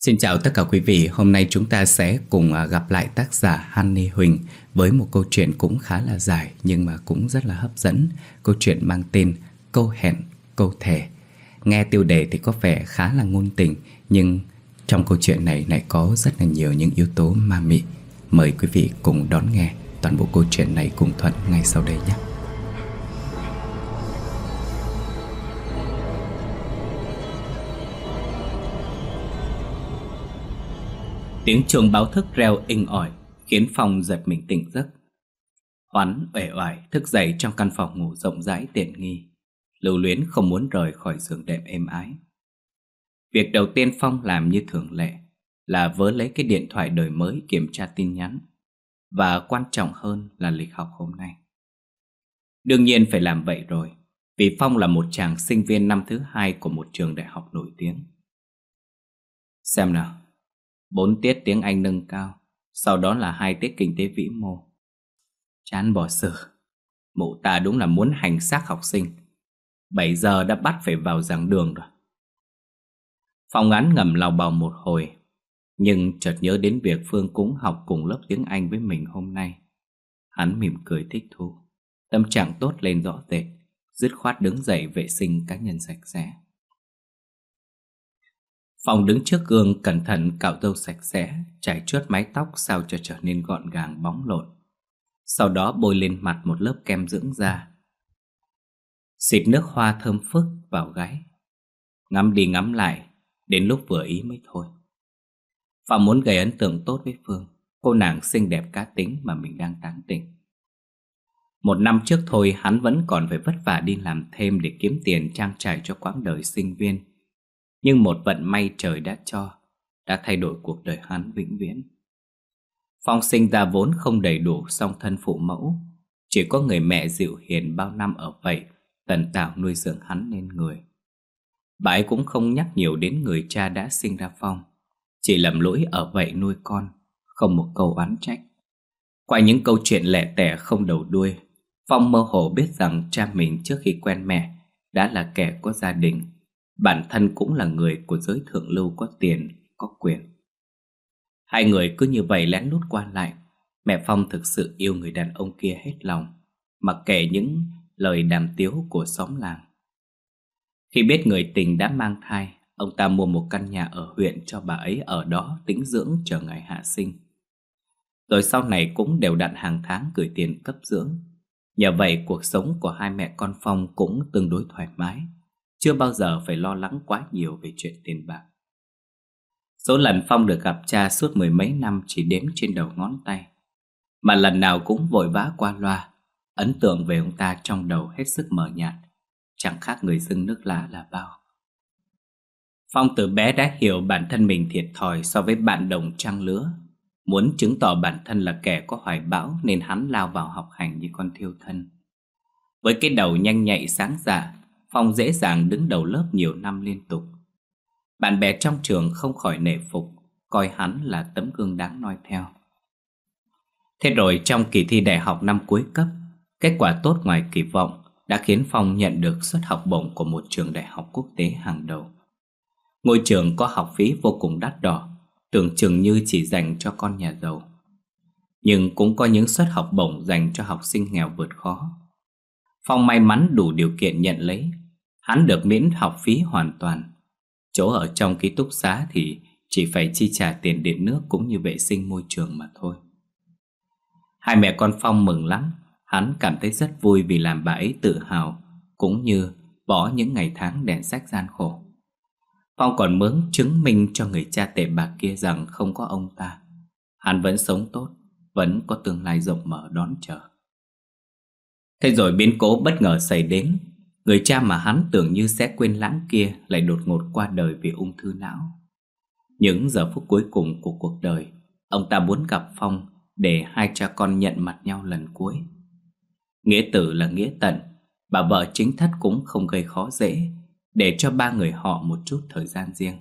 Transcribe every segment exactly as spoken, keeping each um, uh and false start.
Xin chào tất cả quý vị, hôm nay chúng ta sẽ cùng à, gặp lại tác giả Honey Huỳnh với một câu chuyện cũng khá là dài nhưng mà cũng rất là hấp dẫn. Câu chuyện mang tên Câu hẹn, câu thề. Nghe tiêu đề thì có vẻ khá là ngôn tình, nhưng trong câu chuyện này lại có rất là nhiều những yếu tố ma mị. Mời quý vị cùng đón nghe toàn bộ câu chuyện này cùng Thuận ngay sau đây nhé. Tiếng chuông báo thức reo inh ỏi khiến Phong giật mình tỉnh giấc. Hoắn uể oải thức dậy trong căn phòng ngủ rộng rãi tiện nghi, lưu luyến không muốn rời khỏi giường đệm êm ái. Việc đầu tiên Phong làm như thường lệ là vớ lấy cái điện thoại đời mới kiểm tra tin nhắn, và quan trọng hơn là lịch học hôm nay. Đương nhiên phải làm vậy rồi, vì Phong là một chàng sinh viên năm thứ hai của một trường đại học nổi tiếng. Xem nào, bốn tiết tiếng Anh nâng cao, sau đó là hai tiết kinh tế vĩ mô. Chán bỏ sử, mụ ta đúng là muốn hành xác học sinh. Bảy giờ đã bắt phải vào giảng đường rồi. Phong ngán ngẩm lào bào một hồi, nhưng chợt nhớ đến việc Phương cũng học cùng lớp tiếng Anh với mình hôm nay. Hắn mỉm cười thích thú, tâm trạng tốt lên rõ rệt, dứt khoát đứng dậy vệ sinh cá nhân sạch sẽ. Phong đứng trước gương cẩn thận cạo râu sạch sẽ, chải chuốt mái tóc sao cho trở nên gọn gàng bóng lộn. Sau đó bôi lên mặt một lớp kem dưỡng da, xịt nước hoa thơm phức vào gáy. Ngắm đi ngắm lại, đến lúc vừa ý mới thôi. Phong muốn gây ấn tượng tốt với Phương, cô nàng xinh đẹp cá tính mà mình đang tán tỉnh. Một năm trước thôi hắn vẫn còn phải vất vả đi làm thêm để kiếm tiền trang trải cho quãng đời sinh viên. Nhưng một vận may trời đã cho, đã thay đổi cuộc đời hắn vĩnh viễn. Phong sinh ra vốn không đầy đủ song thân phụ mẫu, chỉ có người mẹ dịu hiền bao năm ở vậy tần tảo nuôi dưỡng hắn nên người. Bà ấy cũng không nhắc nhiều đến người cha đã sinh ra Phong, chỉ lầm lỗi ở vậy nuôi con, không một câu oán trách. Qua những câu chuyện lẻ tẻ không đầu đuôi, Phong mơ hồ biết rằng cha mình trước khi quen mẹ đã là kẻ có gia đình, bản thân cũng là người của giới thượng lưu có tiền, có quyền. Hai người cứ như vậy lén lút qua lại. Mẹ Phong thực sự yêu người đàn ông kia hết lòng, mặc kệ những lời đàm tiếu của xóm làng. Khi biết người tình đã mang thai, ông ta mua một căn nhà ở huyện cho bà ấy ở đó tĩnh dưỡng chờ ngày hạ sinh. Rồi sau này cũng đều đặn hàng tháng gửi tiền cấp dưỡng. Nhờ vậy cuộc sống của hai mẹ con Phong cũng tương đối thoải mái, chưa bao giờ phải lo lắng quá nhiều về chuyện tiền bạc. Số lần Phong được gặp cha suốt mười mấy năm chỉ đếm trên đầu ngón tay, mà lần nào cũng vội vã qua loa. Ấn tượng về ông ta trong đầu hết sức mờ nhạt, chẳng khác người dưng nước lã là bao. Phong từ bé đã hiểu bản thân mình thiệt thòi so với bạn đồng trang lứa. Muốn chứng tỏ bản thân là kẻ có hoài bão nên hắn lao vào học hành như con thiêu thân. Với cái đầu nhanh nhạy sáng dạ, Phong dễ dàng đứng đầu lớp nhiều năm liên tục. Bạn bè trong trường không khỏi nể phục, coi hắn là tấm gương đáng noi theo. Thế rồi trong kỳ thi đại học năm cuối cấp, kết quả tốt ngoài kỳ vọng đã khiến Phong nhận được suất học bổng của một trường đại học quốc tế hàng đầu. Ngôi trường có học phí vô cùng đắt đỏ, tưởng chừng như chỉ dành cho con nhà giàu. Nhưng cũng có những suất học bổng dành cho học sinh nghèo vượt khó. Phong may mắn đủ điều kiện nhận lấy. Hắn được miễn học phí hoàn toàn. Chỗ ở trong ký túc xá thì chỉ phải chi trả tiền điện nước cũng như vệ sinh môi trường mà thôi. Hai mẹ con Phong mừng lắm. Hắn cảm thấy rất vui vì làm bà ấy tự hào, cũng như bỏ những ngày tháng đèn sách gian khổ. Phong còn muốn chứng minh cho người cha tệ bạc kia rằng không có ông ta, hắn vẫn sống tốt, vẫn có tương lai rộng mở đón chờ. Thế rồi biến cố bất ngờ xảy đến. Người cha mà hắn tưởng như sẽ quên lãng kia lại đột ngột qua đời vì ung thư não. Những giờ phút cuối cùng của cuộc đời, ông ta muốn gặp Phong để hai cha con nhận mặt nhau lần cuối. Nghĩa tử là nghĩa tận, bà vợ chính thất cũng không gây khó dễ, để cho ba người họ một chút thời gian riêng.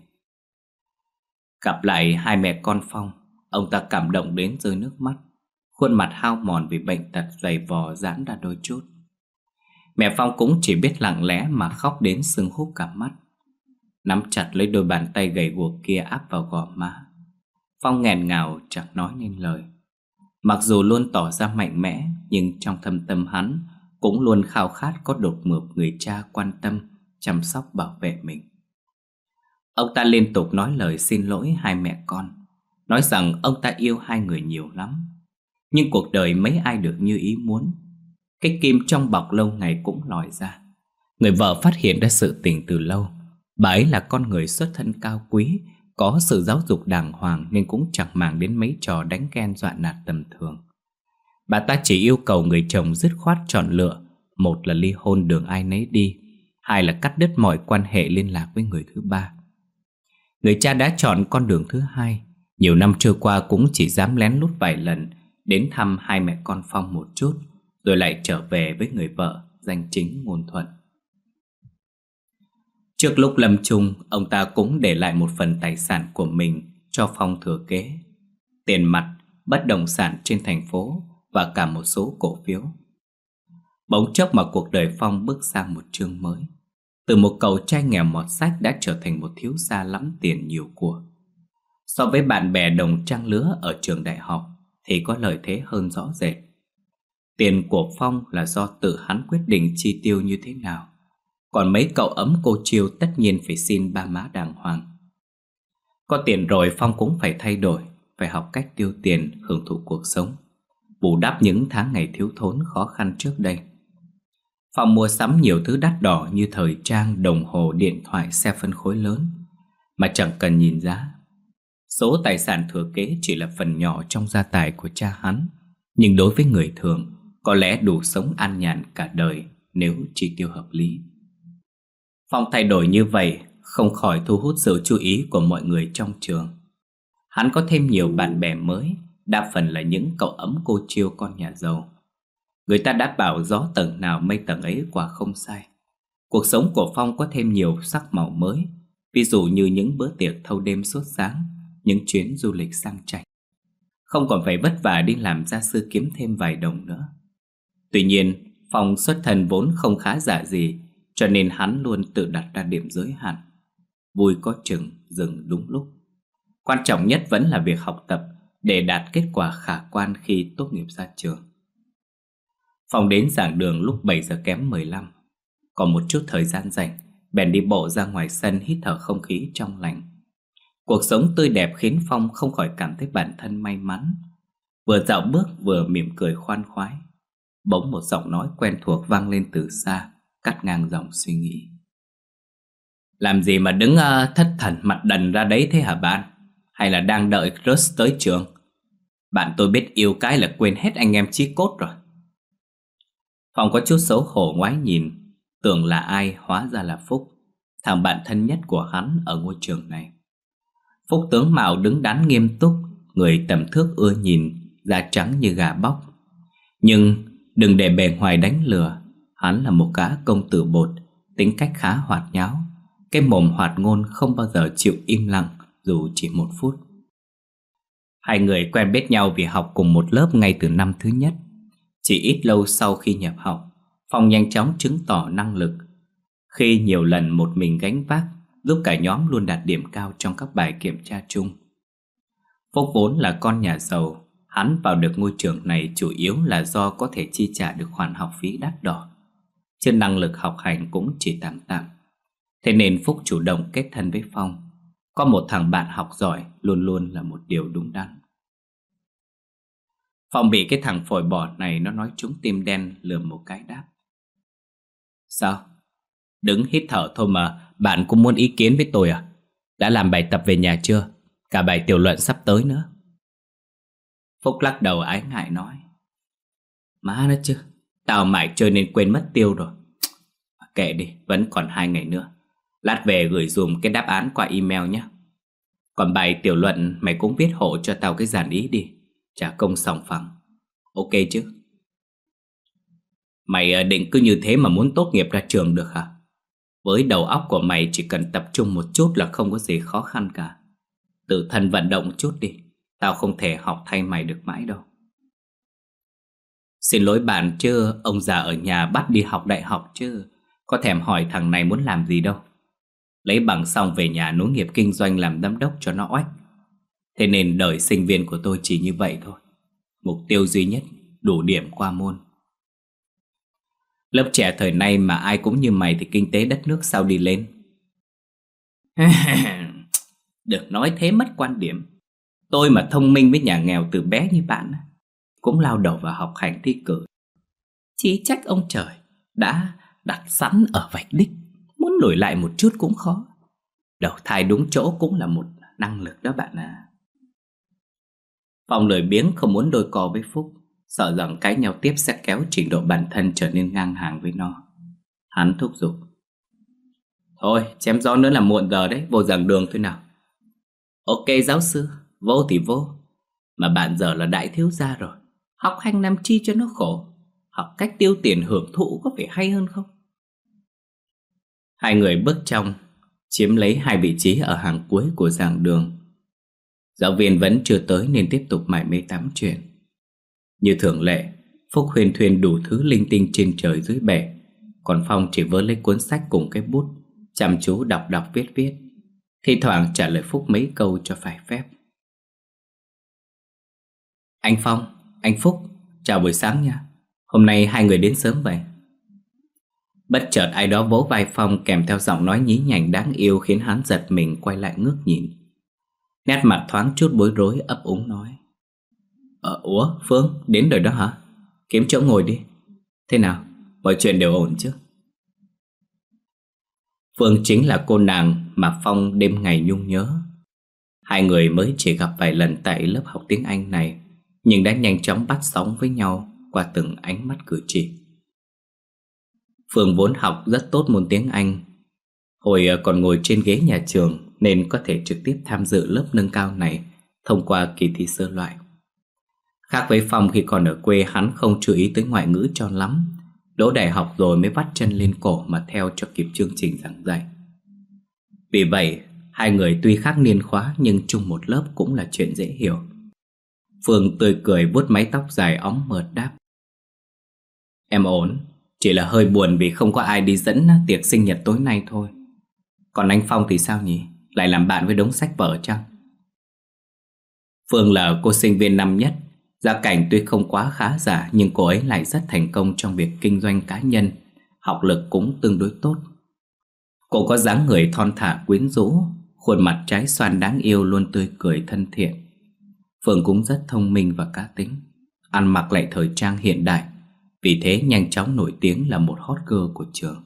Gặp lại hai mẹ con Phong, ông ta cảm động đến rơi nước mắt, khuôn mặt hao mòn vì bệnh tật dày vò giãn ra đôi chút. Mẹ Phong cũng chỉ biết lặng lẽ mà khóc đến sưng húp cả mắt. nắm chặt lấy đôi bàn tay gầy guộc kia áp vào gò má. Phong nghẹn ngào chẳng nói nên lời. Mặc dù luôn tỏ ra mạnh mẽ, nhưng trong thâm tâm hắn cũng luôn khao khát có đột ngột người cha quan tâm, chăm sóc bảo vệ mình. Ông ta liên tục nói lời xin lỗi hai mẹ con, nói rằng ông ta yêu hai người nhiều lắm. Nhưng cuộc đời mấy ai được như ý muốn. Cái kim trong bọc lâu ngày cũng lòi ra. Người vợ phát hiện ra sự tình từ lâu. Bà ấy là con người xuất thân cao quý, có sự giáo dục đàng hoàng, nên cũng chẳng màng đến mấy trò đánh ghen dọa nạt tầm thường. Bà ta chỉ yêu cầu người chồng dứt khoát chọn lựa. Một là ly hôn đường ai nấy đi, hai là cắt đứt mọi quan hệ liên lạc với người thứ ba. Người cha đã chọn con đường thứ hai. Nhiều năm trôi qua cũng chỉ dám lén lút vài lần đến thăm hai mẹ con Phong một chút, rồi lại trở về với người vợ danh chính ngôn thuận. Trước lúc lâm chung, ông ta cũng để lại một phần tài sản của mình cho Phong thừa kế: tiền mặt, bất động sản trên thành phố và cả một số cổ phiếu. Bỗng chốc mà cuộc đời Phong bước sang một chương mới. Từ một cậu trai nghèo mọt sách đã trở thành một thiếu gia lắm tiền nhiều của. So với bạn bè đồng trang lứa ở trường đại học thì có lợi thế hơn rõ rệt. Tiền của Phong là do tự hắn quyết định chi tiêu như thế nào, còn mấy cậu ấm cô chiêu tất nhiên phải xin ba má đàng hoàng. Có tiền rồi Phong cũng phải thay đổi, phải học cách tiêu tiền, hưởng thụ cuộc sống, bù đắp những tháng ngày thiếu thốn khó khăn trước đây. Phong mua sắm nhiều thứ đắt đỏ như thời trang, đồng hồ, điện thoại, xe phân khối lớn mà chẳng cần nhìn giá. Số tài sản thừa kế chỉ là phần nhỏ trong gia tài của cha hắn, nhưng đối với người thường có lẽ đủ sống an nhàn cả đời nếu chi tiêu hợp lý. Phong thay đổi như vậy không khỏi thu hút sự chú ý của mọi người trong trường. Hắn có thêm nhiều bạn bè mới, đa phần là những cậu ấm cô chiêu con nhà giàu. Người ta đã bảo gió tầng nào mây tầng ấy, quả không sai. Cuộc sống của Phong có thêm nhiều sắc màu mới, ví dụ như những bữa tiệc thâu đêm suốt sáng, những chuyến du lịch sang chảnh. Không còn phải vất vả đi làm gia sư kiếm thêm vài đồng nữa. Tuy nhiên, Phong xuất thân vốn không khá giả gì, cho nên hắn luôn tự đặt ra điểm giới hạn: vui có chừng, dừng đúng lúc. Quan trọng nhất vẫn là việc học tập để đạt kết quả khả quan khi tốt nghiệp ra trường. Phong đến giảng đường lúc bảy giờ kém mười lăm. Còn một chút thời gian rảnh, bèn đi bộ ra ngoài sân hít thở không khí trong lành. Cuộc sống tươi đẹp khiến Phong không khỏi cảm thấy bản thân may mắn. Vừa dạo bước vừa mỉm cười khoan khoái. Bỗng một giọng nói quen thuộc vang lên từ xa, cắt ngang dòng suy nghĩ. Làm gì mà đứng uh, thất thần mặt đần ra đấy thế hả bạn? Hay là đang đợi crush tới trường? Bạn tôi biết yêu cái là quên hết anh em chí cốt rồi. Phong có chút xấu hổ ngoái nhìn, tưởng là ai hóa ra là Phúc, thằng bạn thân nhất của hắn ở ngôi trường này. Phúc tướng mạo đứng đắn nghiêm túc, người tầm thước ưa nhìn, da trắng như gà bóc. Nhưng đừng để bề ngoài đánh lừa, hắn là một gã công tử bột, tính cách khá hoạt nháo. Cái mồm hoạt ngôn không bao giờ chịu im lặng dù chỉ một phút. Hai người quen biết nhau vì học cùng một lớp ngay từ năm thứ nhất. Chỉ ít lâu sau khi nhập học, Phong nhanh chóng chứng tỏ năng lực khi nhiều lần một mình gánh vác, giúp cả nhóm luôn đạt điểm cao trong các bài kiểm tra chung. Phúc vốn là con nhà giàu, hắn vào được ngôi trường này chủ yếu là do có thể chi trả được khoản học phí đắt đỏ, chứ năng lực học hành cũng chỉ tạm tạm. Thế nên Phúc chủ động kết thân với Phong. Có một thằng bạn học giỏi luôn luôn là một điều đúng đắn. Phong bị cái thằng phổi bò này nó nói trúng tim đen, lườm một cái đáp: Sao? Đứng hít thở thôi mà bạn cũng muốn ý kiến với tôi à? Đã làm bài tập về nhà chưa? Cả bài tiểu luận sắp tới nữa. Phúc lắc đầu ái ngại nói: Má nó chứ, tao mải chơi nên quên mất tiêu rồi. Kệ đi, vẫn còn hai ngày nữa. Lát về gửi dùm cái đáp án qua email nhé. Còn bài tiểu luận mày cũng viết hộ cho tao cái dàn ý đi, trả công sòng phẳng. Ok chứ? Mày định cứ như thế mà muốn tốt nghiệp ra trường được hả? Với đầu óc của mày chỉ cần tập trung một chút là không có gì khó khăn cả. Tự thân vận động một chút đi, tao không thể học thay mày được mãi đâu. Xin lỗi bạn chứ, ông già ở nhà bắt đi học đại học chứ, có thèm hỏi thằng này muốn làm gì đâu. Lấy bằng xong về nhà nối nghiệp kinh doanh làm giám đốc cho nó oách. Thế nên đời sinh viên của tôi chỉ như vậy thôi. Mục tiêu duy nhất, đủ điểm qua môn. Lớp trẻ thời nay mà ai cũng như mày thì kinh tế đất nước sao đi lên. Được nói thế mất quan điểm. Tôi mà thông minh với nhà nghèo từ bé như bạn cũng lao đầu vào học hành thi cử. Chỉ trách ông trời đã đặt sẵn ở vạch đích, muốn lùi lại một chút cũng khó. Đầu thai đúng chỗ cũng là một năng lực đó bạn à. Phong lười biếng không muốn đôi co với Phúc, sợ rằng cãi nhau tiếp sẽ kéo trình độ bản thân trở nên ngang hàng với nó. Hắn thúc giục: Thôi chém gió nữa là muộn giờ đấy, vô giảng đường thôi nào. Ok giáo sư, vô thì vô. Mà bạn giờ là đại thiếu gia rồi, học hành làm chi cho nó khổ. Học cách tiêu tiền hưởng thụ có phải hay hơn không? Hai người bước trong, chiếm lấy hai vị trí ở hàng cuối của giảng đường. Giáo viên vẫn chưa tới nên tiếp tục mải mê tám chuyện. Như thường lệ, Phúc huyên thuyên đủ thứ linh tinh trên trời dưới bể, còn Phong chỉ vớ lấy cuốn sách cùng cái bút, chăm chú đọc đọc viết viết, thi thoảng trả lời Phúc mấy câu cho phải phép. Anh Phong, anh Phúc, chào buổi sáng nha. Hôm nay hai người đến sớm vậy. Bất chợt ai đó vỗ vai Phong kèm theo giọng nói nhí nhảnh đáng yêu khiến hắn giật mình quay lại ngước nhìn. Nét mặt thoáng chút bối rối ấp úng nói: Ờ, ủa Phương, đến rồi đó hả? Kiếm chỗ ngồi đi. Thế nào, mọi chuyện đều ổn chứ? Phương chính là cô nàng mà Phong đêm ngày nhung nhớ. Hai người mới chỉ gặp vài lần tại lớp học tiếng Anh này, nhưng đã nhanh chóng bắt sóng với nhau qua từng ánh mắt cử chỉ. Phương vốn học rất tốt môn tiếng Anh. Hồi còn ngồi trên ghế nhà trường nên có thể trực tiếp tham dự lớp nâng cao này thông qua kỳ thi sơ loại. Khác với Phong khi còn ở quê, hắn không chú ý tới ngoại ngữ cho lắm. Đỗ đại học rồi mới vắt chân lên cổ mà theo cho kịp chương trình giảng dạy. Vì vậy, hai người tuy khác niên khóa nhưng chung một lớp cũng là chuyện dễ hiểu. Phương tươi cười vuốt mái tóc dài óng mượt đáp: Em ổn, chỉ là hơi buồn vì không có ai đi dẫn tiệc sinh nhật tối nay thôi. Còn anh Phong thì sao nhỉ? Lại làm bạn với đống sách vở chăng? Phương là cô sinh viên năm nhất. Gia cảnh tuy không quá khá giả nhưng cô ấy lại rất thành công trong việc kinh doanh cá nhân, học lực cũng tương đối tốt. Cô có dáng người thon thả quyến rũ, khuôn mặt trái xoan đáng yêu luôn tươi cười thân thiện. Phương cũng rất thông minh và cá tính, ăn mặc lại thời trang hiện đại, vì thế nhanh chóng nổi tiếng là một hot girl của trường.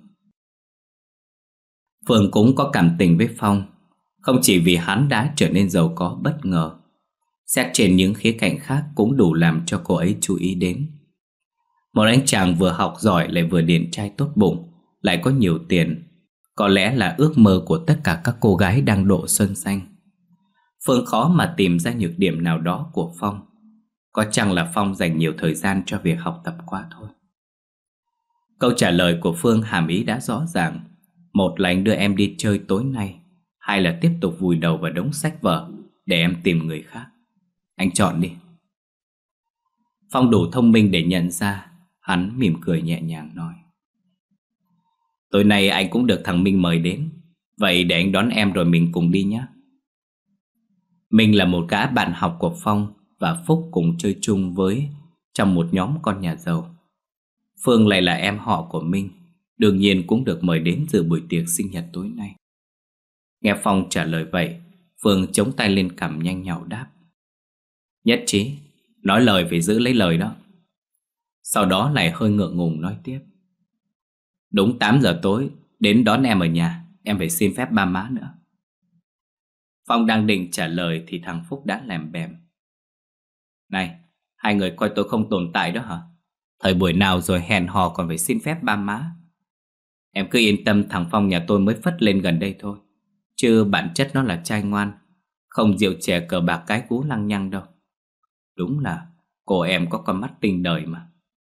Phương cũng có cảm tình với Phong, không chỉ vì hắn đã trở nên giàu có bất ngờ. Xét trên những khía cạnh khác cũng đủ làm cho cô ấy chú ý đến. Một anh chàng vừa học giỏi lại vừa điển trai tốt bụng, lại có nhiều tiền, có lẽ là ước mơ của tất cả các cô gái đang độ xuân xanh. Phương khó mà tìm ra nhược điểm nào đó của Phong. Có chăng là Phong dành nhiều thời gian cho việc học tập quá thôi. Câu trả lời của Phương hàm ý đã rõ ràng. Một là anh đưa em đi chơi tối nay, hai là tiếp tục vùi đầu vào đống sách vở để em tìm người khác. Anh chọn đi. Phong đủ thông minh để nhận ra. Hắn mỉm cười nhẹ nhàng nói: Tối nay anh cũng được thằng Minh mời đến, vậy để anh đón em rồi mình cùng đi nhé. Minh là một gã bạn học của Phong và Phúc cùng chơi chung với trong một nhóm con nhà giàu. Phương lại là em họ của Minh, đương nhiên cũng được mời đến dự buổi tiệc sinh nhật tối nay. Nghe Phong trả lời vậy, Phương chống tay lên cằm nhanh nhảu đáp: Nhất trí, nói lời phải giữ lấy lời đó. Sau đó lại hơi ngượng ngùng nói tiếp: Đúng tám giờ tối đến đón em ở nhà, em phải xin phép ba má nữa. Phong đang định trả lời thì thằng Phúc đã lèm bèm: Này, hai người coi tôi không tồn tại đó hả? Thời buổi nào rồi hẹn hò còn phải xin phép ba má? Em cứ yên tâm, thằng Phong nhà tôi mới phất lên gần đây thôi, chứ bản chất nó là trai ngoan, không rượu chè cờ bạc cái cú lăng nhăng đâu. Đúng là cô em có con mắt tinh đời mà.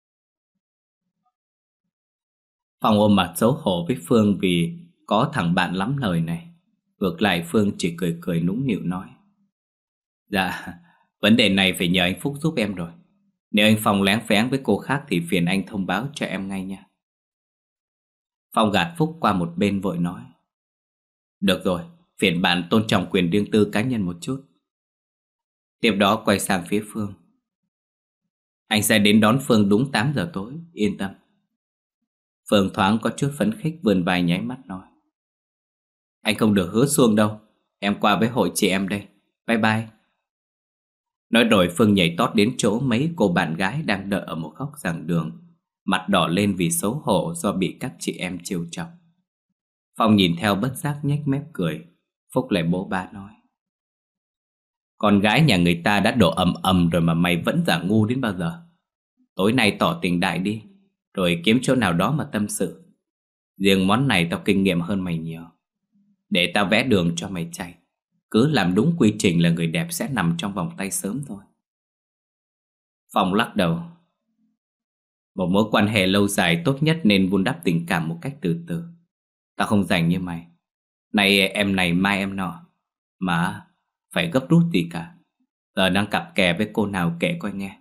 Phong ôm mặt xấu hổ với Phương vì có thằng bạn lắm lời này. Ngược lại Phương chỉ cười cười nũng nịu nói: Dạ, vấn đề này phải nhờ anh Phúc giúp em rồi. Nếu anh Phong lén phén với cô khác thì phiền anh thông báo cho em ngay nha. Phong gạt Phúc qua một bên vội nói: Được rồi, phiền bạn tôn trọng quyền riêng tư cá nhân một chút. Tiếp đó quay sang phía Phương. Anh sẽ đến đón Phương đúng tám giờ tối, yên tâm. Phương thoáng có chút phấn khích vươn vai nháy mắt nói. Anh không được hứa xuông đâu. Em qua với hội chị em đây. Bye bye. Nói rồi Phương nhảy tót đến chỗ mấy cô bạn gái đang đợi ở một góc giảng đường, mặt đỏ lên vì xấu hổ do bị các chị em trêu chọc. Phong nhìn theo bất giác nhếch mép cười. Phúc lại bố ba nói. Con gái nhà người ta đã đổ ầm ầm rồi mà mày vẫn giả ngu đến bao giờ? Tối nay tỏ tình đại đi, rồi kiếm chỗ nào đó mà tâm sự. Riêng món này tao kinh nghiệm hơn mày nhiều. Để tao vẽ đường cho mày chạy. Cứ làm đúng quy trình là người đẹp sẽ nằm trong vòng tay sớm thôi. Phong lắc đầu. Một mối quan hệ lâu dài tốt nhất nên vun đắp tình cảm một cách từ từ. Tao không rảnh như mày. Nay em này mai em nọ. Mà phải gấp rút gì cả. Giờ đang cặp kè với cô nào kệ coi nghe.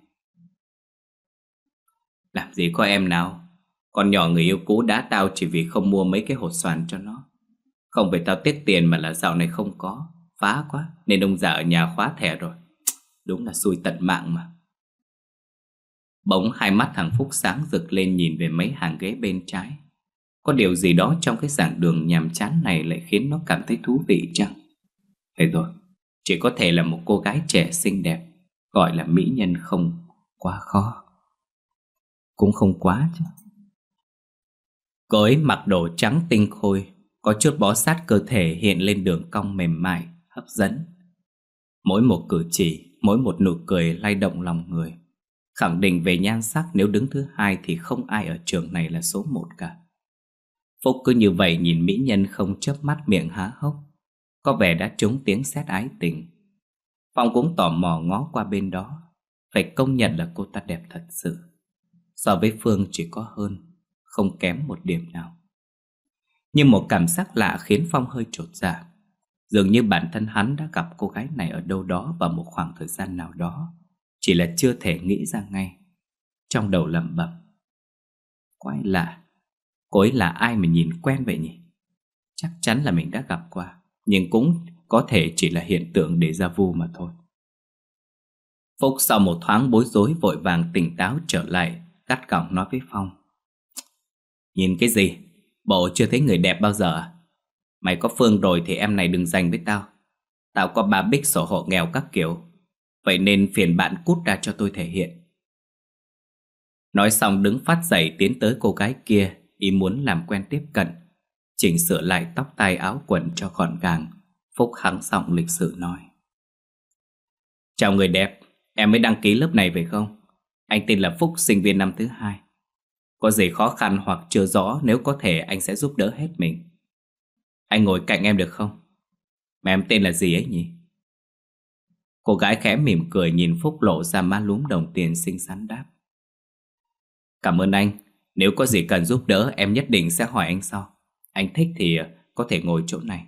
Làm gì có em nào. Con nhỏ người yêu cũ đá tao chỉ vì không mua mấy cái hột xoàn cho nó. Không phải tao tiếc tiền mà là dạo này không có. Phá quá nên ông già ở nhà khóa thẻ rồi. Đúng là xui tận mạng mà. Bỗng hai mắt thằng Phúc sáng rực lên nhìn về mấy hàng ghế bên trái. Có điều gì đó trong cái giảng đường nhàm chán này lại khiến nó cảm thấy thú vị chăng? Thế rồi, chỉ có thể là một cô gái trẻ xinh đẹp, gọi là mỹ nhân không quá khó. Cũng không quá chứ. Cô ấy mặc đồ trắng tinh khôi, có chút bó sát cơ thể hiện lên đường cong mềm mại, hấp dẫn. Mỗi một cử chỉ, mỗi một nụ cười lay động lòng người. Khẳng định về nhan sắc nếu đứng thứ hai thì không ai ở trường này là số một cả. Phúc cứ như vậy nhìn mỹ nhân không chớp mắt miệng há hốc. Có vẻ đã trúng tiếng sét ái tình. Phong cũng tò mò ngó qua bên đó. Phải công nhận là cô ta đẹp thật sự. So với Phương chỉ có hơn, không kém một điểm nào. Nhưng một cảm giác lạ khiến Phong hơi chột dạ. Dường như bản thân hắn đã gặp cô gái này ở đâu đó vào một khoảng thời gian nào đó, chỉ là chưa thể nghĩ ra ngay. Trong đầu lẩm bẩm. Quái lạ, cô ấy là ai mà nhìn quen vậy nhỉ? Chắc chắn là mình đã gặp qua, nhưng cũng có thể chỉ là hiện tượng déjà vu mà thôi. Phúc sau một thoáng bối rối vội vàng tỉnh táo trở lại, gắt gỏng nói với Phong. Nhìn cái gì? Bộ chưa thấy người đẹp bao giờ à? Mày có Phương rồi thì em này đừng giành với tao. Tao có ba bích sổ hộ nghèo các kiểu. Vậy nên phiền bạn cút ra cho tôi thể hiện. Nói xong đứng phát dậy tiến tới cô gái kia, ý muốn làm quen tiếp cận, chỉnh sửa lại tóc tai áo quần cho gọn gàng. Phúc hắng giọng lịch sự nói. Chào người đẹp, em mới đăng ký lớp này phải không? Anh tên là Phúc, sinh viên năm thứ hai. Có gì khó khăn hoặc chưa rõ, nếu có thể anh sẽ giúp đỡ hết mình. Anh ngồi cạnh em được không? Mà em tên là gì ấy nhỉ? Cô gái khẽ mỉm cười nhìn Phúc lộ ra má lúm đồng tiền xinh xắn đáp. Cảm ơn anh. Nếu có gì cần giúp đỡ em nhất định sẽ hỏi anh sau. Anh thích thì có thể ngồi chỗ này.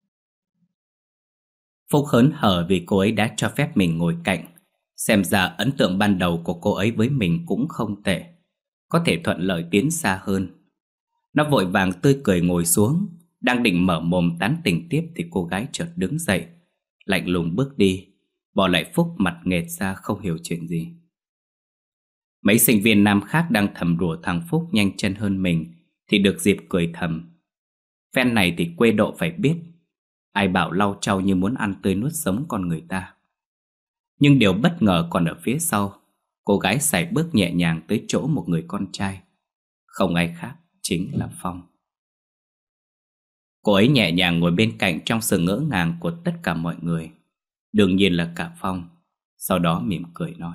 Phúc hớn hở vì cô ấy đã cho phép mình ngồi cạnh. Xem ra ấn tượng ban đầu của cô ấy với mình cũng không tệ, có thể thuận lợi tiến xa hơn. Nó vội vàng tươi cười ngồi xuống. Đang định mở mồm tán tỉnh tiếp thì cô gái chợt đứng dậy, lạnh lùng bước đi, bỏ lại Phúc mặt nghệt ra không hiểu chuyện gì. Mấy sinh viên nam khác đang thầm đùa thằng Phúc nhanh chân hơn mình thì được dịp cười thầm. Phen này thì quê độ phải biết. Ai bảo lau chau như muốn ăn tươi nuốt sống con người ta. Nhưng điều bất ngờ còn ở phía sau. Cô gái sải bước nhẹ nhàng tới chỗ một người con trai. Không ai khác, chính là Phong. Cô ấy nhẹ nhàng ngồi bên cạnh trong sự ngỡ ngàng của tất cả mọi người, đương nhiên là cả Phong. Sau đó mỉm cười nói.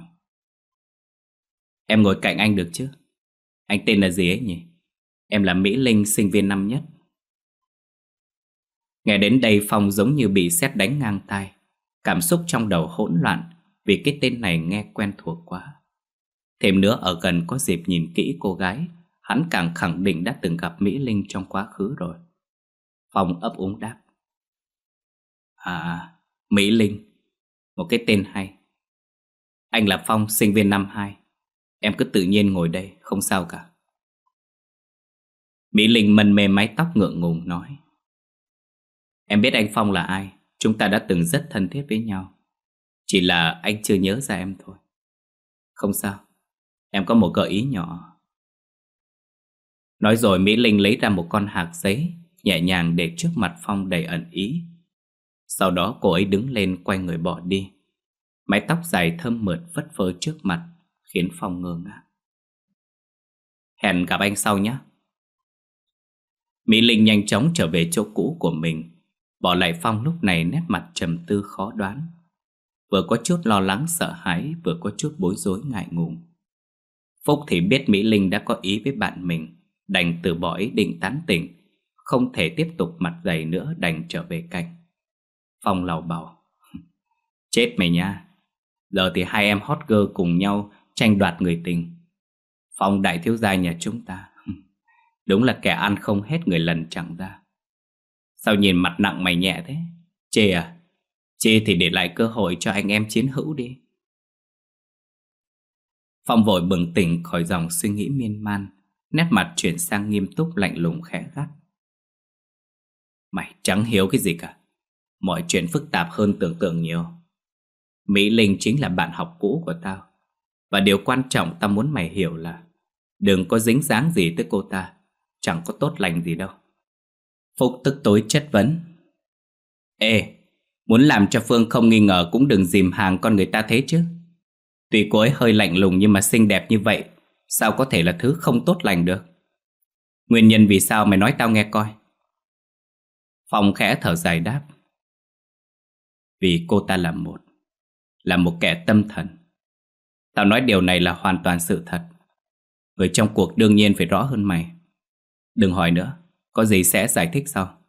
Em ngồi cạnh anh được chứ? Anh tên là gì ấy nhỉ? Em là Mỹ Linh, sinh viên năm nhất. Nghe đến đây Phong giống như bị sét đánh ngang tai. Cảm xúc trong đầu hỗn loạn vì cái tên này nghe quen thuộc quá. Thêm nữa ở gần có dịp nhìn kỹ cô gái, hắn càng khẳng định đã từng gặp Mỹ Linh trong quá khứ rồi. Phong ấp úng đáp. À, Mỹ Linh, một cái tên hay. Anh là Phong, sinh viên năm hai. Em cứ tự nhiên ngồi đây, không sao cả. Mỹ Linh mân mê mái tóc ngượng ngùng nói. Em biết anh Phong là ai. Chúng ta đã từng rất thân thiết với nhau. Chỉ là anh chưa nhớ ra em thôi. Không sao, em có một gợi ý nhỏ. Nói rồi Mỹ Linh lấy ra một con hạc giấy, nhẹ nhàng để trước mặt Phong đầy ẩn ý. Sau đó cô ấy đứng lên quay người bỏ đi. Mái tóc dài thơm mượt phất phơ trước mặt, khiến Phong ngơ ngác. Hẹn gặp anh sau nhé. Mỹ Linh nhanh chóng trở về chỗ cũ của mình, bỏ lại Phong lúc này nét mặt trầm tư khó đoán. Vừa có chút lo lắng sợ hãi, vừa có chút bối rối ngại ngùng. Phúc thì biết Mỹ Linh đã có ý với bạn mình, đành từ bỏ ý định tán tỉnh. Không thể tiếp tục mặt dày nữa, đành trở về cạnh. Phong lầu bầu. Chết mày nha. Giờ thì hai em hot girl cùng nhau tranh đoạt người tình. Phong đại thiếu gia nhà chúng ta đúng là kẻ ăn không hết người lần chẳng ra. Sao nhìn mặt nặng mày nhẹ thế? Chê à? Chê thì để lại cơ hội cho anh em chiến hữu đi. Phong vội bừng tỉnh khỏi dòng suy nghĩ miên man, nét mặt chuyển sang nghiêm túc lạnh lùng khẽ gắt. Mày chẳng hiểu cái gì cả. Mọi chuyện phức tạp hơn tưởng tượng nhiều. Mỹ Linh chính là bạn học cũ của tao. Và điều quan trọng tao muốn mày hiểu là đừng có dính dáng gì tới cô ta. Chẳng có tốt lành gì đâu. Phúc tức tối chất vấn. Ê, muốn làm cho Phương không nghi ngờ cũng đừng dìm hàng con người ta thế chứ. Tuy cô ấy hơi lạnh lùng nhưng mà xinh đẹp như vậy, sao có thể là thứ không tốt lành được? Nguyên nhân vì sao mày nói tao nghe coi. Phong khẽ thở dài đáp. Vì cô ta là một Là một kẻ tâm thần. Tao nói điều này là hoàn toàn sự thật. Người trong cuộc đương nhiên phải rõ hơn mày. Đừng hỏi nữa, có gì sẽ giải thích sau.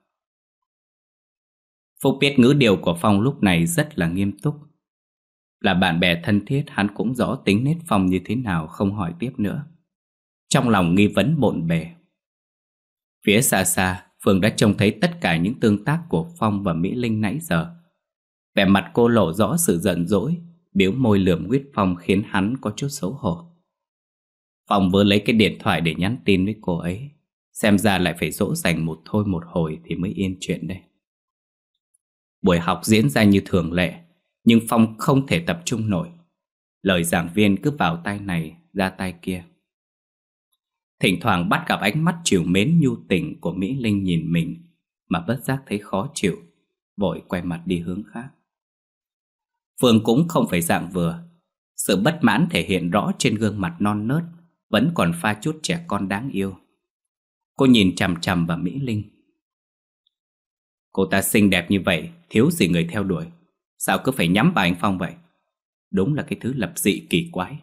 Phúc biết ngữ điệu của Phong lúc này rất là nghiêm túc. Là bạn bè thân thiết, hắn cũng rõ tính nết Phong như thế nào, không hỏi tiếp nữa. Trong lòng nghi vấn bộn bề. Phía xa xa, Phương đã trông thấy tất cả những tương tác của Phong và Mỹ Linh nãy giờ. Vẻ mặt cô lộ rõ sự giận dỗi, biếu môi lườm nguyết Phong khiến hắn có chút xấu hổ. Phong vừa lấy cái điện thoại để nhắn tin với cô ấy. Xem ra lại phải dỗ dành một thôi một hồi thì mới yên chuyện đây. Buổi học diễn ra như thường lệ, nhưng Phong không thể tập trung nổi. Lời giảng viên cứ vào tai này ra tai kia. Thỉnh thoảng bắt gặp ánh mắt trìu mến nhu tình của Mỹ Linh nhìn mình, mà bất giác thấy khó chịu, vội quay mặt đi hướng khác. Phương cũng không phải dạng vừa. Sự bất mãn thể hiện rõ trên gương mặt non nớt, vẫn còn pha chút trẻ con đáng yêu. Cô nhìn chằm chằm vào Mỹ Linh. Cô ta xinh đẹp như vậy, thiếu gì người theo đuổi, sao cứ phải nhắm vào anh Phong vậy? Đúng là cái thứ lập dị kỳ quái.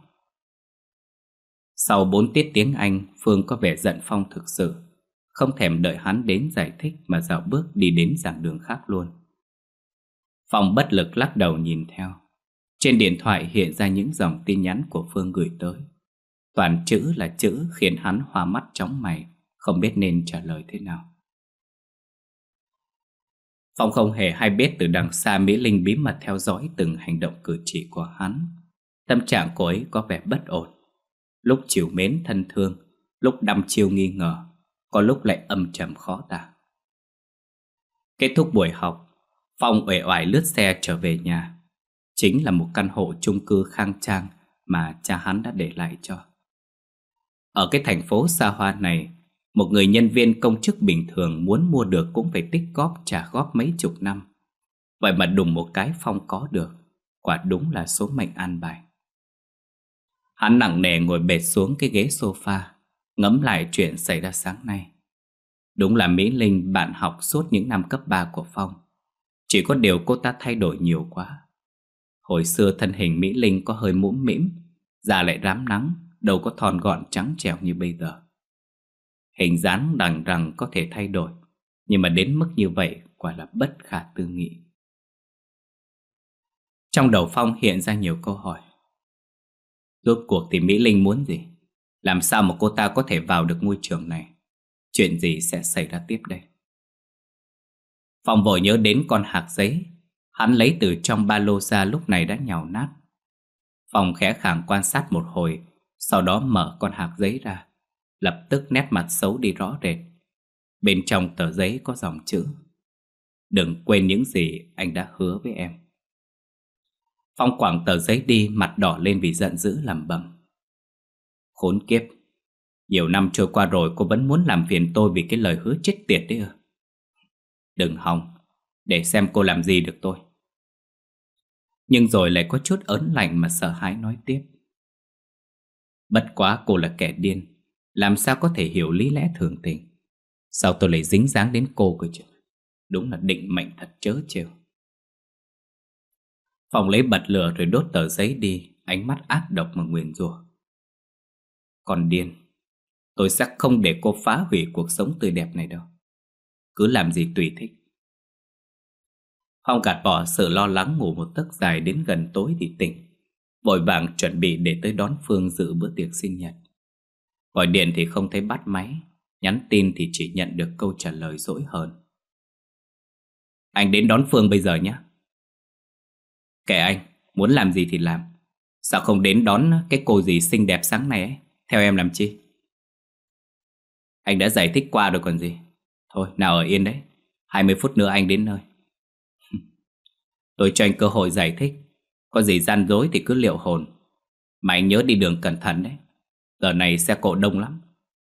Sau bốn tiết tiếng Anh, Phương có vẻ giận Phong thực sự. Không thèm đợi hắn đến giải thích mà dạo bước đi đến giảng đường khác luôn. Phong bất lực lắc đầu nhìn theo. Trên điện thoại hiện ra những dòng tin nhắn của Phương gửi tới. Toàn chữ là chữ khiến hắn hoa mắt chóng mày, không biết nên trả lời thế nào. Phong không hề hay biết từ đằng xa Mỹ Linh bí mật theo dõi từng hành động cử chỉ của hắn. Tâm trạng cô ấy có vẻ bất ổn. Lúc trìu mến thân thương, lúc đăm chiêu nghi ngờ, có lúc lại âm trầm khó tả. Kết thúc buổi học, Phong uể oải lướt xe trở về nhà. Chính là một căn hộ chung cư khang trang mà cha hắn đã để lại cho. Ở cái thành phố xa hoa này, một người nhân viên công chức bình thường muốn mua được cũng phải tích góp trả góp mấy chục năm. Vậy mà đùng một cái Phong có được, quả đúng là số mệnh an bài. Hắn nặng nề ngồi bệt xuống cái ghế sofa, ngẫm lại chuyện xảy ra sáng nay. Đúng là Mỹ Linh bạn học suốt những năm cấp ba của Phong. Chỉ có điều cô ta thay đổi nhiều quá. Hồi xưa thân hình Mỹ Linh có hơi mũm mĩm, da lại rám nắng, đâu có thon gọn trắng trẻo như bây giờ. Hình dáng đằng rằng có thể thay đổi, nhưng mà đến mức như vậy quả là bất khả tư nghị. Trong đầu Phong hiện ra nhiều câu hỏi. Rốt cuộc thì Mỹ Linh muốn gì? Làm sao mà cô ta có thể vào được ngôi trường này? Chuyện gì sẽ xảy ra tiếp đây? Phong vội nhớ đến con hạc giấy. Hắn lấy từ trong ba lô ra lúc này đã nhàu nát. Phong khẽ khàng quan sát một hồi, sau đó mở con hạc giấy ra. Lập tức nét mặt xấu đi rõ rệt. Bên trong tờ giấy có dòng chữ: Đừng quên những gì anh đã hứa với em. Phong quẳng tờ giấy đi, mặt đỏ lên vì giận dữ lẩm bẩm. Khốn kiếp, nhiều năm trôi qua rồi cô vẫn muốn làm phiền tôi vì cái lời hứa chết tiệt đấy ư? Đừng hòng, để xem cô làm gì được tôi. Nhưng rồi lại có chút ớn lạnh mà sợ hãi nói tiếp. Bất quá cô là kẻ điên, làm sao có thể hiểu lý lẽ thường tình. Sao tôi lại dính dáng đến cô cơ chứ? Đúng là định mệnh thật trớ trêu. Phong lấy bật lửa rồi đốt tờ giấy đi, ánh mắt ác độc mà nguyền rủa. Còn điên, tôi sẽ không để cô phá hủy cuộc sống tươi đẹp này đâu. Cứ làm gì tùy thích. Phong gạt bỏ sự lo lắng, ngủ một giấc dài đến gần tối thì tỉnh, vội vàng chuẩn bị để tới đón Phương dự bữa tiệc sinh nhật. Gọi điện thì không thấy bắt máy, nhắn tin thì chỉ nhận được câu trả lời dỗi hờn. Anh đến đón Phương bây giờ nhé. Kệ anh, muốn làm gì thì làm. Sao không đến đón cái cô gì xinh đẹp sáng nay ấy? Theo em làm chi? Anh đã giải thích qua rồi còn gì. Thôi nào ở yên đấy, hai mươi phút nữa anh đến nơi. Tôi cho anh cơ hội giải thích. Có gì gian dối thì cứ liệu hồn. Mà anh nhớ đi đường cẩn thận đấy. Giờ này xe cộ đông lắm.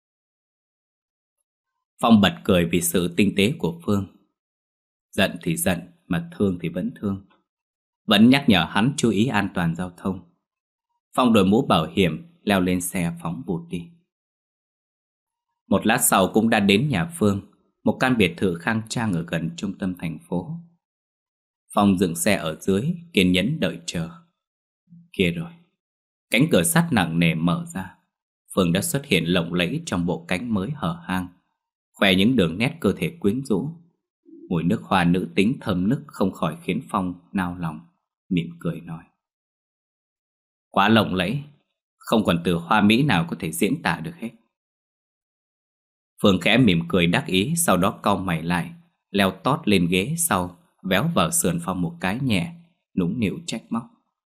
Phong bật cười vì sự tinh tế của Phương. Giận thì giận, mà thương thì vẫn thương. Vẫn nhắc nhở hắn chú ý an toàn giao thông. Phong đội mũ bảo hiểm, leo lên xe phóng vụt đi. Một lát sau cũng đã đến nhà Phương, một căn biệt thự khang trang ở gần trung tâm thành phố. Phong dừng xe ở dưới, kiên nhẫn đợi chờ. Kia rồi, cánh cửa sắt nặng nề mở ra. Phương đã xuất hiện lộng lẫy trong bộ cánh mới hở hang, khoe những đường nét cơ thể quyến rũ. Mùi nước hoa nữ tính thơm nức không khỏi khiến Phong nao lòng, mỉm cười nói. Quá lộng lẫy, không còn từ hoa mỹ nào có thể diễn tả được hết. Phương khẽ mỉm cười đắc ý, sau đó cau mày lại, leo tót lên ghế sau, véo vào sườn Phong một cái nhẹ, nũng nịu trách móc.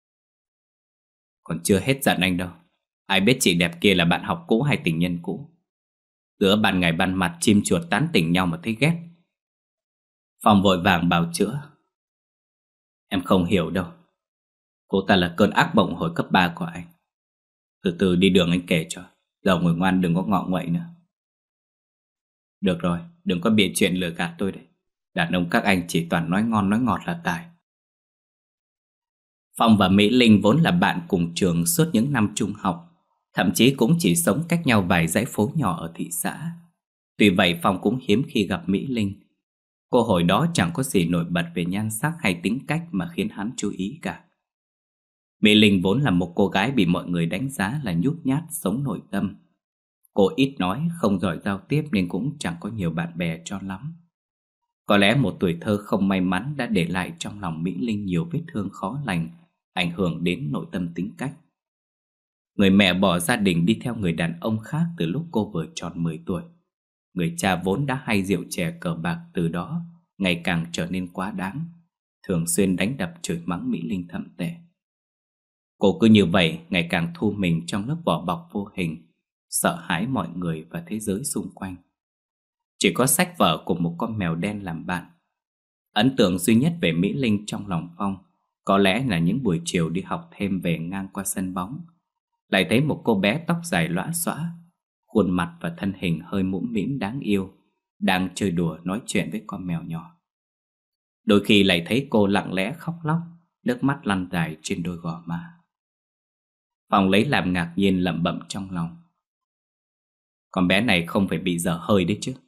Còn chưa hết giận anh đâu. Ai biết chị đẹp kia là bạn học cũ hay tình nhân cũ? Giữa ban ngày ban mặt chim chuột tán tỉnh nhau mà thấy ghét. Phong vội vàng bào chữa. Em không hiểu đâu. Cô ta là cơn ác mộng hồi cấp ba của anh. Từ từ đi đường anh kể cho. Giờ ngồi ngoan đừng có ngọ nguậy nữa. Được rồi, đừng có bịa chuyện lừa gạt tôi đấy. Đàn ông các anh chỉ toàn nói ngon nói ngọt là tài. Phong và Mỹ Linh vốn là bạn cùng trường suốt những năm trung học, thậm chí cũng chỉ sống cách nhau vài dãy phố nhỏ ở thị xã. Tuy vậy Phong cũng hiếm khi gặp Mỹ Linh. Cô hồi đó chẳng có gì nổi bật về nhan sắc hay tính cách mà khiến hắn chú ý cả. Mỹ Linh vốn là một cô gái bị mọi người đánh giá là nhút nhát, sống nội tâm. Cô ít nói, không giỏi giao tiếp nên cũng chẳng có nhiều bạn bè cho lắm. Có lẽ một tuổi thơ không may mắn đã để lại trong lòng Mỹ Linh nhiều vết thương khó lành, ảnh hưởng đến nội tâm tính cách. Người mẹ bỏ gia đình đi theo người đàn ông khác từ lúc cô vừa tròn mười tuổi. Người cha vốn đã hay rượu chè cờ bạc từ đó ngày càng trở nên quá đáng, thường xuyên đánh đập chửi mắng Mỹ Linh thậm tệ. Cô cứ như vậy ngày càng thu mình trong lớp vỏ bọc vô hình, sợ hãi mọi người và thế giới xung quanh. Chỉ có sách vở của một con mèo đen làm bạn. Ấn tượng duy nhất về Mỹ Linh trong lòng Phong có lẽ là những buổi chiều đi học thêm về ngang qua sân bóng, lại thấy một cô bé tóc dài lóa xõa, khuôn mặt và thân hình hơi mũm mĩm đáng yêu, đang chơi đùa nói chuyện với con mèo nhỏ. Đôi khi lại thấy cô lặng lẽ khóc lóc, nước mắt lăn dài trên đôi gò má. Phong lấy làm ngạc nhiên lẩm bẩm trong lòng. Con bé này không phải bị dở hơi đấy chứ.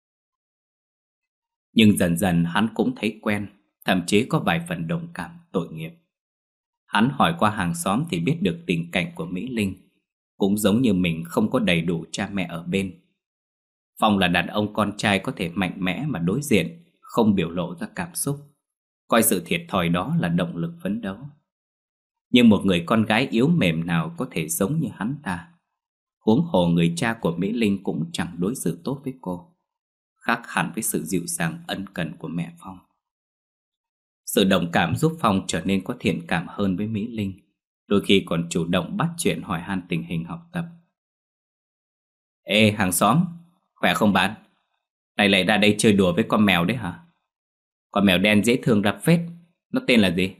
Nhưng dần dần hắn cũng thấy quen, thậm chí có vài phần đồng cảm tội nghiệp. Hắn hỏi qua hàng xóm thì biết được tình cảnh của Mỹ Linh, cũng giống như mình không có đầy đủ cha mẹ ở bên. Phong là đàn ông con trai có thể mạnh mẽ mà đối diện, không biểu lộ ra cảm xúc, coi sự thiệt thòi đó là động lực phấn đấu. Nhưng một người con gái yếu mềm nào có thể giống như hắn ta? Huống hồ người cha của Mỹ Linh cũng chẳng đối xử tốt với cô, khác hẳn với sự dịu dàng ân cần của mẹ Phong. Sự đồng cảm giúp Phong trở nên có thiện cảm hơn với Mỹ Linh, đôi khi còn chủ động bắt chuyện hỏi han tình hình học tập. Ê hàng xóm, khỏe không bạn? Này lại ra đây chơi đùa với con mèo đấy hả? Con mèo đen dễ thương ra phết. Nó tên là gì?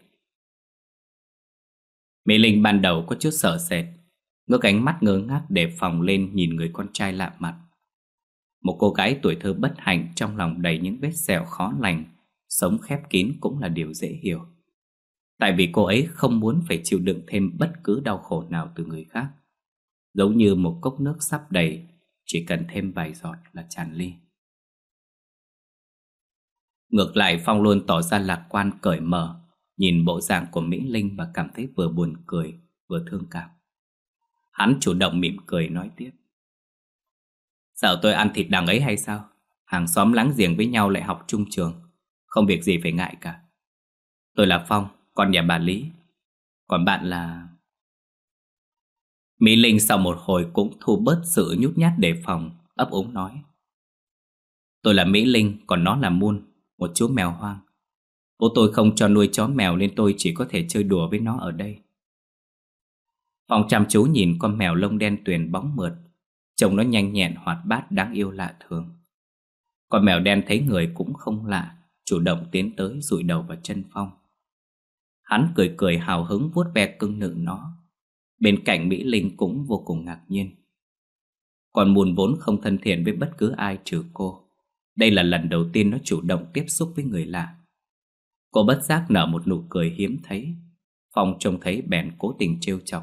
Mỹ Linh ban đầu có chút sợ sệt, ngước ánh mắt ngơ ngác đề phòng lên nhìn người con trai lạ mặt. Một cô gái tuổi thơ bất hạnh trong lòng đầy những vết sẹo khó lành, sống khép kín cũng là điều dễ hiểu. Tại vì cô ấy không muốn phải chịu đựng thêm bất cứ đau khổ nào từ người khác. Giống như một cốc nước sắp đầy, chỉ cần thêm vài giọt là tràn ly. Ngược lại, Phong luôn tỏ ra lạc quan cởi mở, nhìn bộ dạng của Mỹ Linh và cảm thấy vừa buồn cười vừa thương cảm. Hắn chủ động mỉm cười nói tiếp: Sợ tôi ăn thịt đằng ấy hay sao? Hàng xóm láng giềng với nhau lại học chung trường, không việc gì phải ngại cả. Tôi là Phong, con nhà bà Lý. Còn bạn là... Mỹ Linh sau một hồi cũng thu bớt sự nhút nhát đề phòng, ấp úng nói: Tôi là Mỹ Linh, còn nó là Moon, một chú mèo hoang. Bố tôi không cho nuôi chó mèo nên tôi chỉ có thể chơi đùa với nó ở đây. Phong chăm chú nhìn con mèo lông đen tuyền bóng mượt, trông nó nhanh nhẹn hoạt bát đáng yêu lạ thường. Con mèo đen thấy người cũng không lạ, chủ động tiến tới dụi đầu vào chân Phong. Hắn cười cười hào hứng vuốt ve cưng nựng nó. Bên cạnh Mỹ Linh cũng vô cùng ngạc nhiên. Con Moon vốn không thân thiện với bất cứ ai trừ cô. Đây là lần đầu tiên nó chủ động tiếp xúc với người lạ. Cô bất giác nở một nụ cười hiếm thấy. Phong trông thấy bèn cố tình trêu chọc: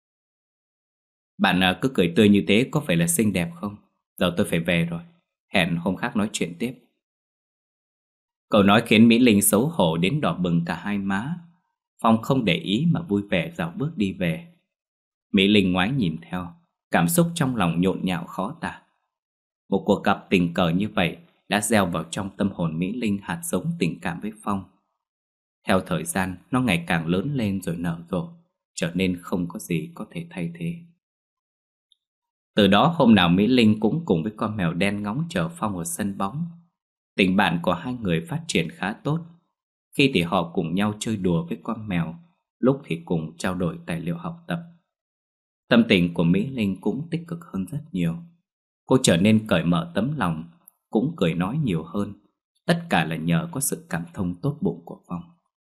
Bạn cứ cười tươi như thế có phải là xinh đẹp không? Giờ tôi phải về rồi, hẹn hôm khác nói chuyện tiếp. Câu nói khiến Mỹ Linh xấu hổ đến đỏ bừng cả hai má. Phong không để ý mà vui vẻ dạo bước đi về. Mỹ Linh ngoái nhìn theo, cảm xúc trong lòng nhộn nhạo khó tả. Một cuộc gặp tình cờ như vậy đã gieo vào trong tâm hồn Mỹ Linh hạt giống tình cảm với Phong. Theo thời gian, nó ngày càng lớn lên rồi nở rộ, trở nên không có gì có thể thay thế. Từ đó hôm nào Mỹ Linh cũng cùng với con mèo đen ngóng chờ Phong ở sân bóng. Tình bạn của hai người phát triển khá tốt. Khi thì họ cùng nhau chơi đùa với con mèo, lúc thì cùng trao đổi tài liệu học tập. Tâm tình của Mỹ Linh cũng tích cực hơn rất nhiều. Cô trở nên cởi mở tấm lòng, cũng cười nói nhiều hơn. Tất cả là nhờ có sự cảm thông tốt bụng của Phong.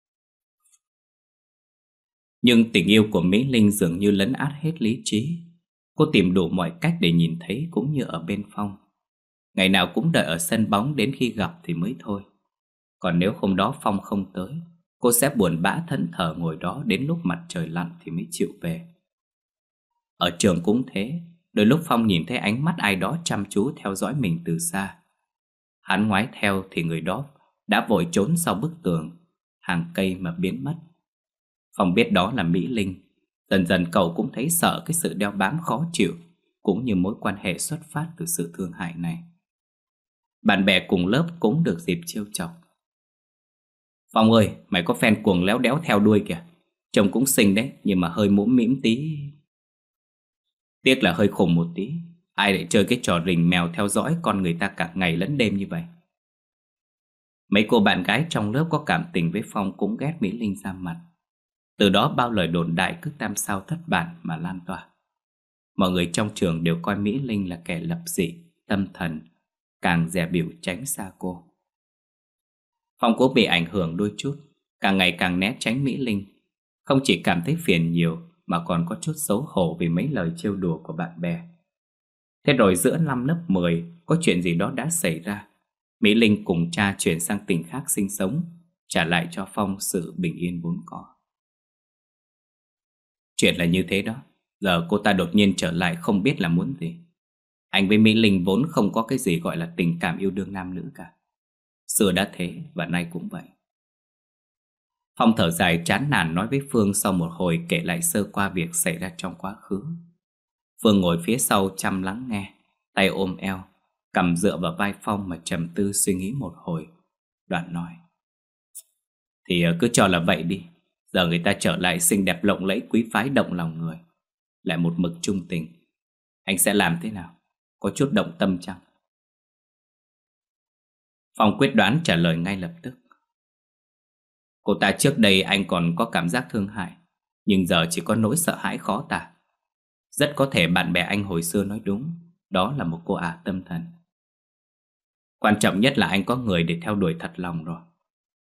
Nhưng tình yêu của Mỹ Linh dường như lấn át hết lý trí. Cô tìm đủ mọi cách để nhìn thấy cũng như ở bên Phong. Ngày nào cũng đợi ở sân bóng đến khi gặp thì mới thôi. Còn nếu hôm đó Phong không tới, cô sẽ buồn bã thẫn thờ ngồi đó đến lúc mặt trời lặn thì mới chịu về. Ở trường cũng thế, đôi lúc Phong nhìn thấy ánh mắt ai đó chăm chú theo dõi mình từ xa. Hắn ngoái theo thì người đó đã vội trốn sau bức tường, hàng cây mà biến mất. Phong biết đó là Mỹ Linh. Dần dần cậu cũng thấy sợ cái sự đeo bám khó chịu, cũng như mối quan hệ xuất phát từ sự thương hại này. Bạn bè cùng lớp cũng được dịp trêu chọc: Phong ơi, mày có fan cuồng léo đéo theo đuôi kìa. Trông cũng xinh đấy, nhưng mà hơi mũm mĩm tí. Tiếc là hơi khùng một tí. Ai lại chơi cái trò rình mèo theo dõi con người ta cả ngày lẫn đêm như vậy. Mấy cô bạn gái trong lớp có cảm tình với Phong cũng ghét Mỹ Linh ra mặt. Từ đó bao lời đồn đại cứ tam sao thất bản mà lan tỏa. Mọi người trong trường đều coi Mỹ Linh là kẻ lập dị, tâm thần, càng dè bỉu tránh xa cô. Phong cũng bị ảnh hưởng đôi chút, càng ngày càng né tránh Mỹ Linh. Không chỉ cảm thấy phiền nhiều mà còn có chút xấu hổ vì mấy lời trêu đùa của bạn bè. Thế rồi giữa năm lớp mười có chuyện gì đó đã xảy ra. Mỹ Linh cùng cha chuyển sang tỉnh khác sinh sống, trả lại cho Phong sự bình yên vốn có. Chuyện là như thế đó. Giờ cô ta đột nhiên trở lại không biết là muốn gì. Anh với Mỹ Linh vốn không có cái gì gọi là tình cảm yêu đương nam nữ cả. Xưa đã thế và nay cũng vậy. Phong thở dài chán nản nói với Phương sau một hồi kể lại sơ qua việc xảy ra trong quá khứ. Phương ngồi phía sau chăm lắng nghe, tay ôm eo, cằm dựa vào vai Phong mà trầm tư suy nghĩ một hồi. Đoạn nói: Thì cứ cho là vậy đi. Giờ người ta trở lại xinh đẹp lộng lẫy quý phái động lòng người, lại một mực trung tình. Anh sẽ làm thế nào? Có chút động tâm chăng? Phong quyết đoán trả lời ngay lập tức: Cô ta trước đây anh còn có cảm giác thương hại, nhưng giờ chỉ có nỗi sợ hãi khó tả. Rất có thể bạn bè anh hồi xưa nói đúng, đó là một cô ả tâm thần. Quan trọng nhất là anh có người để theo đuổi thật lòng rồi.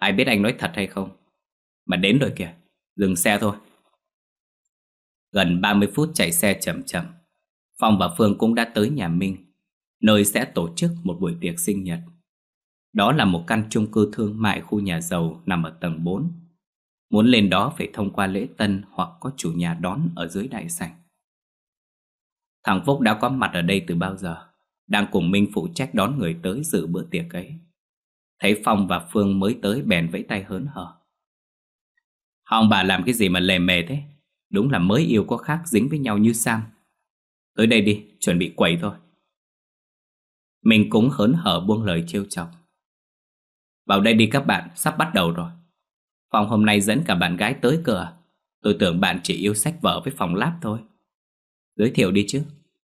Ai biết anh nói thật hay không? Mà đến rồi kìa, dừng xe thôi. Gần ba mươi phút chạy xe chậm chậm, Phong và Phương cũng đã tới nhà Minh, nơi sẽ tổ chức một buổi tiệc sinh nhật. Đó là một căn chung cư thương mại khu nhà giàu nằm ở tầng bốn. Muốn lên đó phải thông qua lễ tân hoặc có chủ nhà đón ở dưới đại sảnh. Thằng Phúc đã có mặt ở đây từ bao giờ, đang cùng Minh phụ trách đón người tới dự bữa tiệc ấy. Thấy Phong và Phương mới tới bèn vẫy tay hớn hở. Ông bà làm cái gì mà lề mề thế? Đúng là mới yêu có khác dính với nhau như Sam. Tới đây đi, chuẩn bị quẩy thôi. Mình cũng hớn hở buông lời trêu chọc. Vào đây đi các bạn, sắp bắt đầu rồi. Phong hôm nay dẫn cả bạn gái tới cửa. Tôi tưởng bạn chỉ yêu sách vở với phòng lab thôi. Giới thiệu đi chứ.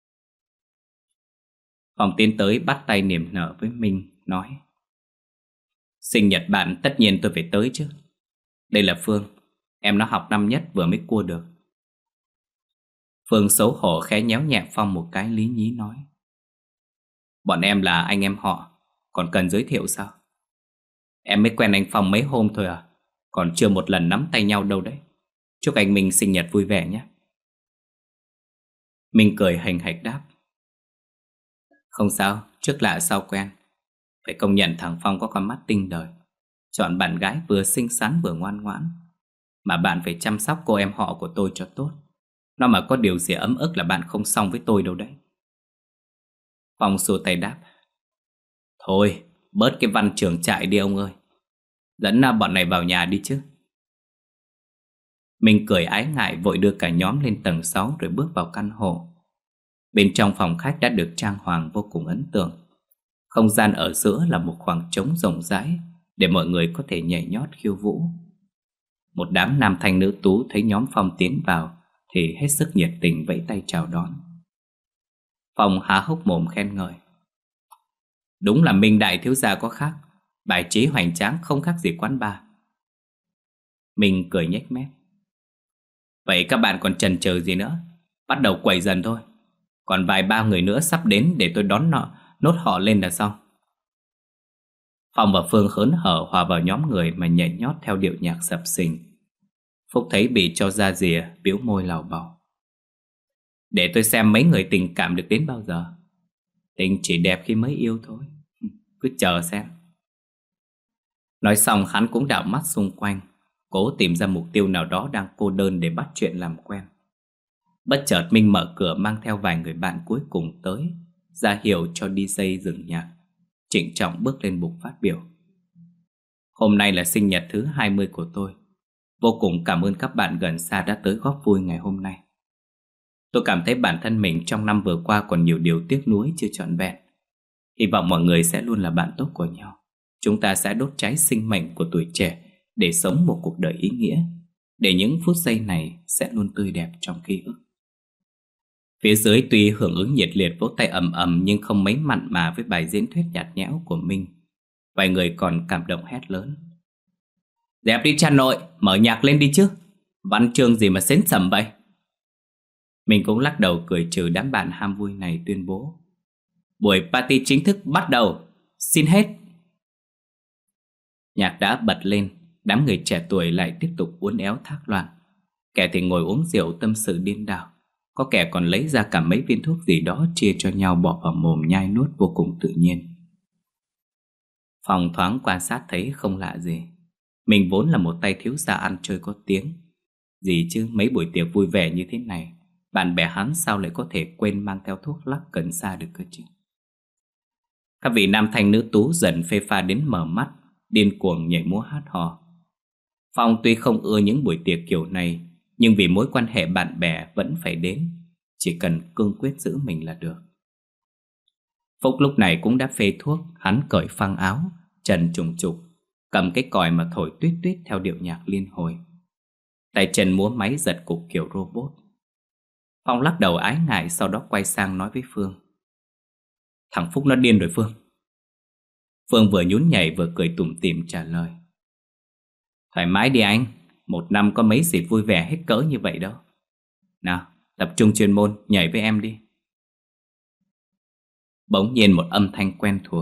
Phong tiến tới bắt tay niềm nở với Minh, nói: Sinh nhật bạn tất nhiên tôi phải tới chứ. Đây là Phương, em nó học năm nhất vừa mới cua được. Phương xấu hổ khẽ nhéo nhẹ Phong một cái lý nhí nói: Bọn em là anh em họ, còn cần giới thiệu sao? Em mới quen anh Phong mấy hôm thôi à, còn chưa một lần nắm tay nhau đâu đấy. Chúc anh Minh sinh nhật vui vẻ nhé. Minh cười hành hạch đáp: Không sao, trước lạ sau quen. Phải công nhận thằng Phong có con mắt tinh đời, chọn bạn gái vừa xinh xắn vừa ngoan ngoãn. Mà bạn phải chăm sóc cô em họ của tôi cho tốt. Nó mà có điều gì ấm ức là bạn không xong với tôi đâu đấy. Phong xua tay đáp: Thôi, bớt cái văn trường trại đi ông ơi. Dẫn bọn này vào nhà đi chứ. Mình cười ái ngại vội đưa cả nhóm lên tầng sáu rồi bước vào căn hộ. Bên trong phòng khách đã được trang hoàng vô cùng ấn tượng. Không gian ở giữa là một khoảng trống rộng rãi để mọi người có thể nhảy nhót khiêu vũ. Một đám nam thanh nữ tú thấy nhóm Phong tiến vào thì hết sức nhiệt tình vẫy tay chào đón. Phong há hốc mồm khen ngợi: Đúng là Minh đại thiếu gia có khác, bài trí hoành tráng không khác gì quán bar. Minh cười nhếch mép: Vậy các bạn còn chần chờ gì nữa, bắt đầu quẩy dần thôi. Còn vài ba người nữa sắp đến để tôi đón nọ, nốt họ lên là xong. Phong và Phương hớn hở hòa vào nhóm người mà nhảy nhót theo điệu nhạc sập sình. Phúc thấy bị cho ra rìa, bĩu môi lào bào: Để tôi xem mấy người tình cảm được đến bao giờ. Tình chỉ đẹp khi mới yêu thôi, cứ chờ xem. Nói xong hắn cũng đảo mắt xung quanh, cố tìm ra mục tiêu nào đó đang cô đơn để bắt chuyện làm quen. Bất chợt Minh mở cửa mang theo vài người bạn cuối cùng tới, ra hiệu cho đi jay dừng nhạc, trịnh trọng bước lên bục phát biểu: Hôm nay là sinh nhật thứ hai mươi của tôi. Vô cùng cảm ơn các bạn gần xa đã tới góp vui ngày hôm nay. Tôi cảm thấy bản thân mình trong năm vừa qua còn nhiều điều tiếc nuối chưa trọn vẹn. Hy vọng mọi người sẽ luôn là bạn tốt của nhau. Chúng ta sẽ đốt cháy sinh mệnh của tuổi trẻ để sống một cuộc đời ý nghĩa, để những phút giây này sẽ luôn tươi đẹp trong ký ức. Phía dưới tuy hưởng ứng nhiệt liệt vỗ tay ầm ầm nhưng không mấy mặn mà với bài diễn thuyết nhạt nhẽo của Minh. Vài người còn cảm động hét lớn: Dẹp đi cha nội, mở nhạc lên đi chứ. Văn chương gì mà xến sẩm vậy? Mình cũng lắc đầu cười trừ đám bạn ham vui này, tuyên bố: Buổi party chính thức bắt đầu, xin hết. Nhạc đã bật lên, đám người trẻ tuổi lại tiếp tục uốn éo thác loạn. Kẻ thì ngồi uống rượu tâm sự điên đảo, có kẻ còn lấy ra cả mấy viên thuốc gì đó chia cho nhau bỏ vào mồm nhai nuốt vô cùng tự nhiên. Phong thoáng quan sát thấy không lạ gì. Mình vốn là một tay thiếu gia ăn chơi có tiếng. Gì chứ mấy buổi tiệc vui vẻ như thế này, bạn bè hắn sao lại có thể quên mang theo thuốc lắc cần sa được cơ chứ. Các vị nam thanh nữ tú dần phê pha đến mở mắt, điên cuồng nhảy múa hát hò. Phong tuy không ưa những buổi tiệc kiểu này, nhưng vì mối quan hệ bạn bè vẫn phải đến. Chỉ cần cương quyết giữ mình là được. Phúc lúc này cũng đã phê thuốc. Hắn cởi phăng áo, trần trùng trục, cầm cái còi mà thổi tuyết tuyết theo điệu nhạc liên hồi. Tay chân múa máy giật cục kiểu robot. Phong lắc đầu ái ngại, sau đó quay sang nói với Phương: Thằng Phúc nó điên rồi Phương. Phương vừa nhún nhảy vừa cười tủm tỉm trả lời: Thoải mái đi anh, một năm có mấy dịp vui vẻ hết cỡ như vậy đâu. Nào, tập trung chuyên môn, nhảy với em đi. Bỗng nhiên một âm thanh quen thuộc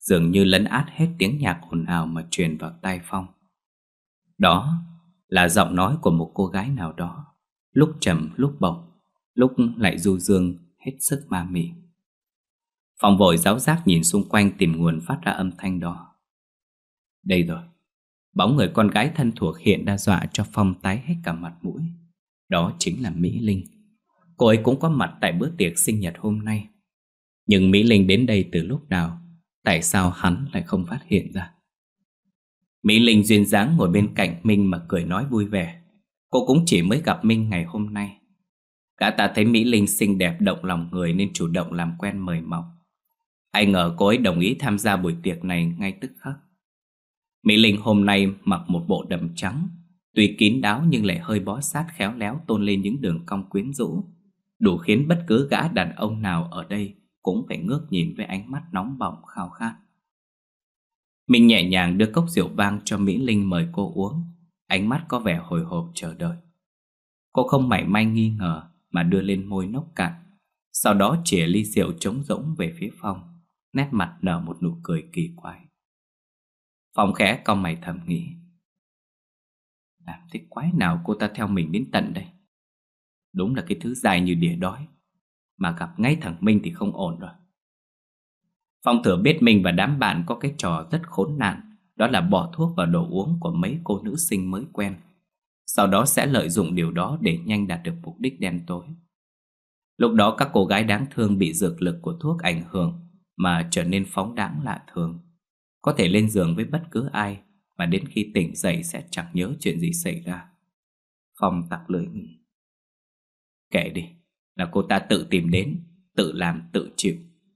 dường như lấn át hết tiếng nhạc ồn ào mà truyền vào tai Phong. Đó là giọng nói của một cô gái nào đó, lúc trầm lúc bổng, lúc lại du dương hết sức ma mị. Phong vội giáo giác nhìn xung quanh tìm nguồn phát ra âm thanh đó. Đây rồi, bóng người con gái thân thuộc hiện đã dọa cho Phong tái hết cả mặt mũi. Đó chính là Mỹ Linh. Cô ấy cũng có mặt tại bữa tiệc sinh nhật hôm nay. Nhưng Mỹ Linh đến đây từ lúc nào? Tại sao hắn lại không phát hiện ra? Mỹ Linh duyên dáng ngồi bên cạnh Minh mà cười nói vui vẻ. Cô cũng chỉ mới gặp Minh ngày hôm nay. Gã ta thấy Mỹ Linh xinh đẹp động lòng người nên chủ động làm quen mời mọc. Ai ngờ cô ấy đồng ý tham gia buổi tiệc này ngay tức khắc. Mỹ Linh hôm nay mặc một bộ đầm trắng, tuy kín đáo nhưng lại hơi bó sát khéo léo tôn lên những đường cong quyến rũ, đủ khiến bất cứ gã đàn ông nào ở đây cũng phải ngước nhìn với ánh mắt nóng bỏng khao khát. Mình nhẹ nhàng đưa cốc rượu vang cho Mỹ Linh mời cô uống, ánh mắt có vẻ hồi hộp chờ đợi. Cô không mảy may nghi ngờ mà đưa lên môi nốc cạn, sau đó chìa ly rượu trống rỗng về phía Phong, nét mặt nở một nụ cười kỳ quái. Phong khẽ cau mày thầm nghĩ, làm thế quái nào cô ta theo mình đến tận đây? Đúng là cái thứ dài như đỉa đói, mà gặp ngay thằng Minh thì không ổn rồi. Phong thừa biết mình và đám bạn có cái trò rất khốn nạn, đó là bỏ thuốc vào đồ uống của mấy cô nữ sinh mới quen, sau đó sẽ lợi dụng điều đó để nhanh đạt được mục đích đen tối. Lúc đó các cô gái đáng thương bị dược lực của thuốc ảnh hưởng mà trở nên phóng đãng lạ thường, có thể lên giường với bất cứ ai mà đến khi tỉnh dậy sẽ chẳng nhớ chuyện gì xảy ra. Phong tặc lưỡi nghĩ, kệ đi, là cô ta tự tìm đến, tự làm tự chịu.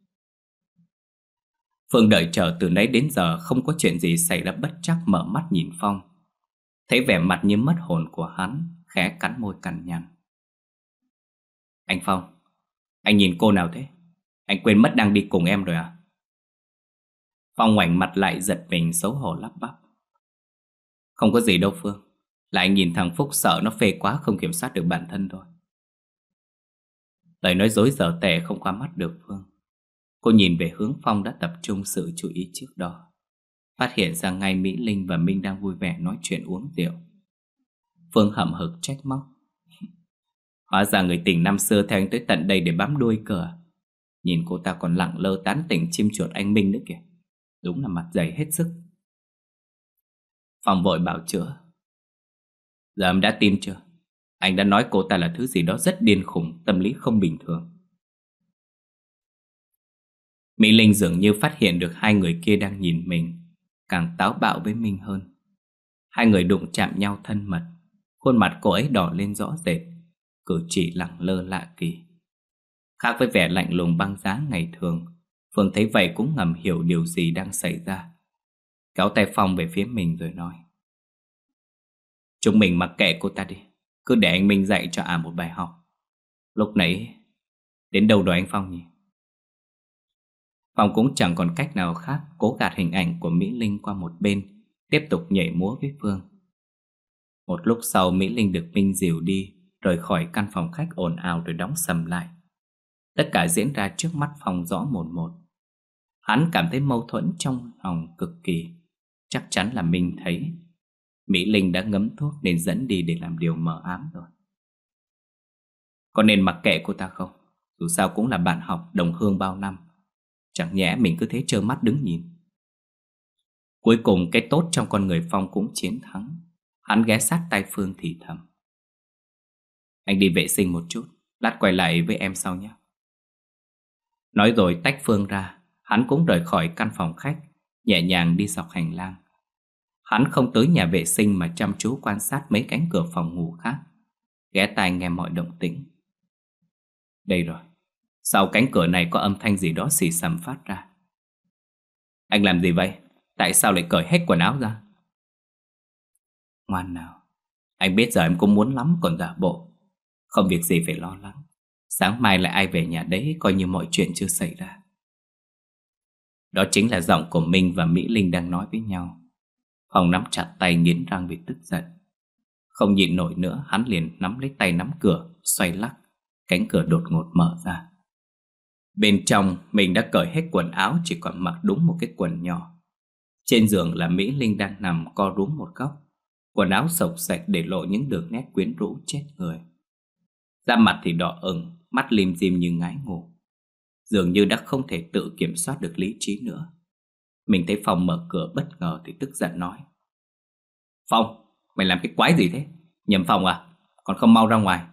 Phương đợi chờ từ nãy đến giờ không có chuyện gì xảy ra bất trắc mở mắt nhìn Phong. Thấy vẻ mặt như mất hồn của hắn, khẽ cắn môi cằn nhằn. Anh Phong, anh nhìn cô nào thế? Anh quên mất đang đi cùng em rồi à? Phong ngoảnh mặt lại giật mình xấu hổ lắp bắp. Không có gì đâu Phương, là anh nhìn thằng Phúc sợ nó phê quá không kiểm soát được bản thân thôi. Lời nói dối dở tệ không qua mắt được Phương. Cô nhìn về hướng Phong đã tập trung sự chú ý trước đó, phát hiện ra ngay Mỹ Linh và Minh đang vui vẻ nói chuyện uống rượu. Phương hậm hực trách móc. Hóa ra người tình năm xưa theo anh tới tận đây để bám đuôi cờ. Nhìn cô ta còn lẳng lơ tán tỉnh chim chuột anh Minh nữa kìa. Đúng là mặt dày hết sức. Phong vội bảo chữa. Giờ em đã tin chưa? Anh đã nói cô ta là thứ gì đó rất điên khùng, tâm lý không bình thường. Mỹ Linh dường như phát hiện được hai người kia đang nhìn mình, càng táo bạo với Minh hơn. Hai người đụng chạm nhau thân mật, khuôn mặt cô ấy đỏ lên rõ rệt, cử chỉ lẳng lơ lạ kỳ. Khác với vẻ lạnh lùng băng giá ngày thường, Phương thấy vậy cũng ngầm hiểu điều gì đang xảy ra. Kéo tay Phong về phía mình rồi nói, chúng mình mặc kệ cô ta đi, cứ để anh Minh dạy cho à một bài học. Lúc nãy đến đâu rồi anh Phong nhỉ? Phong cũng chẳng còn cách nào khác cố gạt hình ảnh của Mỹ Linh qua một bên, tiếp tục nhảy múa với Phương. Một lúc sau Mỹ Linh được Minh dìu đi, rời khỏi căn phòng khách ồn ào rồi đóng sầm lại. Tất cả diễn ra trước mắt Phong rõ mồn một. Hắn cảm thấy mâu thuẫn trong lòng cực kỳ. Chắc chắn là Minh thấy Mỹ Linh đã ngấm thuốc nên dẫn đi để làm điều mờ ám rồi. Có nên mặc kệ cô ta không? Dù sao cũng là bạn học đồng hương bao năm. Chẳng nhẽ mình cứ thế trơ mắt đứng nhìn. Cuối cùng cái tốt trong con người Phong cũng chiến thắng. Hắn ghé sát tai Phương thì thầm, anh đi vệ sinh một chút, lát quay lại với em sau nhé. Nói rồi tách Phương ra, hắn cũng rời khỏi căn phòng khách, nhẹ nhàng đi dọc hành lang. Hắn không tới nhà vệ sinh mà chăm chú quan sát mấy cánh cửa phòng ngủ khác, ghé tai nghe mọi động tĩnh. Đây rồi, sau cánh cửa này có âm thanh gì đó xì xầm phát ra. Anh làm gì vậy? Tại sao lại cởi hết quần áo ra? Ngoan nào, anh biết giờ em cũng muốn lắm còn giả bộ. Không việc gì phải lo lắng. Sáng mai lại ai về nhà đấy, coi như mọi chuyện chưa xảy ra. Đó chính là giọng của Minh và Mỹ Linh đang nói với nhau. Phong nắm chặt tay nghiến răng vì tức giận. Không nhịn nổi nữa, hắn liền nắm lấy tay nắm cửa, xoay lắc. Cánh cửa đột ngột mở ra. Bên trong mình đã cởi hết quần áo, chỉ còn mặc đúng một cái quần nhỏ. Trên giường là Mỹ Linh đang nằm co rúm một góc, quần áo xộc xạch để lộ những đường nét quyến rũ chết người. Da mặt thì đỏ ửng, mắt lim dim như ngái ngủ, dường như đã không thể tự kiểm soát được lý trí nữa. Mình thấy Phong mở cửa bất ngờ thì tức giận nói: Phong, mày làm cái quái gì thế? Nhầm phòng à? Còn không mau ra ngoài.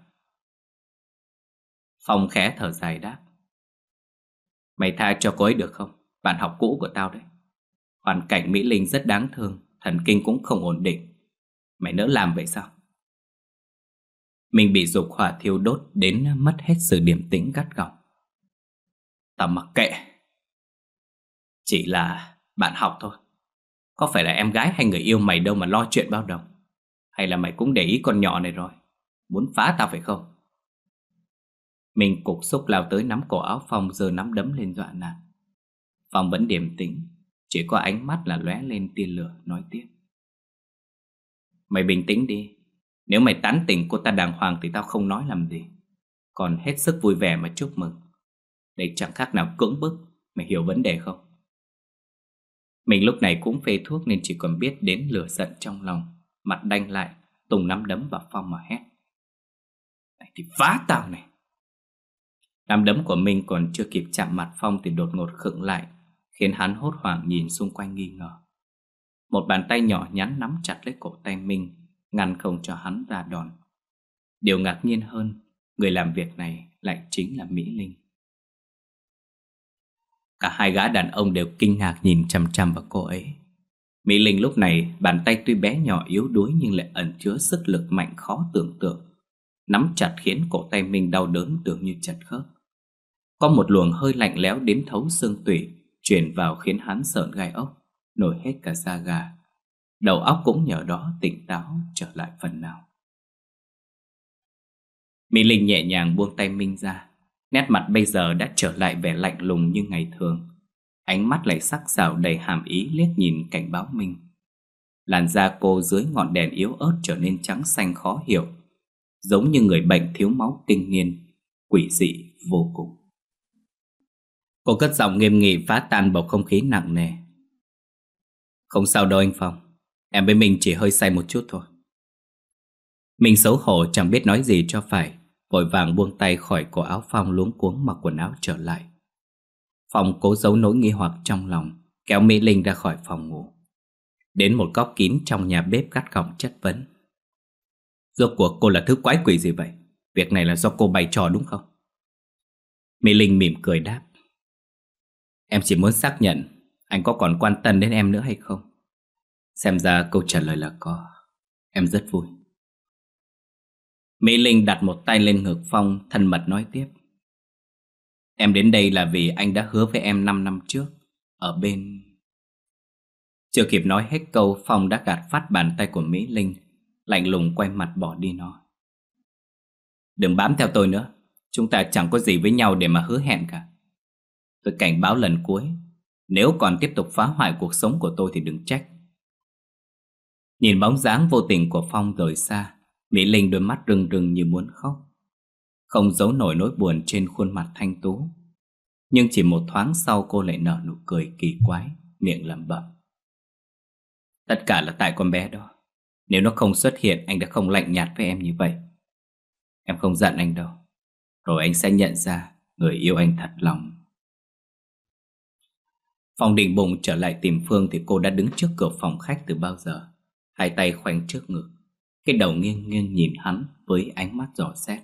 Phong khẽ thở dài đáp: Mày tha cho cô ấy được không? Bạn học cũ của tao đấy. Hoàn cảnh Mỹ Linh rất đáng thương, thần kinh cũng không ổn định. Mày nỡ làm vậy sao? Mình bị dục hỏa thiêu đốt đến mất hết sự điềm tĩnh gắt gỏng. Tao mặc kệ. Chỉ là bạn học thôi. Có phải là em gái hay người yêu mày đâu mà lo chuyện bao đồng? Hay là mày cũng để ý con nhỏ này rồi, muốn phá tao phải không? Mình cục xúc lao tới nắm cổ áo Phong, giơ nắm đấm lên dọa nạt. Phong vẫn điềm tĩnh, chỉ có ánh mắt là lóe lên tia lửa, nói tiếp: Mày bình tĩnh đi. Nếu mày tán tỉnh cô ta đàng hoàng thì tao không nói làm gì, còn hết sức vui vẻ mà chúc mừng. Đây chẳng khác nào cưỡng bức. Mày hiểu vấn đề không? Mình lúc này cũng phê thuốc nên chỉ còn biết đến lửa giận trong lòng. Mặt đanh lại, tùng nắm đấm vào Phong mà hét: Này thì phá tao này! Nắm đấm của mình còn chưa kịp chạm mặt Phong thì đột ngột khựng lại, khiến hắn hốt hoảng nhìn xung quanh nghi ngờ. Một bàn tay nhỏ nhắn nắm chặt lấy cổ tay Minh, ngăn không cho hắn ra đòn. Điều ngạc nhiên hơn, người làm việc này lại chính là Mỹ Linh. Cả hai gã đàn ông đều kinh ngạc nhìn chằm chằm vào cô ấy. Mỹ Linh lúc này bàn tay tuy bé nhỏ yếu đuối nhưng lại ẩn chứa sức lực mạnh khó tưởng tượng, nắm chặt khiến cổ tay Minh đau đớn tưởng như chật khớp. Có một luồng hơi lạnh lẽo đến thấu xương tủy truyền vào khiến hắn sởn gai ốc, nổi hết cả da gà. Đầu óc cũng nhờ đó tỉnh táo trở lại phần nào. Mỹ Linh nhẹ nhàng buông tay Minh ra, nét mặt bây giờ đã trở lại vẻ lạnh lùng như ngày thường. Ánh mắt lại sắc sảo đầy hàm ý liếc nhìn cảnh báo Minh. Làn da cô dưới ngọn đèn yếu ớt trở nên trắng xanh khó hiểu, giống như người bệnh thiếu máu kinh niên, quỷ dị vô cùng. Cô cất giọng nghiêm nghị phá tan bầu không khí nặng nề: Không sao đâu anh Phong, em với mình chỉ hơi say một chút thôi. Mình xấu hổ chẳng biết nói gì cho phải, vội vàng buông tay khỏi cổ áo Phong, luống cuống mặc quần áo trở lại. Phong cố giấu nỗi nghi hoặc trong lòng, kéo Mỹ Linh ra khỏi phòng ngủ, đến một góc kín trong nhà bếp gắt gỏng chất vấn: Rốt cuộc cô là thứ quái quỷ gì vậy? Việc này là do cô bày trò đúng không? Mỹ Linh mỉm cười đáp: Em chỉ muốn xác nhận anh có còn quan tâm đến em nữa hay không. Xem ra câu trả lời là có. Em rất vui. Mỹ Linh đặt một tay lên ngực Phong, thân mật nói tiếp: Em đến đây là vì anh đã hứa với em năm năm trước ở bên... Chưa kịp nói hết câu, Phong đã gạt phát bàn tay của Mỹ Linh, lạnh lùng quay mặt bỏ đi nói: Đừng bám theo tôi nữa. Chúng ta chẳng có gì với nhau để mà hứa hẹn cả. Tôi cảnh báo lần cuối, nếu còn tiếp tục phá hoại cuộc sống của tôi thì đừng trách. Nhìn bóng dáng vô tình của Phong rời xa, Mỹ Linh đôi mắt rưng rưng như muốn khóc, không giấu nổi nỗi buồn trên khuôn mặt thanh tú. Nhưng chỉ một thoáng sau cô lại nở nụ cười kỳ quái, miệng lẩm bẩm: Tất cả là tại con bé đó. Nếu nó không xuất hiện, anh đã không lạnh nhạt với em như vậy. Em không giận anh đâu, rồi anh sẽ nhận ra người yêu anh thật lòng. Phong định bụng trở lại tìm Phương thì cô đã đứng trước cửa phòng khách từ bao giờ, hai tay khoanh trước ngực, cái đầu nghiêng nghiêng nhìn hắn với ánh mắt dò xét.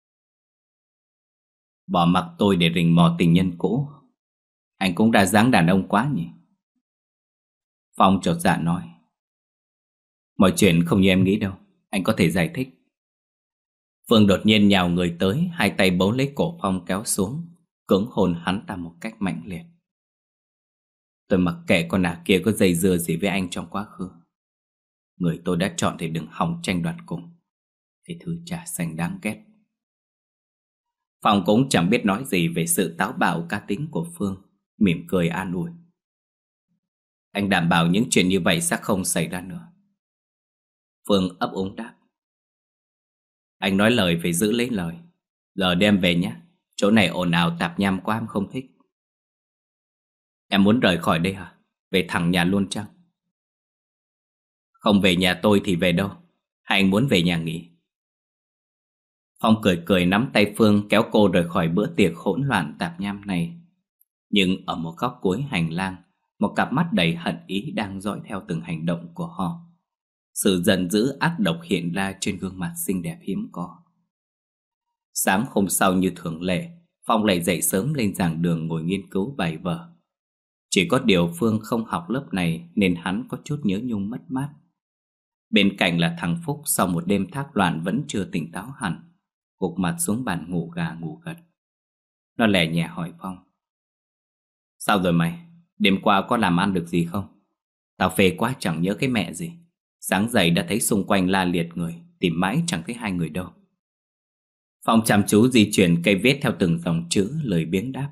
Bỏ mặc tôi để rình mò tình nhân cũ, anh cũng đã dáng đàn ông quá nhỉ? Phong chột dạ nói: Mọi chuyện không như em nghĩ đâu, anh có thể giải thích. Phương đột nhiên nhào người tới, hai tay bấu lấy cổ Phong kéo xuống, cưỡng hôn hắn ta một cách mãnh liệt. Tôi mặc kệ con ả kia có dây dưa gì với anh trong quá khứ. Người tôi đã chọn thì đừng hòng tranh đoạt cùng. Cái thứ trà xanh đáng ghét. Phong cũng chẳng biết nói gì về sự táo bạo cá tính của Phương, mỉm cười an ủi: Anh đảm bảo những chuyện như vậy sẽ không xảy ra nữa. Phương ấp úng đáp: Anh nói lời phải giữ lấy lời. Giờ đem về nhé, Chỗ này ồn ào tạp nham quá em không thích. Em muốn rời khỏi đây hả? Về thẳng nhà luôn chăng? Không về nhà tôi thì về đâu? Hay anh muốn về nhà nghỉ? Phong cười cười nắm tay Phương kéo cô rời khỏi bữa tiệc hỗn loạn tạp nham này. Nhưng ở một góc cuối hành lang, một cặp mắt đầy hận ý đang dõi theo từng hành động của họ. Sự giận dữ ác độc hiện ra trên gương mặt xinh đẹp hiếm có. Sáng hôm sau như thường lệ, Phong lại dậy sớm lên giảng đường ngồi nghiên cứu bài vở. Chỉ có điều Phương không học lớp này nên hắn có chút nhớ nhung mất mát. Bên cạnh là thằng Phúc sau một đêm thác loạn vẫn chưa tỉnh táo hẳn, gục mặt xuống bàn ngủ gà ngủ gật. Nó lẻ nhẹ hỏi Phong: Sao rồi mày? Đêm qua có làm ăn được gì không? Tao phê quá chẳng nhớ cái mẹ gì. Sáng dậy đã thấy xung quanh la liệt người, tìm mãi chẳng thấy hai người đâu. Phong chăm chú di chuyển cây viết theo từng dòng chữ, lời biếng đáp: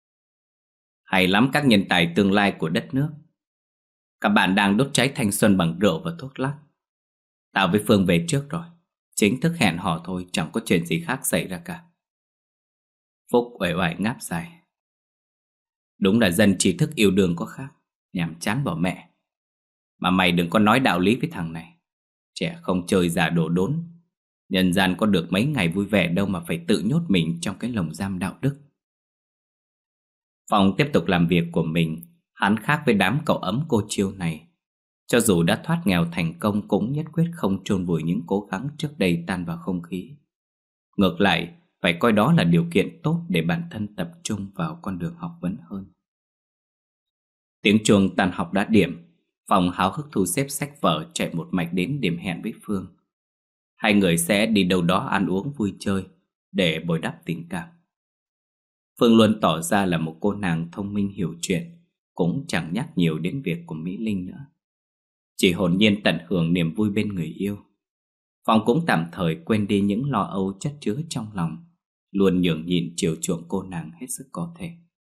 Hay lắm các nhân tài tương lai của đất nước. Các bạn đang đốt cháy thanh xuân bằng rượu và thuốc lắc. Tao với Phương về trước rồi. Chính thức hẹn hò thôi, chẳng có chuyện gì khác xảy ra cả. Phúc uể oải ngáp dài: Đúng là dân trí thức yêu đương có khác, nhàm chán bỏ mẹ. Mà mày đừng có nói đạo lý với thằng này. Trẻ không chơi già đổ đốn. Nhân gian có được mấy ngày vui vẻ đâu mà phải tự nhốt mình trong cái lồng giam đạo đức. Phong tiếp tục làm việc của mình. Hắn khác với đám cậu ấm cô chiêu này. Cho dù đã thoát nghèo thành công cũng nhất quyết không chôn vùi những cố gắng trước đây tan vào không khí. Ngược lại, phải coi đó là điều kiện tốt để bản thân tập trung vào con đường học vấn hơn. Tiếng chuông tan học đã điểm. Phong háo hức thu xếp sách vở chạy một mạch đến điểm hẹn với Phương. Hai người sẽ đi đâu đó ăn uống vui chơi để bồi đắp tình cảm. Phương luôn tỏ ra là một cô nàng thông minh hiểu chuyện, cũng chẳng nhắc nhiều đến việc của Mỹ Linh nữa. Chỉ hồn nhiên tận hưởng niềm vui bên người yêu. Phong cũng tạm thời quên đi những lo âu chất chứa trong lòng, luôn nhường nhịn chiều chuộng cô nàng hết sức có thể.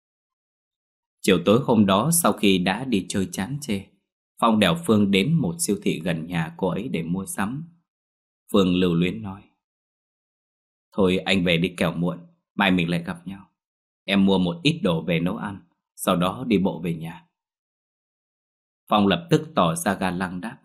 Chiều tối hôm đó, sau khi đã đi chơi chán chê, Phong đèo Phương đến một siêu thị gần nhà cô ấy để mua sắm. Phương lưu luyến nói: Thôi anh về đi kẻo muộn, mai mình lại gặp nhau. Em mua một ít đồ về nấu ăn, sau đó đi bộ về nhà. Phong lập tức tỏ ra ga lăng đáp: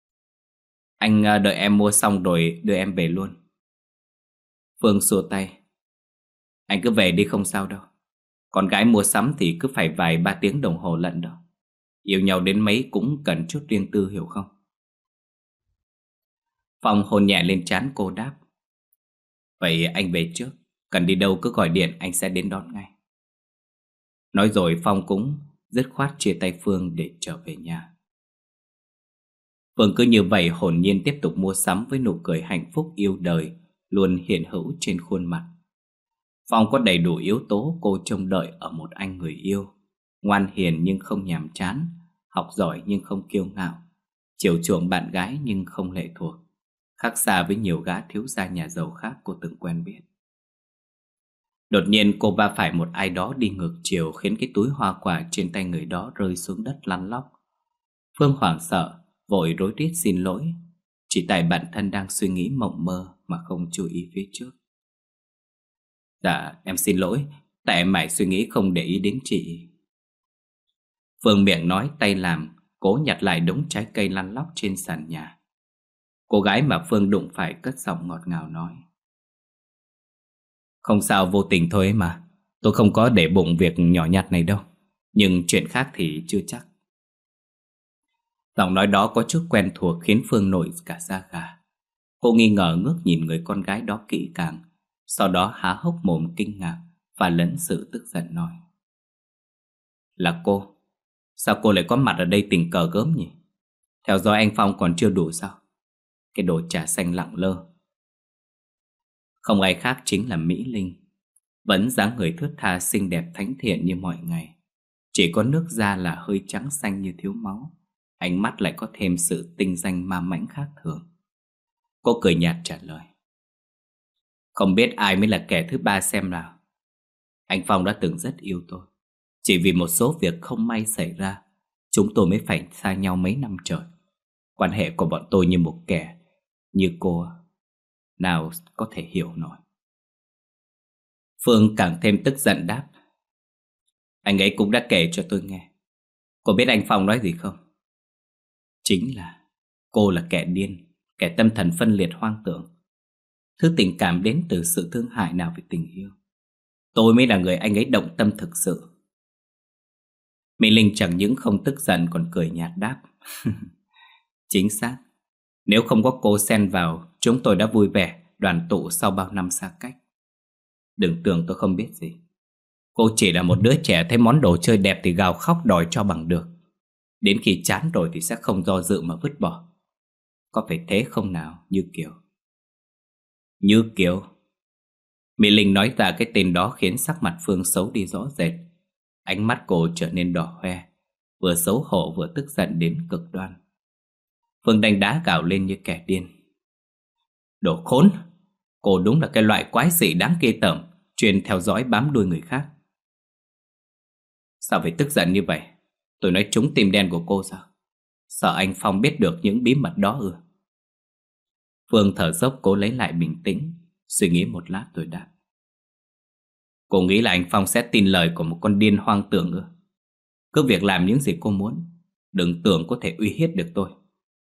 Anh đợi em mua xong rồi đưa em về luôn. Phương xua tay: Anh cứ về đi không sao đâu. Con gái mua sắm thì cứ phải vài ba tiếng đồng hồ lận đó. Yêu nhau đến mấy cũng cần chút riêng tư hiểu không? Phong hôn nhẹ lên trán cô đáp: Vậy anh về trước, cần đi đâu cứ gọi điện anh sẽ đến đón ngay. Nói rồi Phong cũng dứt khoát chia tay Phương để trở về nhà. Phương cứ như vậy hồn nhiên tiếp tục mua sắm với nụ cười hạnh phúc yêu đời luôn hiện hữu trên khuôn mặt. Phong có đầy đủ yếu tố cô trông đợi ở một anh người yêu: ngoan hiền nhưng không nhàm chán, học giỏi nhưng không kiêu ngạo, chiều chuộng bạn gái nhưng không lệ thuộc, khác xa với nhiều gã thiếu gia nhà giàu khác cô từng quen biết. Đột nhiên cô va phải một ai đó đi ngược chiều, khiến cái túi hoa quả trên tay người đó rơi xuống đất lăn lóc. Phương hoảng sợ, vội rối rít xin lỗi, chỉ tại bản thân đang suy nghĩ mộng mơ mà không chú ý phía trước. Dạ em xin lỗi, tại em mãi suy nghĩ không để ý đến chị. Phương miệng nói tay làm, cố nhặt lại đống trái cây lăn lóc trên sàn nhà. Cô gái mà Phương đụng phải cất giọng ngọt ngào nói: Không sao, vô tình thôi ấy mà. Tôi không có để bụng việc nhỏ nhặt này đâu. Nhưng chuyện khác thì chưa chắc. Giọng nói đó có chút quen thuộc khiến Phương nổi cả da gà. Cô nghi ngờ ngước nhìn người con gái đó kỹ càng, sau đó há hốc mồm kinh ngạc và lẫn sự tức giận nói: Là cô? Sao cô lại có mặt ở đây tình cờ gớm nhỉ? Theo dõi anh Phong còn chưa đủ sao? Cái đồ trà xanh lẳng lơ. Không ai khác chính là Mỹ Linh, vẫn dáng người thướt tha xinh đẹp thánh thiện như mọi ngày. Chỉ có nước da là hơi trắng xanh như thiếu máu, ánh mắt lại có thêm sự tinh danh ma mãnh khác thường. Cô cười nhạt trả lời: Không biết ai mới là kẻ thứ ba xem nào. Anh Phong đã từng rất yêu tôi. Chỉ vì một số việc không may xảy ra, chúng tôi mới phải xa nhau mấy năm trời. Quan hệ của bọn tôi như một kẻ như cô nào có thể hiểu nổi. Phương càng thêm tức giận đáp: Anh ấy cũng đã kể cho tôi nghe. Cô biết anh Phong nói gì không? Chính là cô là kẻ điên, kẻ tâm thần phân liệt hoang tưởng. Thứ tình cảm đến từ sự thương hại nào về tình yêu. Tôi mới là người anh ấy động tâm thực sự. Mỹ Linh chẳng những không tức giận còn cười nhạt đáp: Chính xác. Nếu không có cô xen vào, chúng tôi đã vui vẻ đoàn tụ sau bao năm xa cách. Đừng tưởng tôi không biết gì. Cô chỉ là một đứa trẻ thấy món đồ chơi đẹp thì gào khóc đòi cho bằng được. Đến khi chán rồi thì sẽ không do dự mà vứt bỏ. Có phải thế không nào, Như Kiều? Như Kiều? Mỹ Linh nói ra cái tên đó khiến sắc mặt Phương xấu đi rõ rệt. Ánh mắt cô trở nên đỏ hoe, vừa xấu hổ vừa tức giận đến cực đoan. Phương đánh đá gào lên như kẻ điên: Đồ khốn! Cô đúng là cái loại quái dị đáng ghê tởm, chuyên theo dõi bám đuôi người khác. Sao phải tức giận như vậy? Tôi nói trúng tim đen của cô sao? Sợ anh Phong biết được những bí mật đó ư? Phương thở dốc cố lấy lại bình tĩnh, suy nghĩ một lát rồi đáp: Cô nghĩ là anh Phong sẽ tin lời của một con điên hoang tưởng ư? Cứ việc làm những gì cô muốn, đừng tưởng có thể uy hiếp được tôi.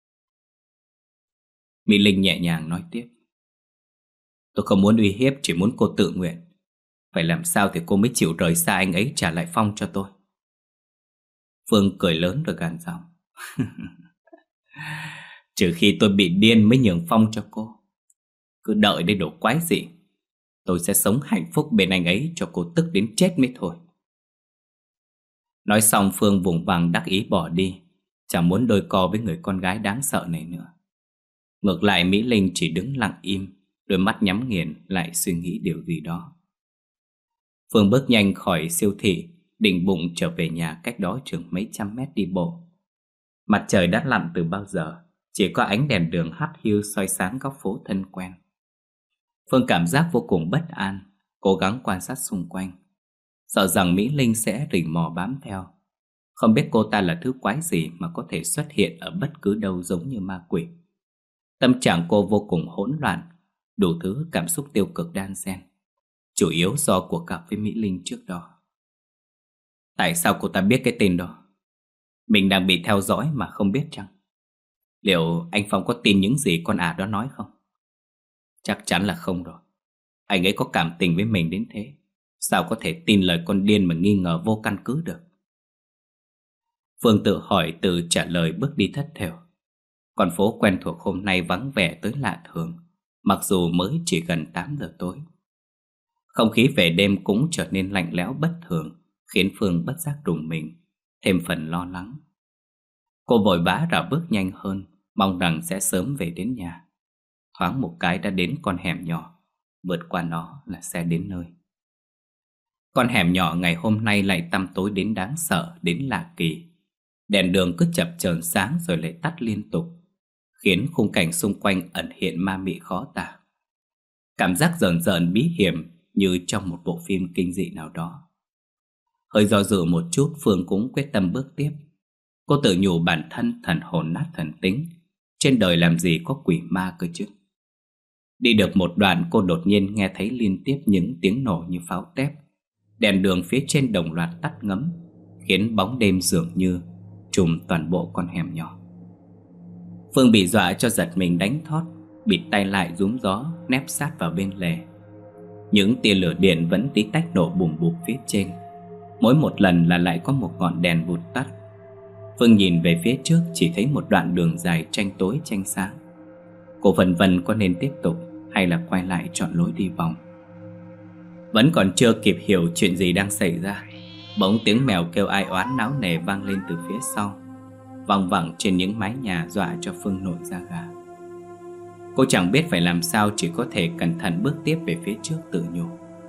Mỹ Linh nhẹ nhàng nói tiếp: Tôi không muốn uy hiếp, chỉ muốn cô tự nguyện. Phải làm sao thì cô mới chịu rời xa anh ấy, trả lại Phong cho tôi. Phương cười lớn rồi gằn giọng: Trừ khi tôi bị điên mới nhường Phong cho cô. Cứ đợi đây đồ quái gì. Tôi sẽ sống hạnh phúc bên anh ấy cho cô tức đến chết mới thôi. Nói xong Phương vùng vằng đắc ý bỏ đi, chẳng muốn đôi co với người con gái đáng sợ này nữa. Ngược lại Mỹ Linh chỉ đứng lặng im, đôi mắt nhắm nghiền lại suy nghĩ điều gì đó. Phương bước nhanh khỏi siêu thị, định bụng trở về nhà cách đó chừng mấy trăm mét đi bộ. Mặt trời đã lặn từ bao giờ, chỉ có ánh đèn đường hắt hiu soi sáng góc phố thân quen. Phương cảm giác vô cùng bất an, cố gắng quan sát xung quanh, sợ rằng Mỹ Linh sẽ rình mò bám theo. Không biết cô ta là thứ quái gì mà có thể xuất hiện ở bất cứ đâu giống như ma quỷ. Tâm trạng cô vô cùng hỗn loạn, đủ thứ cảm xúc tiêu cực đan xen, chủ yếu do cuộc gặp với Mỹ Linh trước đó. Tại sao cô ta biết cái tên đó? Mình đang bị theo dõi mà không biết chăng? Liệu anh Phong có tin những gì con ả đó nói không? Chắc chắn là không rồi. Anh ấy có cảm tình với mình đến thế, sao có thể tin lời con điên mà nghi ngờ vô căn cứ được? Phương tự hỏi tự trả lời bước đi thất thểu. Con phố quen thuộc hôm nay vắng vẻ tới lạ thường, mặc dù mới chỉ gần tám giờ tối. Không khí về đêm cũng trở nên lạnh lẽo bất thường, khiến Phương bất giác rùng mình, thêm phần lo lắng. Cô vội vã rảo bước nhanh hơn, mong rằng sẽ sớm về đến nhà. Thoáng một cái đã đến con hẻm nhỏ, vượt qua nó là sẽ đến nơi. Con hẻm nhỏ ngày hôm nay lại tăm tối đến đáng sợ, đến lạ kỳ. Đèn đường cứ chập chờn sáng rồi lại tắt liên tục, khiến khung cảnh xung quanh ẩn hiện ma mị khó tả. Cảm giác rờn rợn bí hiểm như trong một bộ phim kinh dị nào đó. Hơi do dự một chút, Phương cũng quyết tâm bước tiếp. Cô tự nhủ bản thân thần hồn nát thần tính, trên đời làm gì có quỷ ma cơ chứ. Đi được một đoạn cô đột nhiên nghe thấy liên tiếp những tiếng nổ như pháo tép. Đèn đường phía trên đồng loạt tắt ngấm, khiến bóng đêm dường như trùm toàn bộ con hẻm nhỏ. Phương bị dọa cho giật mình đánh thót, bịt tay lại rúm gió, nép sát vào bên lề. Những tia lửa điện vẫn tí tách nổ bùm bụp phía trên. Mỗi một lần là lại có một ngọn đèn vụt tắt. Phương nhìn về phía trước chỉ thấy một đoạn đường dài tranh tối tranh sáng. Cô vân vân có nên tiếp tục hay là quay lại chọn lối đi vòng. Vẫn còn chưa kịp hiểu chuyện gì đang xảy ra, bỗng tiếng mèo kêu ai oán náo nề vang lên từ phía sau, văng vẳng trên những mái nhà dọa cho Phương nổi da gà. Cô chẳng biết phải làm sao, chỉ có thể cẩn thận bước tiếp về phía trước tự nhủ: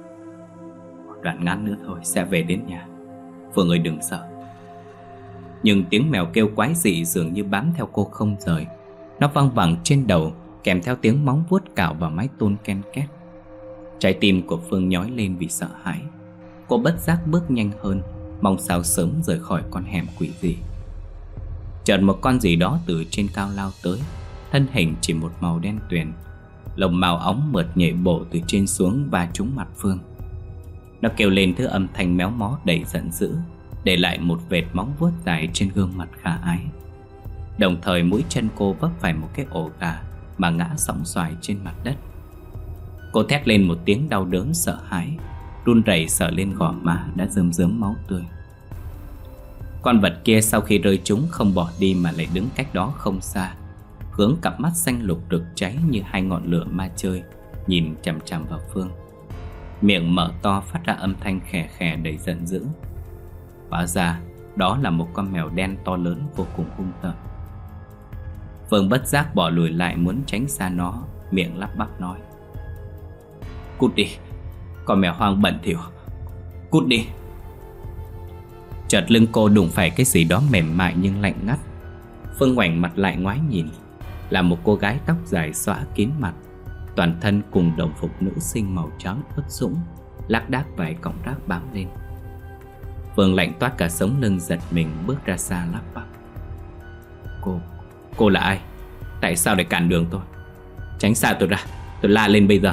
một đoạn ngắn nữa thôi sẽ về đến nhà, Phương ơi đừng sợ. Nhưng tiếng mèo kêu quái dị dường như bám theo cô không rời. Nó văng vẳng trên đầu, kèm theo tiếng móng vuốt cào vào mái tôn ken két. Trái tim của Phương nhói lên vì sợ hãi. Cô bất giác bước nhanh hơn, mong sao sớm rời khỏi con hẻm quỷ dị. Chợt một con gì đó từ trên cao lao tới, thân hình chỉ một màu đen tuyền, lồng màu óng mượt nhảy bổ từ trên xuống và trúng mặt Phương. Nó kêu lên thứ âm thanh méo mó đầy giận dữ, để lại một vệt móng vuốt dài trên gương mặt khả ái. Đồng thời mũi chân cô vấp phải một cái ổ gà mà ngã sóng xoài trên mặt đất. Cô thét lên một tiếng đau đớn sợ hãi, run rẩy sờ lên gò má đã rơm rớm máu tươi. Con vật kia sau khi rơi trúng không bỏ đi mà lại đứng cách đó không xa, hướng cặp mắt xanh lục rực cháy như hai ngọn lửa ma chơi, nhìn chằm chằm vào Phương. Miệng mở to phát ra âm thanh khè khè đầy giận dữ. Hóa ra đó là một con mèo đen to lớn vô cùng hung tợn. Phương bất giác bỏ lùi lại muốn tránh xa nó, miệng lắp bắp nói: "Cút đi, con mèo hoang bẩn thỉu, cút đi." Chợt lưng cô đụng phải cái gì đó mềm mại nhưng lạnh ngắt. Phương ngoảnh mặt lại ngoái nhìn, là một cô gái tóc dài xõa kín mặt, toàn thân cùng đồng phục nữ sinh màu trắng ướt sũng, lác đác vài cọng rác bám lên. Phương lạnh toát cả sống lưng, giật mình bước ra xa lắp bắp: Cô, cô là ai? Tại sao lại cản đường tôi? Tránh xa tôi ra, tôi la lên bây giờ."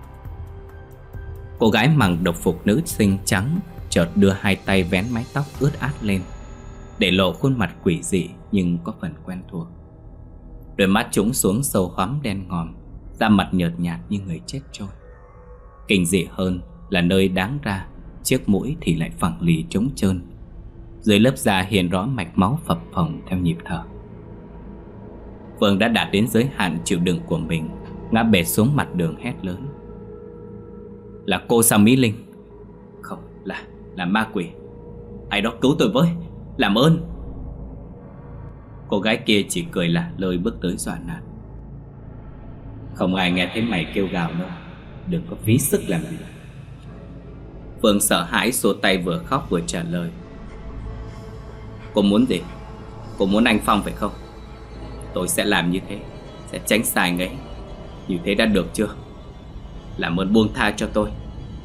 Cô gái mặc đồng phục nữ sinh trắng chợt đưa hai tay vén mái tóc ướt át lên, để lộ khuôn mặt quỷ dị nhưng có phần quen thuộc. Đôi mắt trũng xuống sâu hoắm đen ngòm, da mặt nhợt nhạt như người chết trôi. Kinh dị hơn là nơi đáng ra chiếc mũi thì lại phẳng lì trống trơn, dưới lớp da hiện rõ mạch máu phập phồng theo nhịp thở. Phương đã đạt đến giới hạn chịu đựng của mình, ngã bệt xuống mặt đường hét lớn: "Là cô sao Mỹ Linh?" "Không, là, là ma quỷ. Ai đó cứu tôi với, làm ơn." Cô gái kia chỉ cười lả lơi bước tới dọa nạt: "Không ai nghe thấy mày kêu gào đâu, đừng có phí sức làm gì." Phương sợ hãi xua tay, vừa khóc vừa trả lời: "Cô muốn gì? Cô muốn anh Phong phải không? Tôi sẽ làm như thế, sẽ tránh xa anh ấy. Như thế đã được chưa? Làm ơn buông tha cho tôi."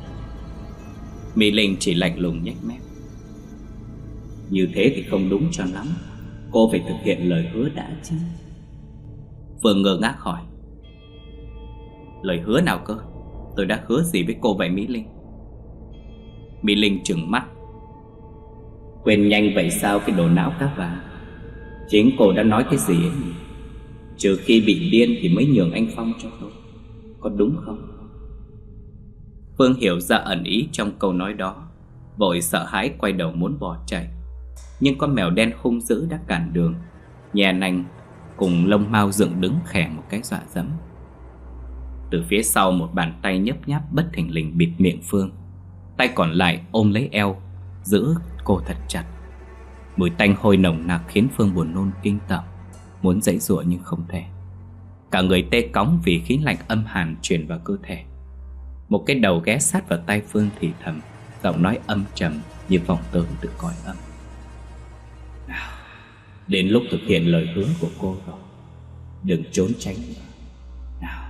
Mỹ Linh chỉ lạnh lùng nhếch mép: "Như thế thì không đúng cho lắm. Cô phải thực hiện lời hứa đã chứ." Phương ngơ ngác hỏi: "Lời hứa nào cơ? Tôi đã hứa gì với cô vậy Mỹ Linh?" Mỹ Linh trừng mắt: "Quên nhanh vậy sao cái đồ não cá vàng? Chính cô đã nói cái gì ấy nhỉ? Trừ khi bị điên thì mới nhường anh Phong cho tôi, có đúng không?" Phương hiểu ra ẩn ý trong câu nói đó, vội sợ hãi quay đầu muốn bỏ chạy. Nhưng con mèo đen hung dữ đã cản đường, nhè nanh cùng lông mao dựng đứng khè một cái dọa dẫm. Từ phía sau một bàn tay nhấp nháp bất thình lình bịt miệng Phương, tay còn lại ôm lấy eo, giữ cô thật chặt. Mùi tanh hôi nồng nặc khiến Phương buồn nôn kinh tởm, muốn giãy giụa nhưng không thể. Cả người tê cóng vì khí lạnh âm hàn truyền vào cơ thể. Một cái đầu ghé sát vào tai Phương thì thầm, giọng nói âm trầm như vọng tới từ cõi âm: "Nào, đến lúc thực hiện lời hứa của cô rồi, đừng trốn tránh nữa. Nào."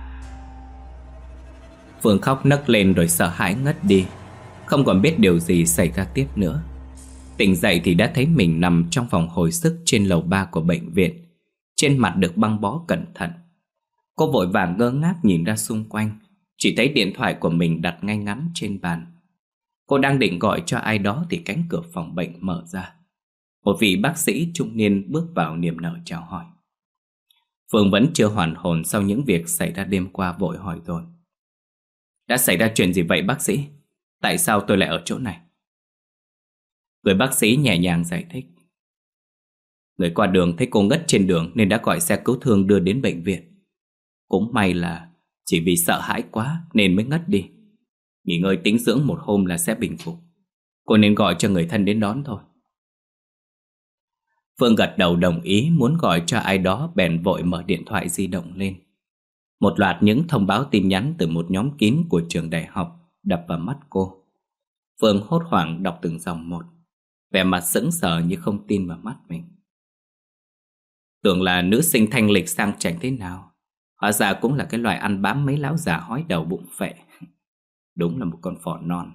Phương khóc nấc lên rồi sợ hãi ngất đi, không còn biết điều gì xảy ra tiếp nữa. Tỉnh dậy thì đã thấy mình nằm trong phòng hồi sức trên lầu ba của bệnh viện, trên mặt được băng bó cẩn thận. Cô vội vàng ngơ ngác nhìn ra xung quanh, chỉ thấy điện thoại của mình đặt ngay ngắn trên bàn. Cô đang định gọi cho ai đó thì cánh cửa phòng bệnh mở ra. Một vị bác sĩ trung niên bước vào niềm nở chào hỏi. Phương vẫn chưa hoàn hồn sau những việc xảy ra đêm qua, vội hỏi dồn: "Đã xảy ra chuyện gì vậy bác sĩ? Tại sao tôi lại ở chỗ này?" Người bác sĩ nhẹ nhàng giải thích: "Người qua đường thấy cô ngất trên đường nên đã gọi xe cứu thương đưa đến bệnh viện. Cũng may là chỉ vì sợ hãi quá nên mới ngất đi. Nghỉ ngơi tĩnh dưỡng một hôm là sẽ bình phục. Cô nên gọi cho người thân đến đón thôi." Phương gật đầu đồng ý, muốn gọi cho ai đó bèn vội mở điện thoại di động lên. Một loạt những thông báo tin nhắn từ một nhóm kín của trường đại học đập vào mắt cô. Phương hốt hoảng đọc từng dòng một, vẻ mặt sững sờ như không tin vào mắt mình. Tưởng là nữ sinh thanh lịch sang chảnh thế nào, hóa ra cũng là cái loại ăn bám mấy lão già hói đầu bụng phệ. Đúng là một con phò non.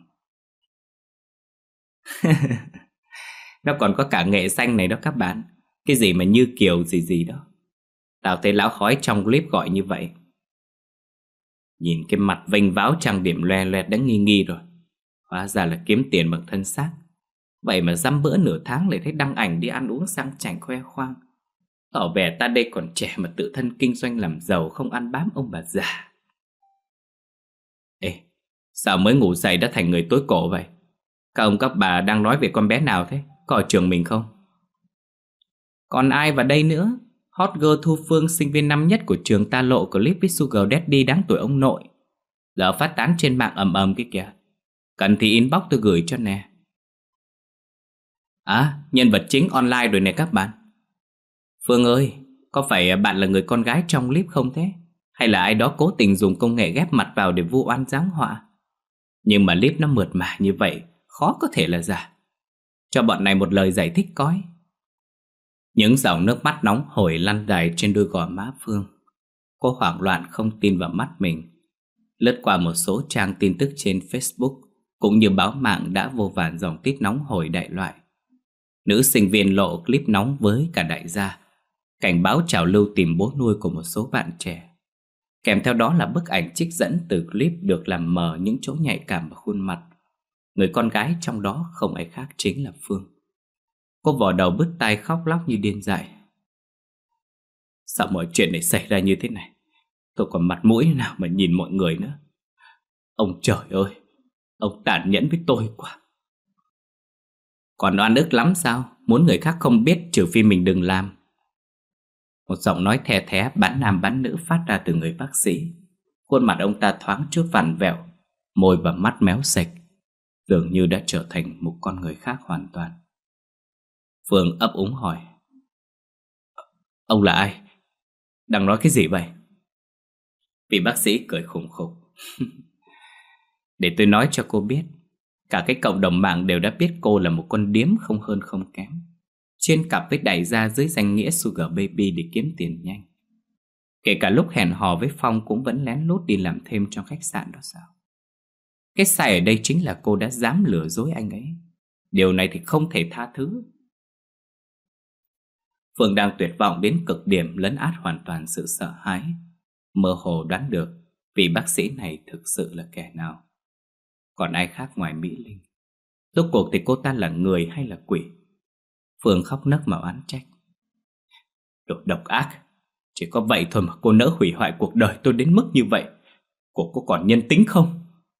Nó còn có cả nghệ danh này đó các bạn. Cái gì mà Như Kiều gì gì đó. Tao thấy lão khói trong clip gọi như vậy. Nhìn cái mặt vênh váo trang điểm loe loẹt đã nghi nghi rồi. Hóa ra là kiếm tiền bằng thân xác. Vậy mà dăm bữa nửa tháng lại thấy đăng ảnh đi ăn uống sang chảnh khoe khoang. Tỏ vẻ ta đây còn trẻ mà tự thân kinh doanh làm giàu, không ăn bám ông bà già. Ê, sao mới ngủ dậy đã thành người tối cổ vậy? Các ông các bà đang nói về con bé nào thế? Có ở trường mình không? Còn ai vào đây nữa? Hot girl Thu Phương, sinh viên năm nhất của trường ta, lộ clip với Sugar Daddy đáng tuổi ông nội. Giờ phát tán trên mạng ầm ầm kia kìa. Cần thì inbox tôi gửi cho nè. À, nhân vật chính online rồi nè các bạn. Phương ơi, có phải bạn là người con gái trong clip không thế? Hay là ai đó cố tình dùng công nghệ ghép mặt vào để vu oan giáng họa? Nhưng mà clip nó mượt mà như vậy, khó có thể là giả. Cho bọn này một lời giải thích coi. Những dòng nước mắt nóng hổi lăn dài trên đôi gò má Phương. Cô hoảng loạn không tin vào mắt mình. Lướt qua một số trang tin tức trên Facebook cũng như báo mạng đã vô vàn dòng tít nóng hổi đại loại. Nữ sinh viên lộ clip nóng với cả đại gia, cảnh báo trào lưu tìm bố nuôi của một số bạn trẻ. Kèm theo đó là bức ảnh trích dẫn từ clip được làm mờ những chỗ nhạy cảm ở khuôn mặt. Người con gái trong đó không ai khác chính là Phương. Cô vò đầu bứt tai khóc lóc như điên dại. Sao mọi chuyện này xảy ra như thế này? Tôi còn mặt mũi nào mà nhìn mọi người nữa. Ông trời ơi, ông tàn nhẫn với tôi quá. Còn oan ức lắm sao? Muốn người khác không biết trừ phi mình đừng làm. Một giọng nói the thé bán nam bán nữ phát ra từ người bác sĩ. Khuôn mặt ông ta thoáng chút vằn vẹo, môi và mắt méo sạch, dường như đã trở thành một con người khác hoàn toàn. Phương ấp úng hỏi: Ông là ai? Đang nói cái gì vậy? Vị bác sĩ cười khủng khục. Để tôi nói cho cô biết, cả cái cộng đồng mạng đều đã biết cô là một con điếm không hơn không kém, chuyên cặp với đại gia dưới danh nghĩa Sugar Baby để kiếm tiền nhanh. Kể cả lúc hẹn hò với Phong cũng vẫn lén lút đi làm thêm trong khách sạn đó sao? Cái sai ở đây chính là cô đã dám lừa dối anh ấy. Điều này thì không thể tha thứ. Phương đang tuyệt vọng đến cực điểm, lấn át hoàn toàn sự sợ hãi. Mơ hồ đoán được vị bác sĩ này thực sự là kẻ nào. Còn ai khác ngoài Mỹ Linh? Rốt cuộc thì cô ta là người hay là quỷ? Phương khóc nấc mà oán trách. Đồ độc ác. Chỉ có vậy thôi mà cô nỡ hủy hoại cuộc đời tôi đến mức như vậy. Cô có còn nhân tính không?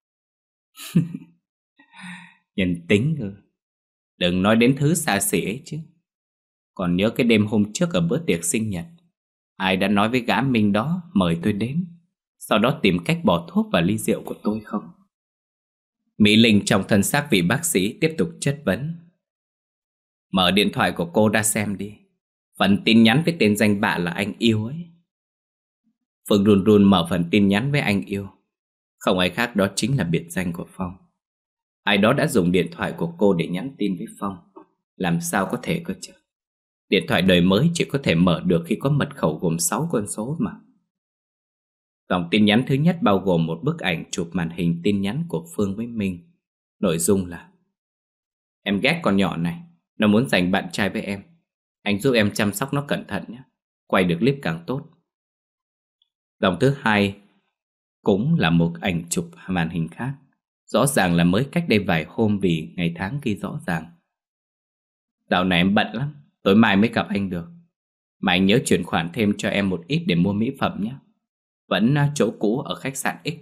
Nhân tính ư? Đừng nói đến thứ xa xỉ ấy chứ. Còn nhớ cái đêm hôm trước ở bữa tiệc sinh nhật, ai đã nói với gã Minh đó mời tôi đến, sau đó tìm cách bỏ thuốc vào ly rượu của tôi không? Mỹ Linh trong thân xác vị bác sĩ tiếp tục chất vấn. Mở điện thoại của cô ra xem đi. Phần tin nhắn với tên danh bạ là anh yêu ấy. Phương run run mở phần tin nhắn với anh yêu. Không ai khác, đó chính là biệt danh của Phong. Ai đó đã dùng điện thoại của cô để nhắn tin với Phong. Làm sao có thể cơ chứ? Điện thoại đời mới chỉ có thể mở được khi có mật khẩu gồm sáu con số mà. Dòng tin nhắn thứ nhất bao gồm một bức ảnh chụp màn hình tin nhắn của Phương với Minh. Nội dung là: Em ghét con nhỏ này, nó muốn giành bạn trai với em. Anh giúp em chăm sóc nó cẩn thận nhé. Quay được clip càng tốt. Dòng thứ hai cũng là một ảnh chụp màn hình khác. Rõ ràng là mới cách đây vài hôm vì ngày tháng ghi rõ ràng. Dạo này em bận lắm, tối mai mới gặp anh được. Mà anh nhớ chuyển khoản thêm cho em một ít để mua mỹ phẩm nhé. Vẫn chỗ cũ ở khách sạn X.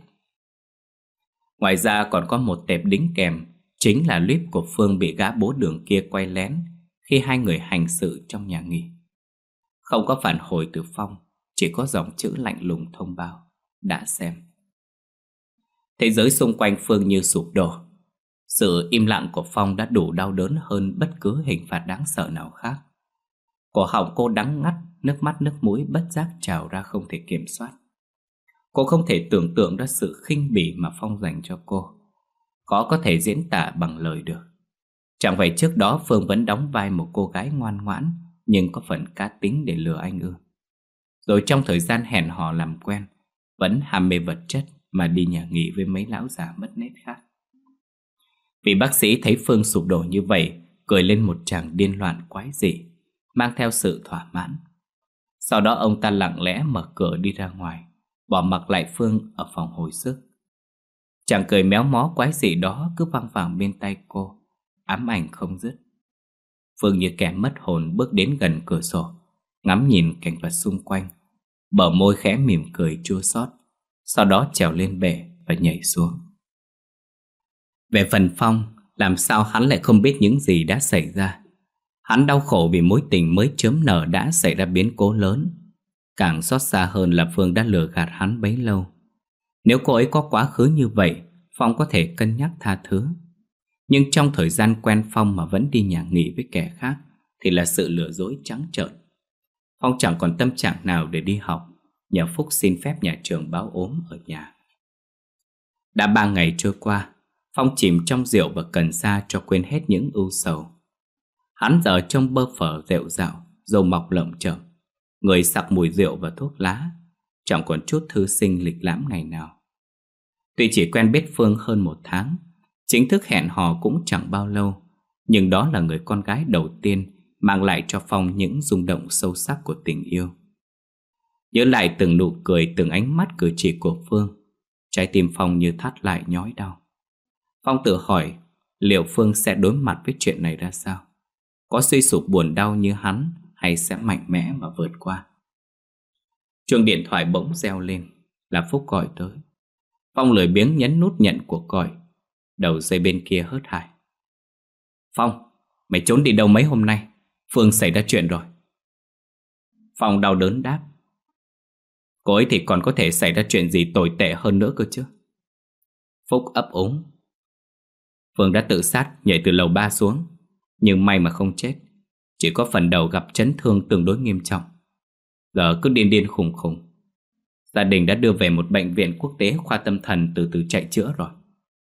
Ngoài ra còn có một tệp đính kèm, chính là clip của Phương bị gã bố Đường kia quay lén khi hai người hành sự trong nhà nghỉ. Không có phản hồi từ Phong, chỉ có dòng chữ lạnh lùng thông báo: đã xem. Thế giới xung quanh Phương như sụp đổ. Sự im lặng của Phong đã đủ đau đớn hơn bất cứ hình phạt đáng sợ nào khác. Cổ họng cô đắng ngắt, nước mắt nước mũi bất giác trào ra không thể kiểm soát. Cô không thể tưởng tượng ra sự khinh bỉ mà Phong dành cho cô. Khó có thể diễn tả bằng lời được. Chẳng phải trước đó Phương vẫn đóng vai một cô gái ngoan ngoãn nhưng có phần cá tính để lừa anh ư? Rồi trong thời gian hẹn hò làm quen, vẫn ham mê vật chất mà đi nhà nghỉ với mấy lão già mất nết khác. Vị bác sĩ thấy Phương sụp đổ như vậy, cười lên một tràng điên loạn quái dị, mang theo sự thỏa mãn. Sau đó ông ta lặng lẽ mở cửa đi ra ngoài, bỏ mặc lại Phương ở phòng hồi sức. Chàng cười méo mó quái dị đó cứ văng vẳng bên tai cô, ám ảnh không dứt. Phương như kẻ mất hồn bước đến gần cửa sổ, ngắm nhìn cảnh vật xung quanh, bờ môi khẽ mỉm cười chua xót, sau đó trèo lên bệ và nhảy xuống. Về phần Phong, làm sao hắn lại không biết những gì đã xảy ra. Hắn đau khổ vì mối tình mới chớm nở đã xảy ra biến cố lớn. Càng xót xa hơn là Phương đã lừa gạt hắn bấy lâu. Nếu cô ấy có quá khứ như vậy, Phong có thể cân nhắc tha thứ. Nhưng trong thời gian quen Phong mà vẫn đi nhà nghỉ với kẻ khác thì là sự lừa dối trắng trợn. Phong chẳng còn tâm trạng nào để đi học, nhờ Phúc xin phép nhà trường báo ốm ở nhà. Đã ba ngày trôi qua, Phong chìm trong rượu và cần sa cho quên hết những ưu sầu. Hắn giờ trông bơ phờ rệu rạo, râu mọc lởm chởm, người sặc mùi rượu và thuốc lá, chẳng còn chút thư sinh lịch lãm ngày nào. Tuy chỉ quen biết Phương hơn một tháng, chính thức hẹn hò cũng chẳng bao lâu, nhưng đó là người con gái đầu tiên mang lại cho Phong những rung động sâu sắc của tình yêu. Nhớ lại từng nụ cười, từng ánh mắt cử chỉ của Phương, trái tim Phong như thắt lại nhói đau. Phong tự hỏi liệu Phương sẽ đối mặt với chuyện này ra sao, có suy sụp buồn đau như hắn hay sẽ mạnh mẽ mà vượt qua. Chuông điện thoại bỗng reo lên, là Phúc gọi tới. Phong lười biếng nhấn nút nhận cuộc gọi. Đầu dây bên kia hớt hải: Phong, mày trốn đi đâu mấy hôm nay? Phương xảy ra chuyện rồi. Phong đau đớn đáp: Cô ấy thì còn có thể xảy ra chuyện gì tồi tệ hơn nữa cơ chứ. Phúc ấp úng: Phương đã tự sát nhảy từ lầu ba xuống, nhưng may mà không chết, chỉ có phần đầu gặp chấn thương tương đối nghiêm trọng, giờ cứ điên điên khùng khùng. Gia đình đã đưa về một bệnh viện quốc tế khoa tâm thần từ từ chạy chữa rồi.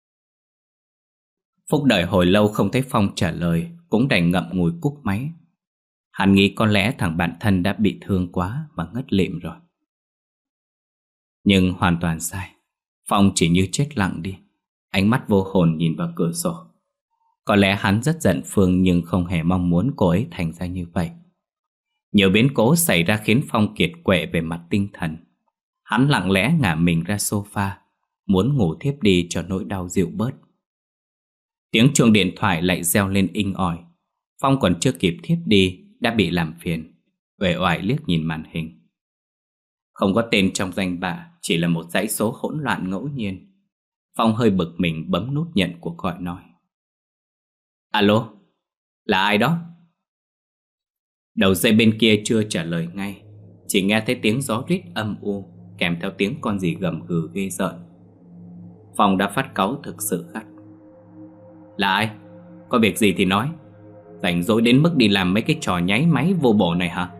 Phúc đợi hồi lâu không thấy Phong trả lời, cũng đành ngậm ngùi cúp máy. Hắn nghĩ có lẽ thằng bạn thân đã bị thương quá mà ngất lịm rồi. Nhưng hoàn toàn sai. Phong chỉ như chết lặng đi, ánh mắt vô hồn nhìn vào cửa sổ. Có lẽ hắn rất giận Phương, nhưng không hề mong muốn cô ấy thành ra như vậy. Nhiều biến cố xảy ra khiến Phong kiệt quệ về mặt tinh thần. Hắn lặng lẽ ngả mình ra sofa, muốn ngủ thiếp đi cho nỗi đau dịu bớt. Tiếng chuông điện thoại lại reo lên inh ỏi. Phong còn chưa kịp thiếp đi đã bị làm phiền, uể oải liếc nhìn màn hình. Không có tên trong danh bạ, chỉ là một dãy số hỗn loạn ngẫu nhiên. Phong hơi bực mình bấm nút nhận cuộc gọi nói: Alo, là ai đó? Đầu dây bên kia chưa trả lời ngay, chỉ nghe thấy tiếng gió rít âm u kèm theo tiếng con gì gầm gừ ghê rợn. Phong đã phát cáu thực sự gắt: Là ai? Có việc gì thì nói. Rảnh rỗi đến mức đi làm mấy cái trò nháy máy vô bổ này hả?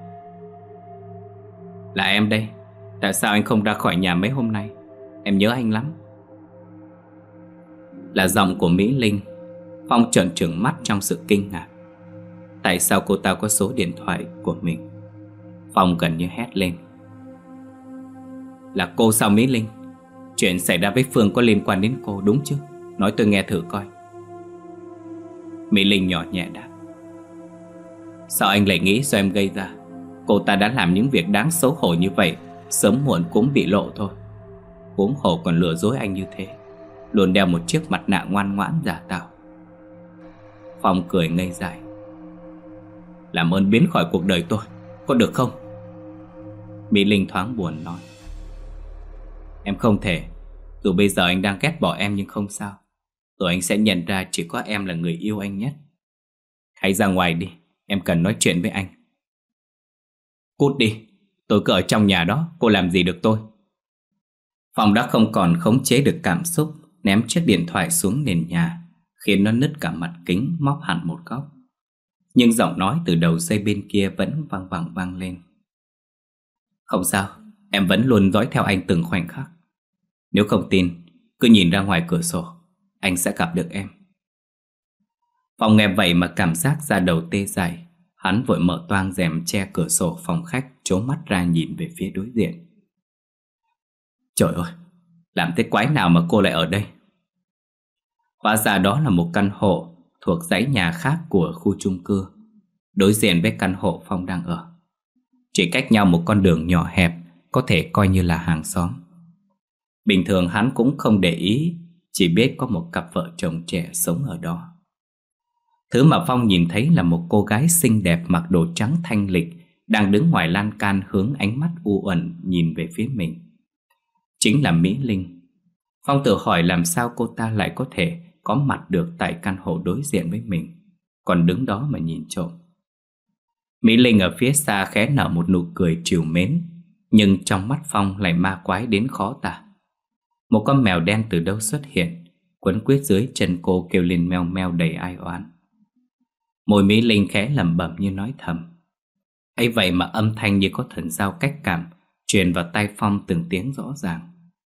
Là em đây. Tại sao anh không ra khỏi nhà mấy hôm nay? Em nhớ anh lắm. Là giọng của Mỹ Linh. Phong trợn trừng mắt trong sự kinh ngạc. Tại sao cô ta có số điện thoại của mình? Phong gần như hét lên: Là cô sao Mỹ Linh? Chuyện xảy ra với Phương có liên quan đến cô đúng chứ? Nói tôi nghe thử coi. Mỹ Linh nhỏ nhẹ đáp: Sao anh lại nghĩ do em gây ra? Cô ta đã làm những việc đáng xấu hổ như vậy, sớm muộn cũng bị lộ thôi. Huống hồ còn lừa dối anh như thế, luôn đeo một chiếc mặt nạ ngoan ngoãn giả tạo. Phong cười ngây dại: Làm ơn biến khỏi cuộc đời tôi, có được không? Mỹ Linh thoáng buồn nói: Em không thể. Dù bây giờ anh đang ghét bỏ em nhưng không sao. Rồi anh sẽ nhận ra chỉ có em là người yêu anh nhất. Hãy ra ngoài đi, em cần nói chuyện với anh. Cút đi, tôi cứ ở trong nhà đó, cô làm gì được tôi? Phong đã không còn khống chế được cảm xúc, ném chiếc điện thoại xuống nền nhà, khiến nó nứt cả mặt kính, móc hẳn một góc. Nhưng giọng nói từ đầu dây bên kia vẫn vang vẳng vang lên: Không sao, em vẫn luôn dõi theo anh từng khoảnh khắc. Nếu không tin, cứ nhìn ra ngoài cửa sổ, anh sẽ gặp được em. Phong nghe vậy mà cảm giác da đầu tê dại. Hắn vội mở toang rèm che cửa sổ phòng khách, trố mắt ra nhìn về phía đối diện. Trời ơi, làm thế quái nào mà cô lại ở đây? Hóa ra đó là một căn hộ thuộc dãy nhà khác của khu chung cư, đối diện với căn hộ Phong đang ở. Chỉ cách nhau một con đường nhỏ hẹp, có thể coi như là hàng xóm. Bình thường hắn cũng không để ý, chỉ biết có một cặp vợ chồng trẻ sống ở đó. Thứ mà Phong nhìn thấy là một cô gái xinh đẹp mặc đồ trắng thanh lịch đang đứng ngoài lan can hướng ánh mắt u uẩn nhìn về phía mình. Chính là Mỹ Linh. Phong tự hỏi làm sao cô ta lại có thể có mặt được tại căn hộ đối diện với mình, còn đứng đó mà nhìn trộm. Mỹ Linh ở phía xa khẽ nở một nụ cười trìu mến, nhưng trong mắt Phong lại ma quái đến khó tả. Một con mèo đen từ đâu xuất hiện, quấn quýt dưới chân cô kêu lên meo meo đầy ai oán. Môi Mỹ Linh khẽ lẩm bẩm như nói thầm. Ấy vậy mà âm thanh như có thần giao cách cảm truyền vào tai Phong từng tiếng rõ ràng.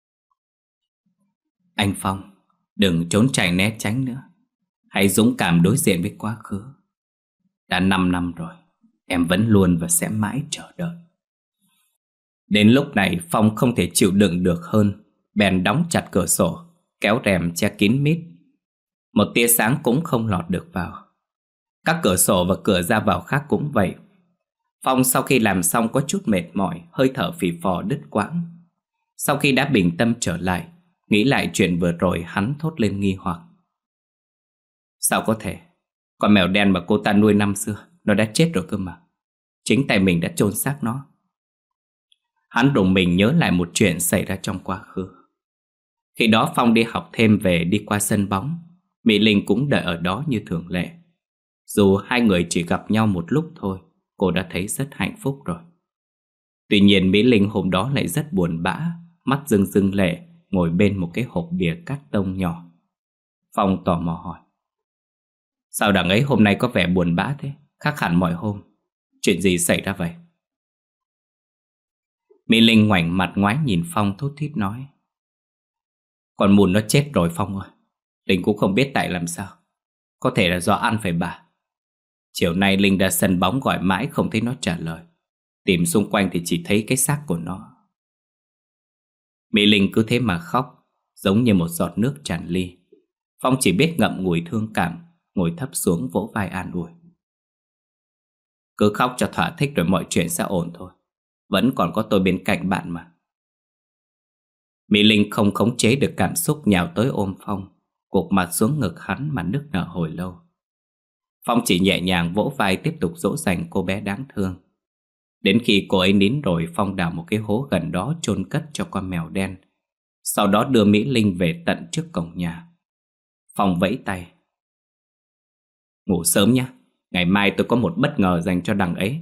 Anh Phong, đừng trốn chạy né tránh nữa. Hãy dũng cảm đối diện với quá khứ. Đã năm năm rồi, em vẫn luôn và sẽ mãi chờ đợi. Đến lúc này Phong không thể chịu đựng được hơn, bèn đóng chặt cửa sổ, kéo rèm che kín mít. Một tia sáng cũng không lọt được vào. Các cửa sổ và cửa ra vào khác cũng vậy. Phong sau khi làm xong có chút mệt mỏi, hơi thở phì phò đứt quãng. Sau khi đã bình tâm trở lại, nghĩ lại chuyện vừa rồi, hắn thốt lên nghi hoặc. Sao có thể? Con mèo đen mà cô ta nuôi năm xưa, nó đã chết rồi cơ mà. Chính tay mình đã chôn xác nó. Hắn đùng mình nhớ lại một chuyện xảy ra trong quá khứ. Khi đó Phong đi học thêm về, đi qua sân bóng, Mỹ Linh cũng đợi ở đó như thường lệ. Dù hai người chỉ gặp nhau một lúc thôi, cô đã thấy rất hạnh phúc rồi. Tuy nhiên Mỹ Linh hôm đó lại rất buồn bã, mắt rưng rưng lệ, ngồi bên một cái hộp bìa cát tông nhỏ. Phong tò mò hỏi. Sao đằng ấy hôm nay có vẻ buồn bã thế, khác hẳn mọi hôm. Chuyện gì xảy ra vậy? Mỹ Linh ngoảnh mặt ngoái nhìn Phong thút thít nói. Con mùn nó chết rồi Phong ơi. Linh cũng không biết tại làm sao. Có thể là do ăn phải bà. Chiều nay Linh ra sân bóng gọi mãi không thấy nó trả lời. Tìm xung quanh thì chỉ thấy cái xác của nó. Mỹ Linh cứ thế mà khóc, giống như một giọt nước tràn ly. Phong chỉ biết ngậm ngùi thương cảm, ngồi thấp xuống vỗ vai an ủi. Cứ khóc cho thỏa thích rồi mọi chuyện sẽ ổn thôi. Vẫn còn có tôi bên cạnh bạn mà. Mỹ Linh không khống chế được cảm xúc nhào tới ôm Phong, gục mặt xuống ngực hắn mà nức nở hồi lâu. Phong chỉ nhẹ nhàng vỗ vai tiếp tục dỗ dành cô bé đáng thương. Đến khi cô ấy nín rồi, Phong đào một cái hố gần đó chôn cất cho con mèo đen. Sau đó đưa Mỹ Linh về tận trước cổng nhà. Phong vẫy tay. Ngủ sớm nhé, ngày mai tôi có một bất ngờ dành cho đằng ấy.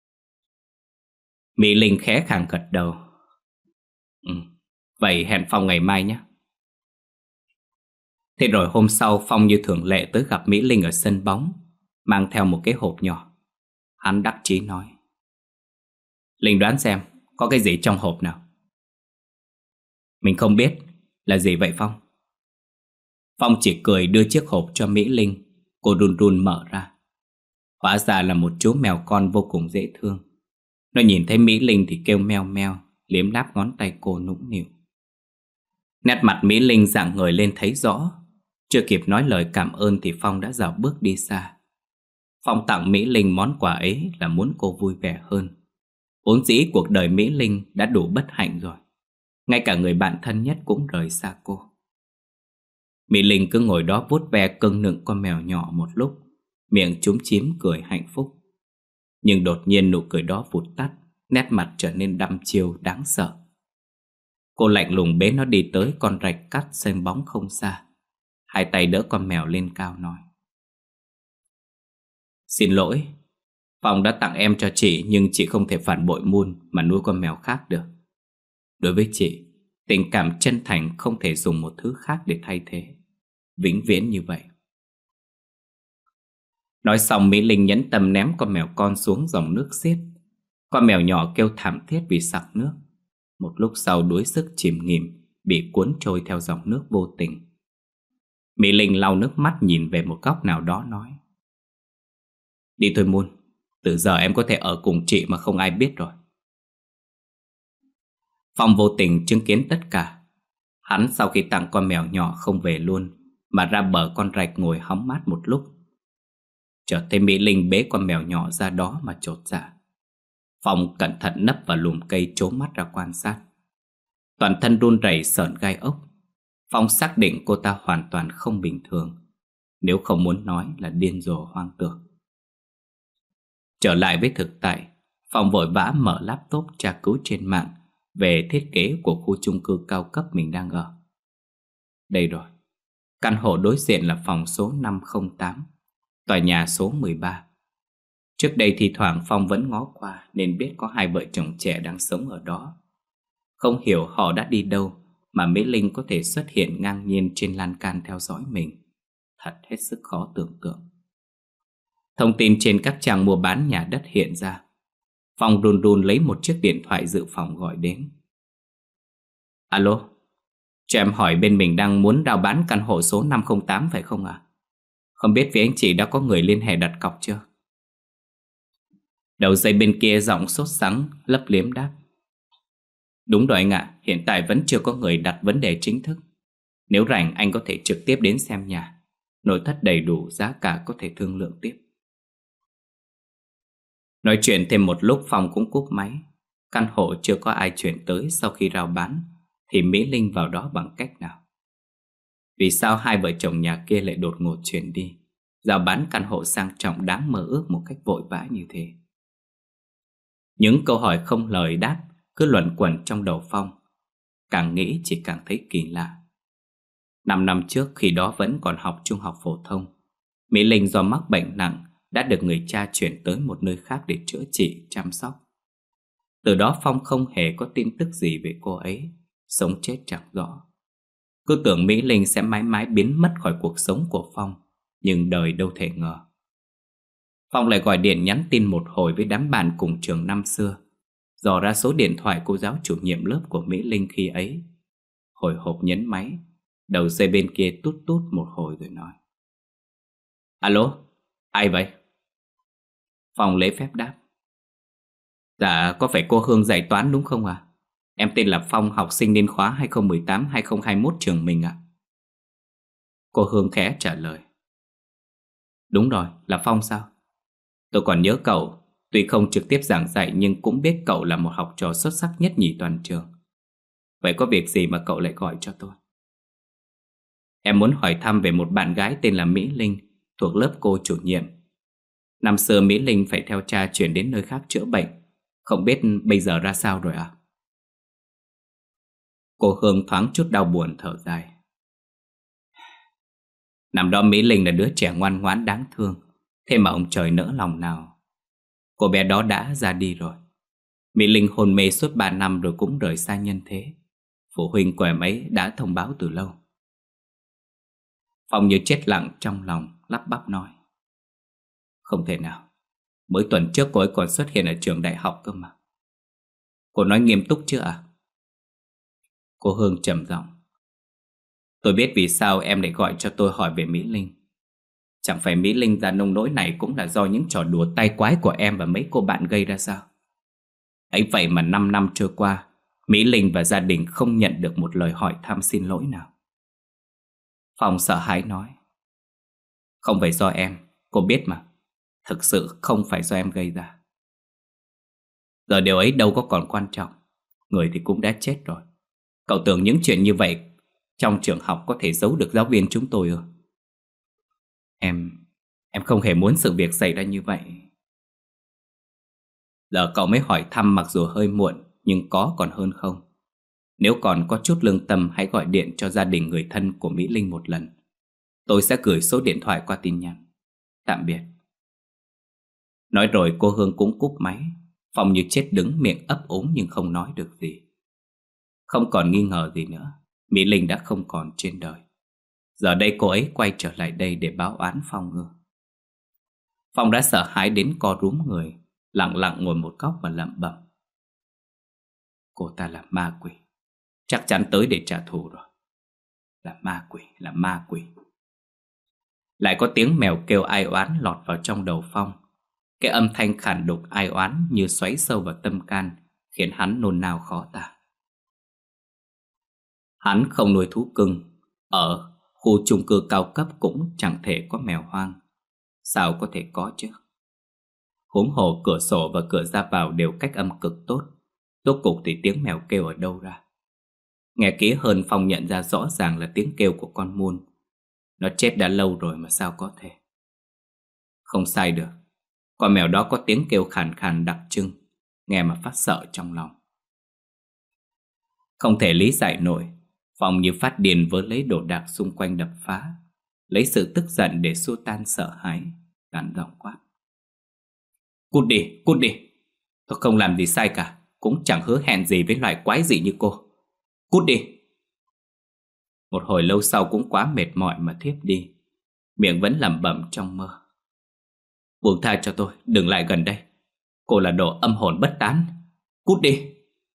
Mỹ Linh khẽ khàng gật đầu. Ừ, vậy hẹn Phong ngày mai nhé. Thế rồi hôm sau Phong như thường lệ tới gặp Mỹ Linh ở sân bóng, mang theo một cái hộp nhỏ. Hắn đắc chí nói. Linh đoán xem có cái gì trong hộp nào. Mình không biết. Là gì vậy Phong? Phong chỉ cười đưa chiếc hộp cho Mỹ Linh. Cô run run mở ra. Hóa ra là một chú mèo con vô cùng dễ thương. Nó nhìn thấy Mỹ Linh thì kêu meo meo, liếm láp ngón tay cô nũng nịu. Nét mặt Mỹ Linh rạng ngời lên thấy rõ. Chưa kịp nói lời cảm ơn thì Phong đã dạo bước đi xa. Phong tặng Mỹ Linh món quà ấy là muốn cô vui vẻ hơn. Vốn dĩ cuộc đời Mỹ Linh đã đủ bất hạnh rồi. Ngay cả người bạn thân nhất cũng rời xa cô. Mỹ Linh cứ ngồi đó vuốt ve cưng nựng con mèo nhỏ một lúc, miệng chúm chím cười hạnh phúc. Nhưng đột nhiên nụ cười đó vụt tắt, nét mặt trở nên đăm chiêu đáng sợ. Cô lạnh lùng bế nó đi tới con rạch cắt sân bóng không xa. Hai tay đỡ con mèo lên cao nói. Xin lỗi, Phong đã tặng em cho chị, nhưng chị không thể phản bội Moon mà nuôi con mèo khác được. Đối với chị, tình cảm chân thành không thể dùng một thứ khác để thay thế. Vĩnh viễn như vậy. Nói xong Mỹ Linh nhẫn tâm ném con mèo con xuống dòng nước xiết. Con mèo nhỏ kêu thảm thiết vì sặc nước. Một lúc sau đuối sức chìm nghỉm, bị cuốn trôi theo dòng nước vô tình. Mỹ Linh lau nước mắt nhìn về một góc nào đó nói. Đi thôi Moon, từ giờ em có thể ở cùng chị mà không ai biết rồi. Phong vô tình chứng kiến tất cả. Hắn sau khi tặng con mèo nhỏ không về luôn, mà ra bờ con rạch ngồi hóng mát một lúc. Chợt thấy Mỹ Linh bế con mèo nhỏ ra đó mà chột dạ. Phong cẩn thận nấp vào lùm cây trố mắt ra quan sát. Toàn thân run rẩy sởn gai ốc. Phong xác định cô ta hoàn toàn không bình thường, nếu không muốn nói là điên rồ hoang tưởng. Trở lại với thực tại, Phong vội vã mở laptop tra cứu trên mạng về thiết kế của khu chung cư cao cấp mình đang ở. Đây rồi, căn hộ đối diện là phòng số năm không tám, tòa nhà số mười ba. Trước đây thì thoảng Phong vẫn ngó qua nên biết có hai vợ chồng trẻ đang sống ở đó. Không hiểu họ đã đi đâu mà Mỹ Linh có thể xuất hiện ngang nhiên trên lan can theo dõi mình. Thật hết sức khó tưởng tượng. Thông tin trên các trang mua bán nhà đất hiện ra. Phong run run lấy một chiếc điện thoại dự phòng gọi đến. Alo, cho em hỏi bên mình đang muốn rao bán căn hộ số năm không tám phải không ạ? Không biết phía anh chị đã có người liên hệ đặt cọc chưa? Đầu dây bên kia giọng sốt sắng, lấp liếm đáp. Đúng rồi anh ạ, hiện tại vẫn chưa có người đặt vấn đề chính thức. Nếu rảnh anh có thể trực tiếp đến xem nhà. Nội thất đầy đủ, giá cả có thể thương lượng tiếp. Nói chuyện thêm một lúc Phong cũng cúp máy. Căn hộ chưa có ai chuyển tới sau khi rao bán thì Mỹ Linh vào đó bằng cách nào? Vì sao hai vợ chồng nhà kia lại đột ngột chuyển đi, rao bán căn hộ sang trọng đáng mơ ước một cách vội vã như thế? Những câu hỏi không lời đáp cứ luẩn quẩn trong đầu Phong. Càng nghĩ chỉ càng thấy kỳ lạ. Năm năm trước khi đó vẫn còn học trung học phổ thông, Mỹ Linh do mắc bệnh nặng đã được người cha chuyển tới một nơi khác để chữa trị, chăm sóc. Từ đó Phong không hề có tin tức gì về cô ấy, sống chết chẳng rõ. Cứ tưởng Mỹ Linh sẽ mãi mãi biến mất khỏi cuộc sống của Phong, nhưng đời đâu thể ngờ. Phong lại gọi điện nhắn tin một hồi với đám bạn cùng trường năm xưa, dò ra số điện thoại cô giáo chủ nhiệm lớp của Mỹ Linh khi ấy. Hồi hộp nhấn máy, đầu dây bên kia tút tút một hồi rồi nói. Alo, ai vậy? Phong lễ phép đáp. Dạ, có phải cô Hương dạy toán đúng không ạ? À? Em tên là Phong, học sinh niên khóa hai không một tám hai không hai mốt trường mình ạ. À? Cô Hương khẽ trả lời. Đúng rồi, là Phong sao? Tôi còn nhớ cậu, tuy không trực tiếp giảng dạy nhưng cũng biết cậu là một học trò xuất sắc nhất nhì toàn trường. Vậy có việc gì mà cậu lại gọi cho tôi? Em muốn hỏi thăm về một bạn gái tên là Mỹ Linh, thuộc lớp cô chủ nhiệm. Năm xưa Mỹ Linh phải theo cha chuyển đến nơi khác chữa bệnh, không biết bây giờ ra sao rồi à? Cô Hương thoáng chút đau buồn thở dài. Năm đó Mỹ Linh là đứa trẻ ngoan ngoãn đáng thương, thế mà ông trời nỡ lòng nào. Cô bé đó đã ra đi rồi. Mỹ Linh hôn mê suốt ba năm rồi cũng rời xa nhân thế. Phụ huynh của em ấy đã thông báo từ lâu. Phong như chết lặng trong lòng, lắp bắp nói. Không thể nào, mới tuần trước cô ấy còn xuất hiện ở trường đại học cơ mà. Cô nói nghiêm túc chưa à? Cô Hương trầm giọng. Tôi biết vì sao em lại gọi cho tôi hỏi về Mỹ Linh. Chẳng phải Mỹ Linh ra nông nỗi này cũng là do những trò đùa tai quái của em và mấy cô bạn gây ra sao? Ấy vậy mà năm năm trôi qua, Mỹ Linh và gia đình không nhận được một lời hỏi thăm xin lỗi nào. Phong sợ hãi nói. Không phải do em, cô biết mà. Thực sự không phải do em gây ra. Giờ điều ấy đâu có còn quan trọng. Người thì cũng đã chết rồi. Cậu tưởng những chuyện như vậy trong trường học có thể giấu được giáo viên chúng tôi ư? Em, em không hề muốn sự việc xảy ra như vậy. Giờ cậu mới hỏi thăm mặc dù hơi muộn, nhưng có còn hơn không? Nếu còn có chút lương tâm hãy gọi điện cho gia đình người thân của Mỹ Linh một lần. Tôi sẽ gửi số điện thoại qua tin nhắn. Tạm biệt. Nói rồi cô Hương cũng cúp máy. Phong như chết đứng, miệng ấp úng nhưng không nói được gì. Không còn nghi ngờ gì nữa, Mỹ Linh đã không còn trên đời. Giờ đây cô ấy quay trở lại đây để báo oán Phong ư? Phong đã sợ hãi đến co rúm người, lặng lặng ngồi một góc và lẩm bẩm. Cô ta là ma quỷ, chắc chắn tới để trả thù rồi. Là ma quỷ, là ma quỷ. Lại có tiếng mèo kêu ai oán lọt vào trong đầu Phong. Cái âm thanh khản đục ai oán như xoáy sâu vào tâm can, khiến hắn nôn nao khó tả. Hắn không nuôi thú cưng. Ở khu chung cư cao cấp cũng chẳng thể có mèo hoang. Sao có thể có chứ? Huống hồ cửa sổ và cửa ra vào đều cách âm cực tốt. Rốt cục thì tiếng mèo kêu ở đâu ra? Nghe kỹ hơn, Phong nhận ra rõ ràng là tiếng kêu của con muôn. Nó chết đã lâu rồi mà sao có thể. Không sai được, con mèo đó có tiếng kêu khàn khàn đặc trưng, nghe mà phát sợ trong lòng. Không thể lý giải nổi, Phong như phát điên vớ lấy đồ đạc xung quanh đập phá, lấy sự tức giận để xua tan sợ hãi, gằn giọng quát: Cút đi, cút đi. Tôi không làm gì sai cả, cũng chẳng hứa hẹn gì với loài quái dị như cô. Cút đi. Một hồi lâu sau cũng quá mệt mỏi mà thiếp đi, miệng vẫn lẩm bẩm trong mơ: Buông tha cho tôi, đừng lại gần đây. Cô là đồ âm hồn bất tán. Cút đi.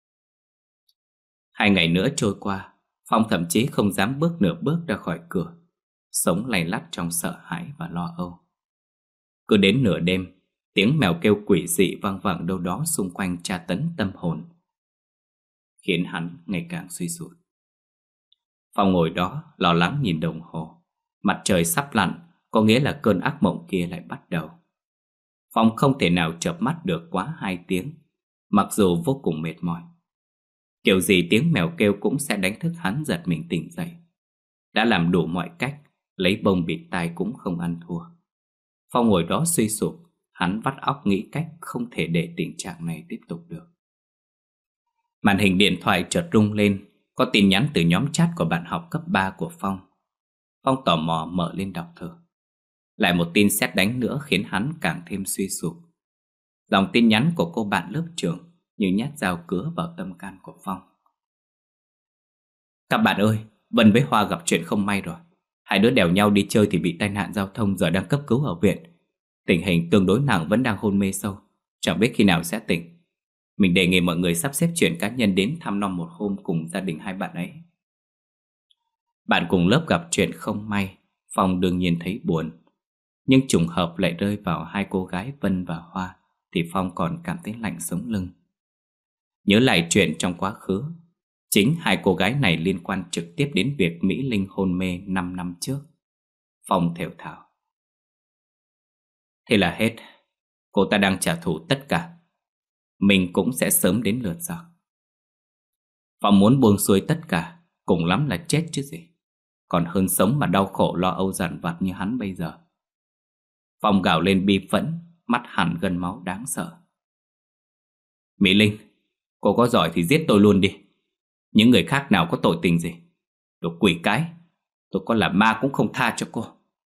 Hai ngày nữa trôi qua, Phong thậm chí không dám bước nửa bước ra khỏi cửa, sống lay lắt trong sợ hãi và lo âu. Cứ đến nửa đêm, tiếng mèo kêu quỷ dị vang vẳng đâu đó xung quanh tra tấn tâm hồn, khiến hắn ngày càng suy sụp. Phong ngồi đó lo lắng nhìn đồng hồ. Mặt trời sắp lặn, có nghĩa là cơn ác mộng kia lại bắt đầu. Phong không thể nào chợp mắt được quá hai tiếng, mặc dù vô cùng mệt mỏi. Kiểu gì tiếng mèo kêu cũng sẽ đánh thức hắn giật mình tỉnh dậy. Đã làm đủ mọi cách, lấy bông bịt tai cũng không ăn thua. Phong ngồi đó suy sụp, hắn vắt óc nghĩ cách không thể để tình trạng này tiếp tục được. Màn hình điện thoại chợt rung lên, có tin nhắn từ nhóm chat của bạn học cấp ba của Phong. Phong tò mò mở lên đọc thử. Lại một tin sét đánh nữa khiến hắn càng thêm suy sụp. Dòng tin nhắn của cô bạn lớp trưởng như nhát dao cứa vào tâm can của Phong. Các bạn ơi, Vân với Hoa gặp chuyện không may rồi. Hai đứa đèo nhau đi chơi thì bị tai nạn giao thông, giờ đang cấp cứu ở viện. Tình hình tương đối nặng, vẫn đang hôn mê sâu, chẳng biết khi nào sẽ tỉnh. Mình đề nghị mọi người sắp xếp chuyện cá nhân đến thăm nom một hôm cùng gia đình hai bạn ấy. Bạn cùng lớp gặp chuyện không may, Phong đương nhiên thấy buồn. Nhưng trùng hợp lại rơi vào hai cô gái Vân và Hoa, thì Phong còn cảm thấy lạnh sống lưng. Nhớ lại chuyện trong quá khứ, chính hai cô gái này liên quan trực tiếp đến việc Mỹ Linh hôn mê năm năm trước. Phong thều thào: Thế là hết. Cô ta đang trả thù tất cả. Mình cũng sẽ sớm đến lượt rồi. Phong muốn buông xuôi tất cả, cùng lắm là chết chứ gì. Còn hơn sống mà đau khổ lo âu dằn vặt như hắn bây giờ. Phong gào lên bi phẫn, mắt hằn gân máu đáng sợ. Mỹ Linh, cô có giỏi thì giết tôi luôn đi. Những người khác nào có tội tình gì. Đồ quỷ cái, tôi có là ma cũng không tha cho cô.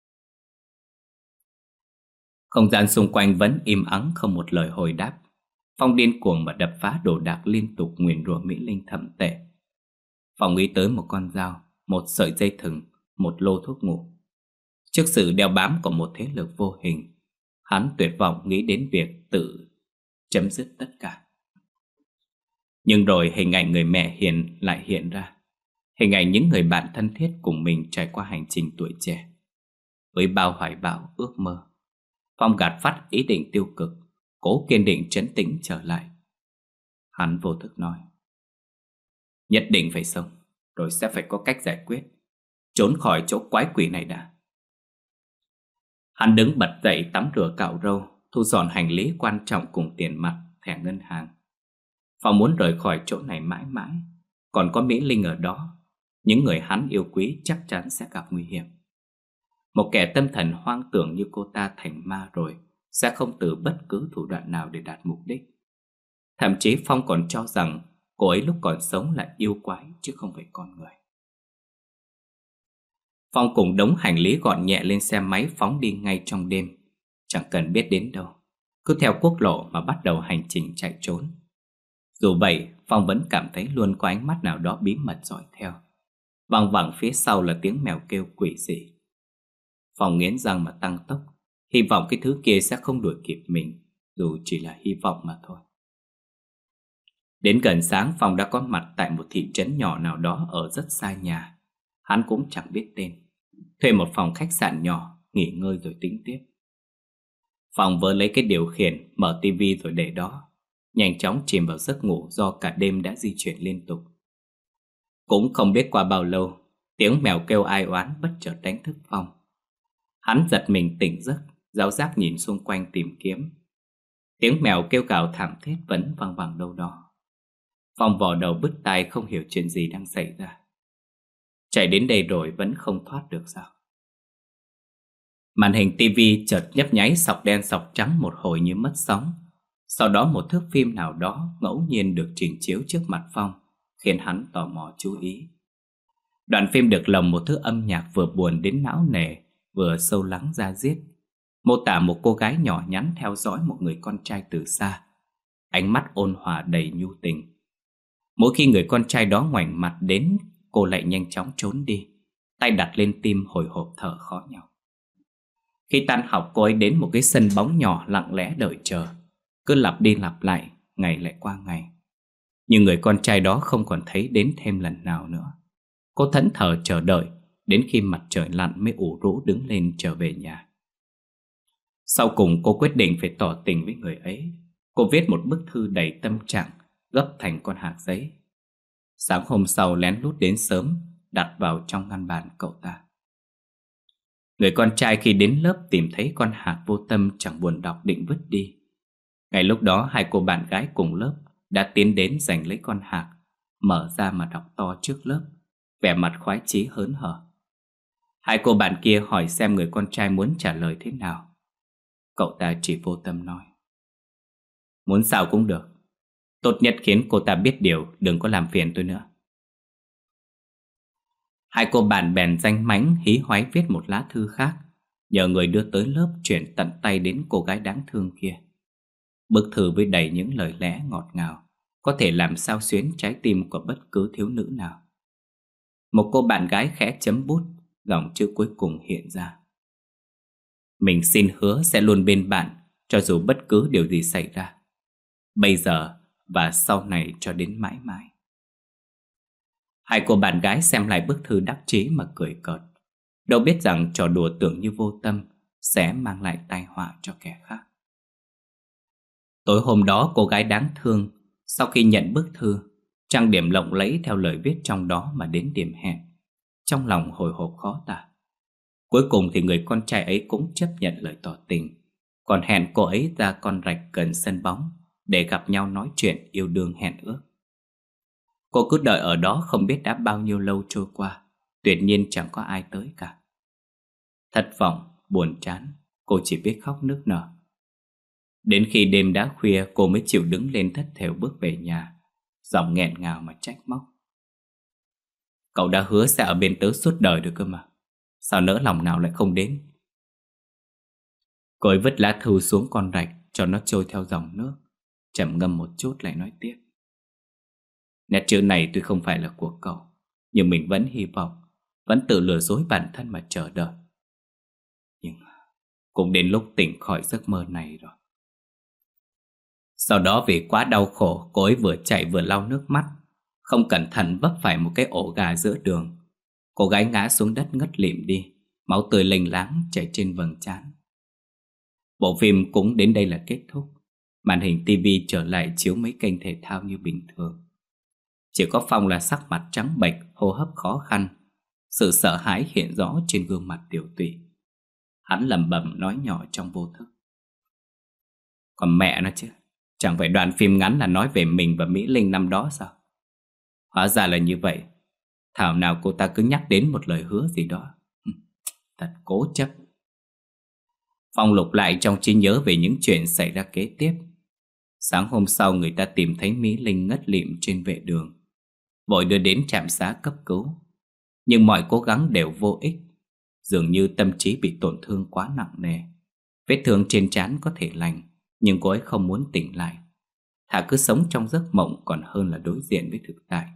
Không gian xung quanh vẫn im ắng, không một lời hồi đáp. Phong điên cuồng mà đập phá đồ đạc, liên tục nguyền rủa Mỹ Linh thậm tệ. Phong nghĩ tới một con dao, một sợi dây thừng, một lô thuốc ngủ. Trước sự đeo bám của một thế lực vô hình, hắn tuyệt vọng nghĩ đến việc tự chấm dứt tất cả. Nhưng rồi hình ảnh người mẹ hiền lại hiện ra. Hình ảnh những người bạn thân thiết cùng mình trải qua hành trình tuổi trẻ. Với bao hoài bão ước mơ, Phong gạt phắt ý định tiêu cực, cố kiên định trấn tĩnh trở lại. Hắn vô thức nói: Nhất định phải sống, rồi sẽ phải có cách giải quyết. Trốn khỏi chỗ quái quỷ này đã. Hắn đứng bật dậy, tắm rửa cạo râu, thu dọn hành lý quan trọng cùng tiền mặt, thẻ ngân hàng. Phong muốn rời khỏi chỗ này mãi mãi. Còn có Mỹ Linh ở đó, những người hắn yêu quý chắc chắn sẽ gặp nguy hiểm. Một kẻ tâm thần hoang tưởng như cô ta thành ma rồi sẽ không từ bất cứ thủ đoạn nào để đạt mục đích. Thậm chí Phong còn cho rằng cô ấy lúc còn sống là yêu quái chứ không phải con người. Phong cùng đống hành lý gọn nhẹ lên xe máy phóng đi ngay trong đêm. Chẳng cần biết đến đâu, cứ theo quốc lộ mà bắt đầu hành trình chạy trốn. Dù vậy, Phong vẫn cảm thấy luôn có ánh mắt nào đó bí mật dõi theo. Văng vẳng phía sau là tiếng mèo kêu quỷ dị. Phong nghiến răng mà tăng tốc, hy vọng cái thứ kia sẽ không đuổi kịp mình, dù chỉ là hy vọng mà thôi. Đến gần sáng, Phong đã có mặt tại một thị trấn nhỏ nào đó ở rất xa nhà. Hắn cũng chẳng biết tên. Thuê một phòng khách sạn nhỏ, nghỉ ngơi rồi tính tiếp. Phong vớ lấy cái điều khiển, mở tivi rồi để đó, nhanh chóng chìm vào giấc ngủ do cả đêm đã di chuyển liên tục. Cũng không biết qua bao lâu, tiếng mèo kêu ai oán bất chợt đánh thức Phong. Hắn giật mình tỉnh giấc, ráo rác nhìn xung quanh tìm kiếm. Tiếng mèo kêu gào thảm thiết vẫn vang vẳng đâu đó. Phong vò đầu bứt tai không hiểu chuyện gì đang xảy ra. Chạy đến đây rồi vẫn không thoát được sao? Màn hình tivi chợt nhấp nháy sọc đen sọc trắng một hồi như mất sóng. Sau đó một thước phim nào đó ngẫu nhiên được trình chiếu trước mặt Phong, khiến hắn tò mò chú ý. Đoạn phim được lồng một thứ âm nhạc vừa buồn đến não nề, vừa sâu lắng da diết, mô tả một cô gái nhỏ nhắn theo dõi một người con trai từ xa, ánh mắt ôn hòa đầy nhu tình. Mỗi khi người con trai đó ngoảnh mặt đến, cô lại nhanh chóng trốn đi, tay đặt lên tim hồi hộp thở khó nhọc. Khi tan học, cô ấy đến một cái sân bóng nhỏ lặng lẽ đợi chờ, cứ lặp đi lặp lại, ngày lại qua ngày. Nhưng người con trai đó không còn thấy đến thêm lần nào nữa. Cô thẫn thờ chờ đợi, đến khi mặt trời lặn mới ủ rũ đứng lên trở về nhà. Sau cùng cô quyết định phải tỏ tình với người ấy. Cô viết một bức thư đầy tâm trạng, gấp thành con hạt giấy. Sáng hôm sau lén lút đến sớm, đặt vào trong ngăn bàn cậu ta. Người con trai khi đến lớp tìm thấy con hạt vô tâm chẳng buồn đọc định vứt đi. Ngay lúc đó hai cô bạn gái cùng lớp đã tiến đến giành lấy con hạt, mở ra mà đọc to trước lớp, vẻ mặt khoái chí hớn hở. Hai cô bạn kia hỏi xem người con trai muốn trả lời thế nào. Cậu ta chỉ vô tâm nói: muốn sao cũng được, tốt nhất khiến cô ta biết điều, đừng có làm phiền tôi nữa. Hai cô bạn bèn danh mãnh hí hoáy viết một lá thư khác, nhờ người đưa tới lớp chuyển tận tay đến cô gái đáng thương kia. Bức thư với đầy những lời lẽ ngọt ngào, có thể làm xao xuyến trái tim của bất cứ thiếu nữ nào. Một cô bạn gái khẽ chấm bút, dòng chữ cuối cùng hiện ra: mình xin hứa sẽ luôn bên bạn, cho dù bất cứ điều gì xảy ra, bây giờ và sau này cho đến mãi mãi. Hai cô bạn gái xem lại bức thư đắc chí mà cười cợt, đâu biết rằng trò đùa tưởng như vô tâm sẽ mang lại tai họa cho kẻ khác. Tối hôm đó cô gái đáng thương sau khi nhận bức thư, trang điểm lộng lẫy theo lời viết trong đó mà đến điểm hẹn, trong lòng hồi hộp khó tả. Cuối cùng thì người con trai ấy cũng chấp nhận lời tỏ tình, còn hẹn cô ấy ra con rạch gần sân bóng để gặp nhau nói chuyện yêu đương hẹn ước. Cô cứ đợi ở đó không biết đã bao nhiêu lâu trôi qua, tuyệt nhiên chẳng có ai tới cả. Thất vọng, buồn chán, cô chỉ biết khóc nức nở. Đến khi đêm đã khuya, cô mới chịu đứng lên thất thểu bước về nhà, giọng nghẹn ngào mà trách móc: cậu đã hứa sẽ ở bên tớ suốt đời được cơ mà, sao nỡ lòng nào lại không đến. Cô ấy vứt lá thư xuống con rạch cho nó trôi theo dòng nước, trầm ngâm một chút lại nói tiếp: nét chữ này tuy không phải là của cậu, nhưng mình vẫn hy vọng, vẫn tự lừa dối bản thân mà chờ đợi. Nhưng cũng đến lúc tỉnh khỏi giấc mơ này rồi. Sau đó vì quá đau khổ, cô ấy vừa chạy vừa lau nước mắt, không cẩn thận vấp phải một cái ổ gà giữa đường. Cô gái ngã xuống đất ngất lịm đi, máu tươi lênh láng chảy trên vầng trán. Bộ phim cũng đến đây là kết thúc. Màn hình tivi trở lại chiếu mấy kênh thể thao như bình thường. Chỉ có Phong là sắc mặt trắng bệch, hô hấp khó khăn, sự sợ hãi hiện rõ trên gương mặt tiểu tụy. Hắn lẩm bẩm nói nhỏ trong vô thức: còn mẹ nó chứ, chẳng phải đoạn phim ngắn là nói về mình và Mỹ Linh năm đó sao? Hóa ra là như vậy. Thảo nào cô ta cứ nhắc đến một lời hứa gì đó. Thật cố chấp. Phong lục lại trong trí nhớ về những chuyện xảy ra kế tiếp. Sáng hôm sau người ta tìm thấy Mỹ Linh ngất lịm trên vệ đường, vội đưa đến trạm xá cấp cứu. Nhưng mọi cố gắng đều vô ích. Dường như tâm trí bị tổn thương quá nặng nề. Vết thương trên trán có thể lành, nhưng cô ấy không muốn tỉnh lại. Thà cứ sống trong giấc mộng còn hơn là đối diện với thực tại.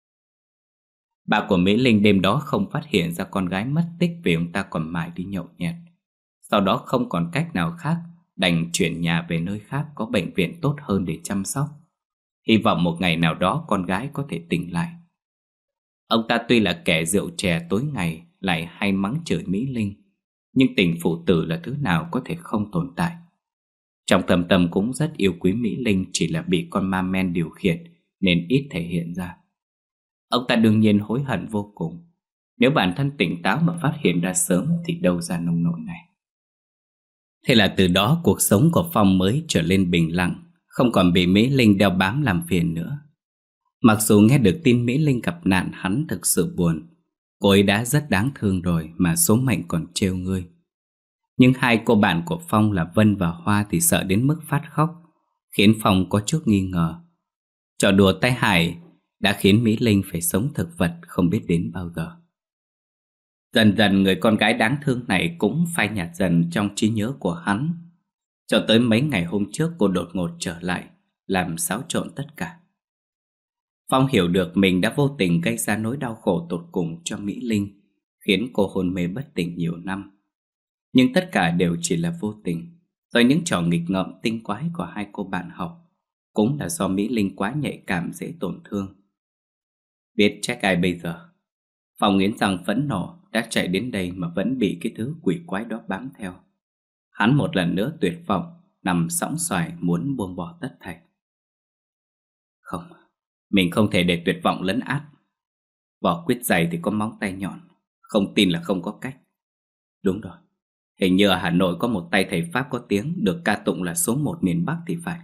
Bà của Mỹ Linh đêm đó không phát hiện ra con gái mất tích vì ông ta còn mãi đi nhậu nhẹt. Sau đó không còn cách nào khác, đành chuyển nhà về nơi khác có bệnh viện tốt hơn để chăm sóc, hy vọng một ngày nào đó con gái có thể tỉnh lại. Ông ta tuy là kẻ rượu chè tối ngày, lại hay mắng chửi Mỹ Linh, nhưng tình phụ tử là thứ nào có thể không tồn tại. Trong thâm tâm cũng rất yêu quý Mỹ Linh, chỉ là bị con ma men điều khiển nên ít thể hiện ra. Ông ta đương nhiên hối hận vô cùng. Nếu bản thân tỉnh táo mà phát hiện ra sớm thì đâu ra nông nỗi này. Thế là từ đó cuộc sống của Phong mới trở lên bình lặng, không còn bị Mỹ Linh đeo bám làm phiền nữa. Mặc dù nghe được tin Mỹ Linh gặp nạn hắn thực sự buồn. Cô ấy đã rất đáng thương rồi mà số mệnh còn trêu ngươi. Nhưng hai cô bạn của Phong là Vân và Hoa thì sợ đến mức phát khóc, khiến Phong có chút nghi ngờ. Trò đùa tai hại đã khiến Mỹ Linh phải sống thực vật không biết đến bao giờ. Dần dần người con gái đáng thương này cũng phai nhạt dần trong trí nhớ của hắn. Cho tới mấy ngày hôm trước cô đột ngột trở lại, làm xáo trộn tất cả. Phong hiểu được mình đã vô tình gây ra nỗi đau khổ tột cùng cho Mỹ Linh, khiến cô hôn mê bất tỉnh nhiều năm. Nhưng tất cả đều chỉ là vô tình, do những trò nghịch ngợm tinh quái của hai cô bạn học. Cũng là do Mỹ Linh quá nhạy cảm dễ tổn thương. Biết trách ai bây giờ? Phong nghiến răng phẫn nộ, đã chạy đến đây mà vẫn bị cái thứ quỷ quái đó bám theo. Hắn một lần nữa tuyệt vọng, nằm sõng soài muốn buông bỏ tất thảy. Không, mình không thể để tuyệt vọng lấn át. Vỏ quýt dày thì có móng tay nhọn, không tin là không có cách. Đúng rồi, hình như ở Hà Nội có một tay thầy Pháp có tiếng, được ca tụng là số một miền Bắc thì phải.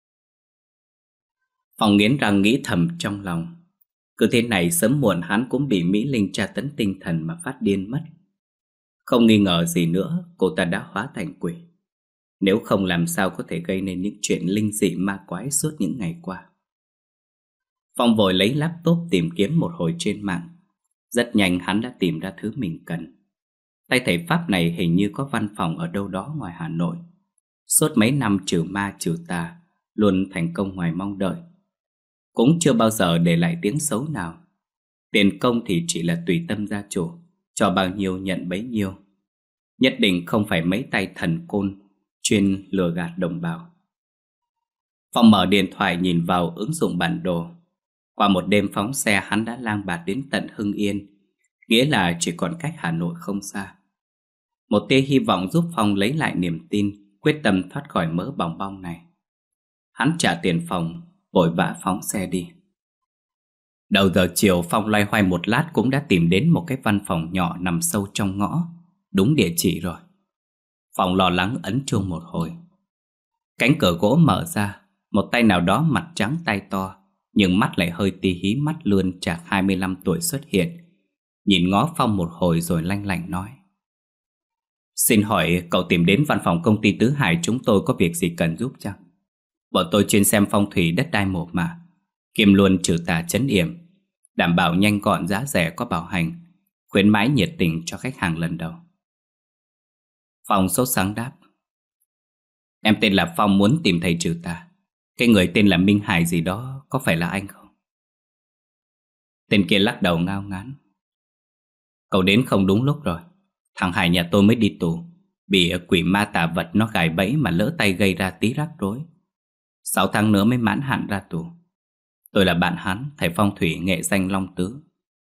Phong nghiến răng nghĩ thầm trong lòng. Cứ thế này sớm muộn hắn cũng bị Mỹ Linh tra tấn tinh thần mà phát điên mất. Không nghi ngờ gì nữa, cô ta đã hóa thành quỷ. Nếu không làm sao có thể gây nên những chuyện linh dị ma quái suốt những ngày qua. Phong vội lấy laptop tìm kiếm một hồi trên mạng. Rất nhanh hắn đã tìm ra thứ mình cần. Tay thầy Pháp này hình như có văn phòng ở đâu đó ngoài Hà Nội. Suốt mấy năm trừ ma trừ tà, luôn thành công ngoài mong đợi. Cũng chưa bao giờ để lại tiếng xấu nào. Tiền công thì chỉ là tùy tâm gia chủ, cho bao nhiêu nhận bấy nhiêu. Nhất định không phải mấy tay thần côn chuyên lừa gạt đồng bào. Phong mở điện thoại nhìn vào ứng dụng bản đồ. Qua một đêm phóng xe hắn đã lang bạt đến tận Hưng Yên, nghĩa là chỉ còn cách Hà Nội không xa. Một tia hy vọng giúp Phong lấy lại niềm tin, quyết tâm thoát khỏi mớ bòng bong này. Hắn trả tiền phòng, vội vã phóng xe đi. Đầu giờ chiều Phong loay hoay một lát cũng đã tìm đến một cái văn phòng nhỏ nằm sâu trong ngõ. Đúng địa chỉ rồi. Phong lo lắng ấn chuông một hồi. Cánh cửa gỗ mở ra, một tay nào đó mặt trắng tay to, nhưng mắt lại hơi tí hí mắt lươn chạc hai mươi lăm tuổi xuất hiện. Nhìn ngó Phong một hồi rồi lanh lảnh nói: Xin hỏi cậu tìm đến văn phòng công ty Tứ Hải chúng tôi có việc gì cần giúp chăng? Bọn tôi chuyên xem phong thủy đất đai mộc mã, kiêm luôn trừ tà trấn yểm, đảm bảo nhanh gọn giá rẻ có bảo hành, khuyến mãi nhiệt tình cho khách hàng lần đầu. Phong sốt sắng đáp: Em tên là Phong, muốn tìm thầy trừ tà. Cái người tên là Minh Hải gì đó, có phải là anh không? Tên kia lắc đầu ngao ngán: Cậu đến không đúng lúc rồi. Thằng Hải nhà tôi mới đi tù, bị quỷ ma tà vật nó gài bẫy mà lỡ tay gây ra tí rắc rối. Sáu tháng nữa mới mãn hạn ra tù. Tôi là bạn hắn, thầy phong thủy nghệ danh Long Tứ.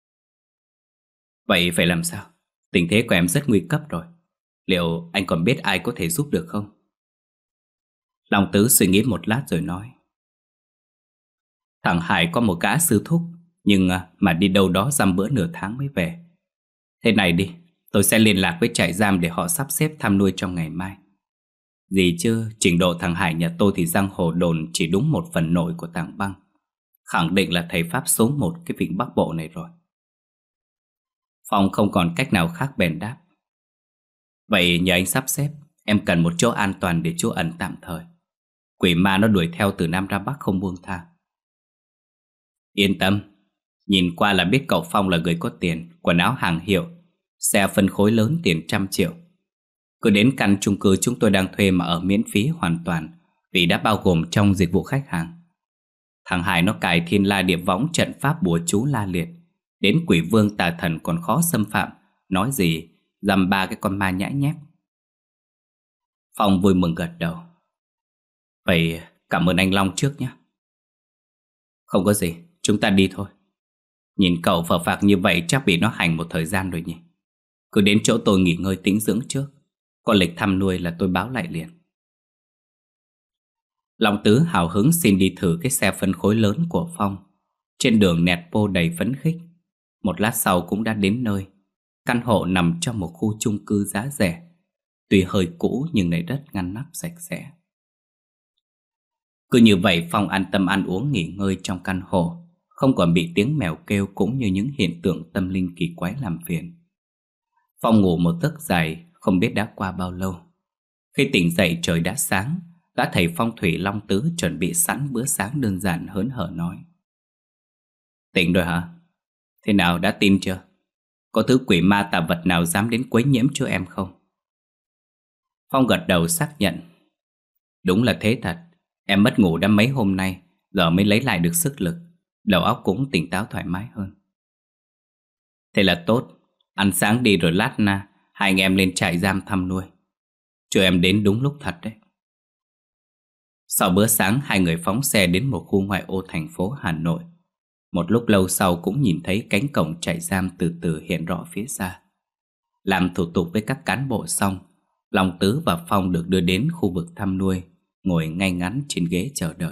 Vậy phải làm sao? Tình thế của em rất nguy cấp rồi. Liệu anh còn biết ai có thể giúp được không? Long Tứ suy nghĩ một lát rồi nói: Thằng Hải có một gã sư thúc, nhưng mà đi đâu đó dăm bữa nửa tháng mới về. Thế này đi, tôi sẽ liên lạc với trại giam để họ sắp xếp thăm nuôi trong ngày mai. Gì chứ, trình độ thằng Hải nhà tôi thì giang hồ đồn chỉ đúng một phần nội của tảng băng. Khẳng định là thầy Pháp số một cái vịnh Bắc Bộ này rồi. Phong không còn cách nào khác bèn đáp: Vậy nhờ anh sắp xếp, em cần một chỗ an toàn để trú ẩn tạm thời. Quỷ ma nó đuổi theo từ Nam ra Bắc không buông tha. Yên tâm, nhìn qua là biết cậu Phong là người có tiền, quần áo hàng hiệu, xe phân khối lớn tiền trăm triệu. Cứ đến căn chung cư chúng tôi đang thuê mà ở miễn phí hoàn toàn, vì đã bao gồm trong dịch vụ khách hàng. Thằng Hải nó cài thiên la địa võng trận pháp bùa chú la liệt, đến quỷ vương tà thần còn khó xâm phạm, nói gì dăm ba cái con ma nhãi nhép. Phong vui mừng gật đầu: Vậy cảm ơn anh Long trước nhé. Không có gì, chúng ta đi thôi. Nhìn cậu phờ phạc như vậy chắc bị nó hành một thời gian rồi nhỉ. Cứ đến chỗ tôi nghỉ ngơi tĩnh dưỡng trước, có lịch thăm nuôi là tôi báo lại liền. Long Tứ hào hứng xin đi thử cái xe phân khối lớn của Phong. Trên đường nẹt pô đầy phấn khích. Một lát sau cũng đã đến nơi. Căn hộ nằm trong một khu chung cư giá rẻ, tuy hơi cũ nhưng lại rất ngăn nắp sạch sẽ. Cứ như vậy Phong an tâm ăn uống nghỉ ngơi trong căn hộ, không còn bị tiếng mèo kêu cũng như những hiện tượng tâm linh kỳ quái làm phiền. Phong ngủ một giấc dài, không biết đã qua bao lâu. Khi tỉnh dậy trời đã sáng, gã thầy phong thủy Long Tứ chuẩn bị sẵn bữa sáng đơn giản hớn hở nói: Tỉnh rồi hả? Thế nào, đã tin chưa? Có thứ quỷ ma tà vật nào dám đến quấy nhiễm chú em không? Phong gật đầu xác nhận: Đúng là thế thật. Em mất ngủ đã mấy hôm nay, giờ mới lấy lại được sức lực. Đầu óc cũng tỉnh táo thoải mái hơn. Thế là tốt. Ăn sáng đi rồi lát na hai anh em lên trại giam thăm nuôi. Chú em đến đúng lúc thật đấy. Sau bữa sáng, hai người phóng xe đến một khu ngoại ô thành phố Hà Nội. Một lúc lâu sau cũng nhìn thấy cánh cổng trại giam từ từ hiện rõ phía xa. Làm thủ tục với các cán bộ xong, Long Tứ và Phong được đưa đến khu vực thăm nuôi, ngồi ngay ngắn trên ghế chờ đợi.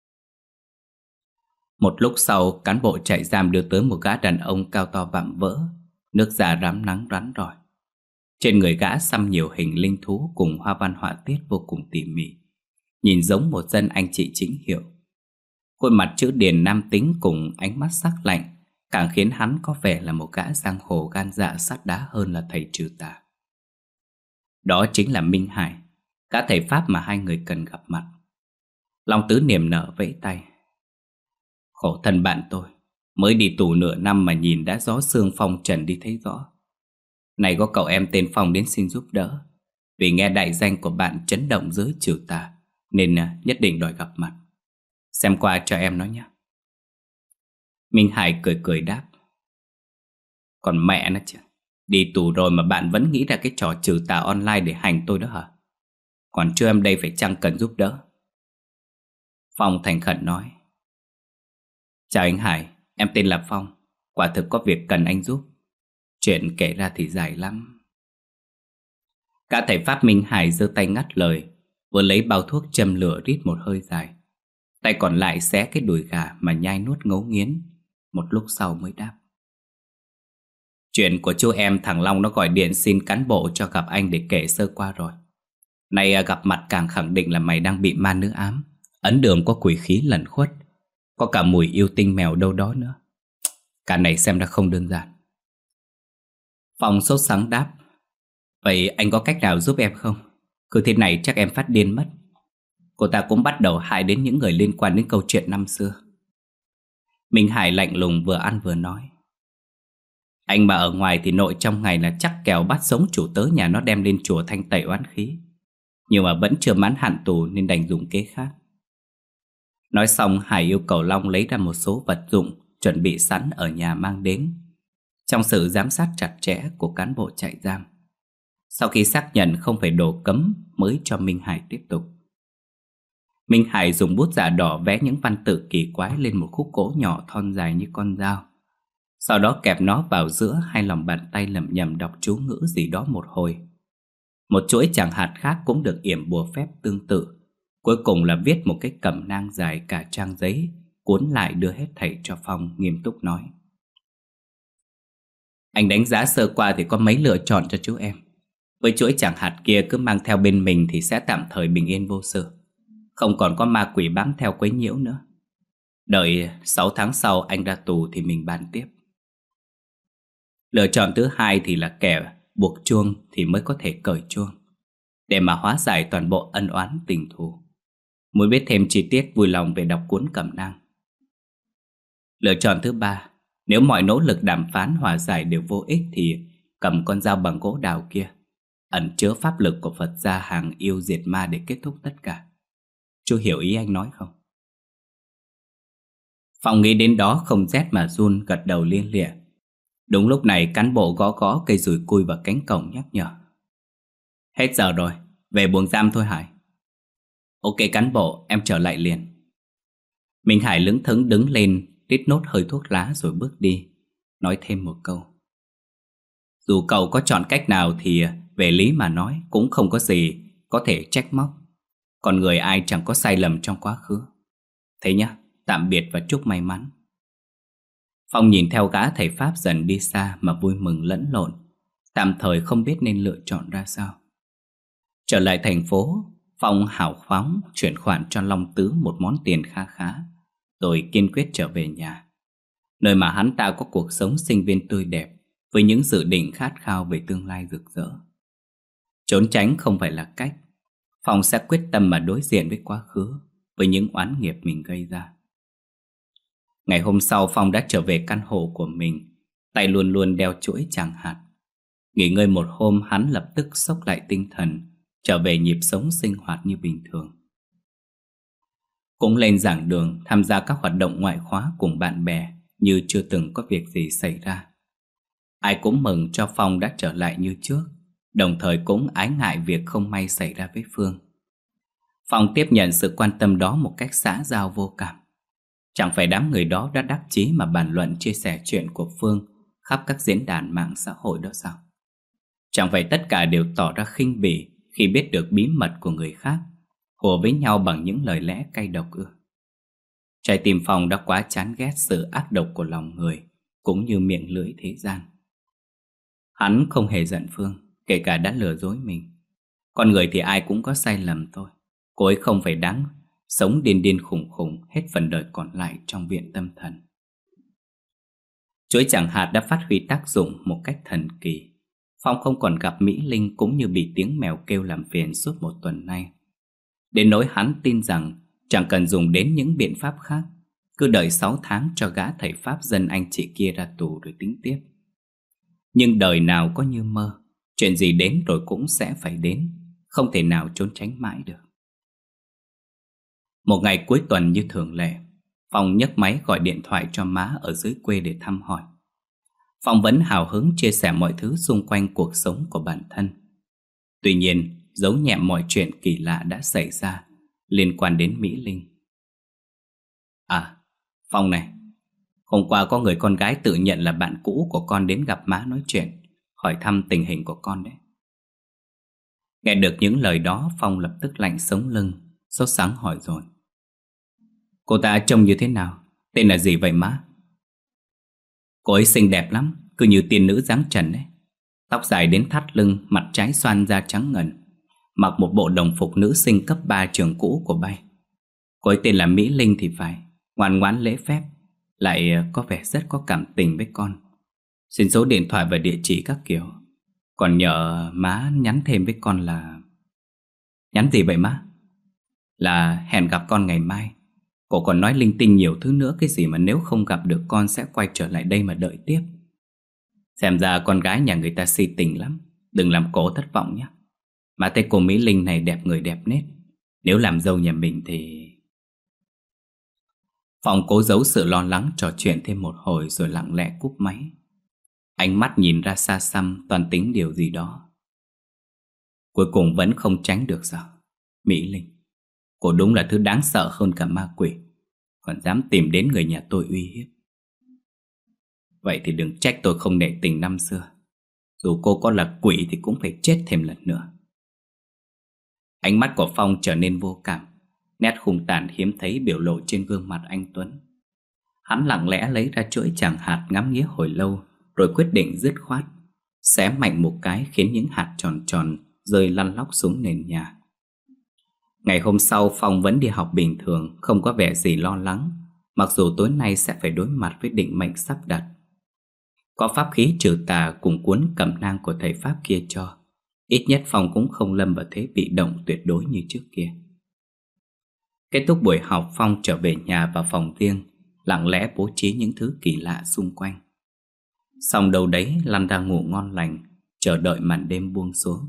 Một lúc sau, cán bộ trại giam đưa tới một gã đàn ông cao to vạm vỡ, nước da rám nắng rắn rỏi. Trên người gã xăm nhiều hình linh thú cùng hoa văn họa tiết vô cùng tỉ mỉ, nhìn giống một dân anh chị chính hiệu. Khuôn mặt chữ điền nam tính cùng ánh mắt sắc lạnh càng khiến hắn có vẻ là một gã giang hồ gan dạ sắt đá hơn là thầy trừ tà. Đó chính là Minh Hải, gã thầy Pháp mà hai người cần gặp mặt. Long Tứ niềm nở vẫy tay: Khổ thân bạn tôi, mới đi tù nửa năm mà nhìn đã gió xương phong trần đi thấy rõ. Này có cậu em tên Phong đến xin giúp đỡ, vì nghe đại danh của bạn chấn động giới trừ tà nên nhất định đòi gặp mặt. Xem qua cho em nói nhé. Minh Hải cười cười đáp: Còn mẹ nó chứ, đi tù rồi mà bạn vẫn nghĩ ra cái trò trừ tà online để hành tôi đó hả? Còn chưa em đây phải chăng cần giúp đỡ? Phong thành khẩn nói: Chào anh Hải, em tên là Phong. Quả thực có việc cần anh giúp. Chuyện kể ra thì dài lắm. Cả thầy Pháp Minh Hải giơ tay ngắt lời, vừa lấy bao thuốc châm lửa rít một hơi dài. Tay còn lại xé cái đùi gà mà nhai nuốt ngấu nghiến. Một lúc sau mới đáp: Chuyện của chú em thằng Long nó gọi điện xin cán bộ cho gặp anh để kể sơ qua rồi. Nay gặp mặt càng khẳng định là mày đang bị ma nữ ám. Ấn đường có quỷ khí lẩn khuất, có cả mùi yêu tinh mèo đâu đó nữa. Cả này xem ra không đơn giản. Phong sốt sắng đáp: Vậy anh có cách nào giúp em không? Cứ thế này chắc em phát điên mất. Cô ta cũng bắt đầu hại đến những người liên quan đến câu chuyện năm xưa. Minh Hải lạnh lùng vừa ăn vừa nói: Anh mà ở ngoài thì nội trong ngày là chắc kèo bắt sống chủ tớ nhà nó đem lên chùa thanh tẩy oán khí. Nhưng mà vẫn chưa mãn hạn tù nên đành dùng kế khác. Nói xong, Hải yêu cầu Long lấy ra một số vật dụng chuẩn bị sẵn ở nhà mang đến, trong sự giám sát chặt chẽ của cán bộ trại giam. Sau khi xác nhận không phải đồ cấm mới cho Minh Hải tiếp tục. Minh Hải dùng bút dạ đỏ vẽ những văn tự kỳ quái lên một khúc gỗ nhỏ thon dài như con dao. Sau đó kẹp nó vào giữa hai lòng bàn tay lẩm nhẩm đọc chú ngữ gì đó một hồi. Một chuỗi tràng hạt khác cũng được yểm bùa phép tương tự. Cuối cùng là viết một cái cẩm nang dài cả trang giấy, cuốn lại đưa hết thảy cho Phong, nghiêm túc nói: Anh đánh giá sơ qua thì có mấy lựa chọn cho chú em. Với chuỗi tràng hạt kia cứ mang theo bên mình thì sẽ tạm thời bình yên vô sự, không còn có ma quỷ bám theo quấy nhiễu nữa. Đợi sáu tháng sau anh ra tù thì mình bàn tiếp. Lựa chọn thứ hai thì là kẻ buộc chuông thì mới có thể cởi chuông, để mà hóa giải toàn bộ ân oán tình thù. Muốn biết thêm chi tiết vui lòng về đọc cuốn cẩm nang. Lựa chọn thứ ba, nếu mọi nỗ lực đàm phán hòa giải đều vô ích thì cầm con dao bằng gỗ đào kia, ẩn chứa pháp lực của Phật gia hàng yêu diệt ma để kết thúc tất cả. Chú hiểu ý anh nói không? Phong nghĩ đến đó không rét mà run, gật đầu liên lịa. Đúng lúc này cán bộ gõ gõ cây dùi cui vào cánh cổng nhắc nhở: Hết giờ rồi, về buồng giam thôi Hải. Ok cán bộ, em trở lại liền. Minh Hải lững thững đứng lên, rít nốt hơi thuốc lá rồi bước đi, nói thêm một câu: Dù cậu có chọn cách nào thì về lý mà nói cũng không có gì có thể trách móc. Con người ai chẳng có sai lầm trong quá khứ. Thế nhá, tạm biệt và chúc may mắn. Phong nhìn theo gã thầy Pháp dần đi xa mà vui mừng lẫn lộn, tạm thời không biết nên lựa chọn ra sao. Trở lại thành phố, Phong hào phóng chuyển khoản cho Long Tứ một món tiền kha khá, rồi kiên quyết trở về nhà. nơi mà hắn ta có cuộc sống sinh viên tươi đẹp với những dự định khát khao về tương lai rực rỡ. Trốn tránh không phải là cách. Phong sẽ quyết tâm mà đối diện với quá khứ, với những oán nghiệp mình gây ra. Ngày hôm sau, Phong đã trở về căn hộ của mình, tay luôn luôn đeo chuỗi tràng hạt. Nghỉ ngơi một hôm, hắn lập tức xốc lại tinh thần, trở về nhịp sống sinh hoạt như bình thường. Cũng lên giảng đường, tham gia các hoạt động ngoại khóa cùng bạn bè như chưa từng có việc gì xảy ra. Ai cũng mừng cho Phong đã trở lại như trước, đồng thời cũng ái ngại việc không may xảy ra với Phương. Phong tiếp nhận sự quan tâm đó một cách xã giao vô cảm. Chẳng phải đám người đó đã đắc chí mà bàn luận chia sẻ chuyện của Phương khắp các diễn đàn mạng xã hội đó sao? Chẳng phải tất cả đều tỏ ra khinh bỉ khi biết được bí mật của người khác, hùa với nhau bằng những lời lẽ cay độc ư? Trái tim Phong đã quá chán ghét sự ác độc của lòng người, cũng như miệng lưỡi thế gian. Hắn không hề giận Phương, kể cả đã lừa dối mình. Con người thì ai cũng có sai lầm thôi. Cô ấy không phải đáng sống điên điên khủng khủng hết phần đời còn lại trong viện tâm thần. Chuỗi chẳng hạt đã phát huy tác dụng một cách thần kỳ. Phong không còn gặp Mỹ Linh cũng như bị tiếng mèo kêu làm phiền suốt một tuần nay. Đến nỗi hắn tin rằng chẳng cần dùng đến những biện pháp khác, cứ đợi sáu tháng cho gã thầy pháp dân anh chị kia ra tù rồi tính tiếp. Nhưng đời nào có như mơ, chuyện gì đến rồi cũng sẽ phải đến, không thể nào trốn tránh mãi được. Một ngày cuối tuần như thường lệ, Phong nhấc máy gọi điện thoại cho má ở dưới quê để thăm hỏi. Phong vẫn hào hứng chia sẻ mọi thứ xung quanh cuộc sống của bản thân. Tuy nhiên, giấu nhẹm mọi chuyện kỳ lạ đã xảy ra liên quan đến Mỹ Linh. À, Phong này, hôm qua có người con gái tự nhận là bạn cũ của con đến gặp má nói chuyện, hỏi thăm tình hình của con đấy. Nghe được những lời đó, Phong lập tức lạnh sống lưng, sốt sắng hỏi rồi. Cô ta trông như thế nào? Tên là gì vậy má? Cô ấy xinh đẹp lắm, cứ như tiên nữ dáng trần ấy. Tóc dài đến thắt lưng, mặt trái xoan da trắng ngần, mặc một bộ đồng phục nữ sinh cấp ba trường cũ của bay. Cô ấy tên là Mỹ Linh thì phải, ngoan ngoãn lễ phép, lại có vẻ rất có cảm tình với con. Xin số điện thoại và địa chỉ các kiểu. Còn nhờ má nhắn thêm với con là... Nhắn gì vậy má? Là hẹn gặp con ngày mai. Cô còn nói linh tinh nhiều thứ nữa, cái gì mà nếu không gặp được con sẽ quay trở lại đây mà đợi tiếp. Xem ra con gái nhà người ta si tình lắm, đừng làm cô thất vọng nhé. Mà thấy cô Mỹ Linh này đẹp người đẹp nết, nếu làm dâu nhà mình thì... Phong cố giấu sự lo lắng, trò chuyện thêm một hồi rồi lặng lẽ cúp máy. Ánh mắt nhìn ra xa xăm, toàn tính điều gì đó. Cuối cùng vẫn không tránh được sao? Mỹ Linh, cô đúng là thứ đáng sợ hơn cả ma quỷ, còn dám tìm đến người nhà tôi uy hiếp. Vậy thì đừng trách tôi không nể tình năm xưa. Dù cô có là quỷ thì cũng phải chết thêm lần nữa. Ánh mắt của Phong trở nên vô cảm, nét hung tàn hiếm thấy biểu lộ trên gương mặt anh tuấn. Hắn lặng lẽ lấy ra chuỗi tràng hạt ngắm nghía hồi lâu, rồi quyết định dứt khoát xé mạnh một cái khiến những hạt tròn tròn rơi lăn lóc xuống nền nhà. Ngày hôm sau, Phong vẫn đi học bình thường, không có vẻ gì lo lắng, mặc dù tối nay sẽ phải đối mặt với định mệnh sắp đặt. Có pháp khí trừ tà cùng cuốn cẩm nang của thầy pháp kia cho, ít nhất Phong cũng không lâm vào thế bị động tuyệt đối như trước kia. Kết thúc buổi học, Phong trở về nhà vào phòng riêng, lặng lẽ bố trí những thứ kỳ lạ xung quanh. Xong đâu đấy lăn ra ngủ ngon lành, chờ đợi màn đêm buông xuống.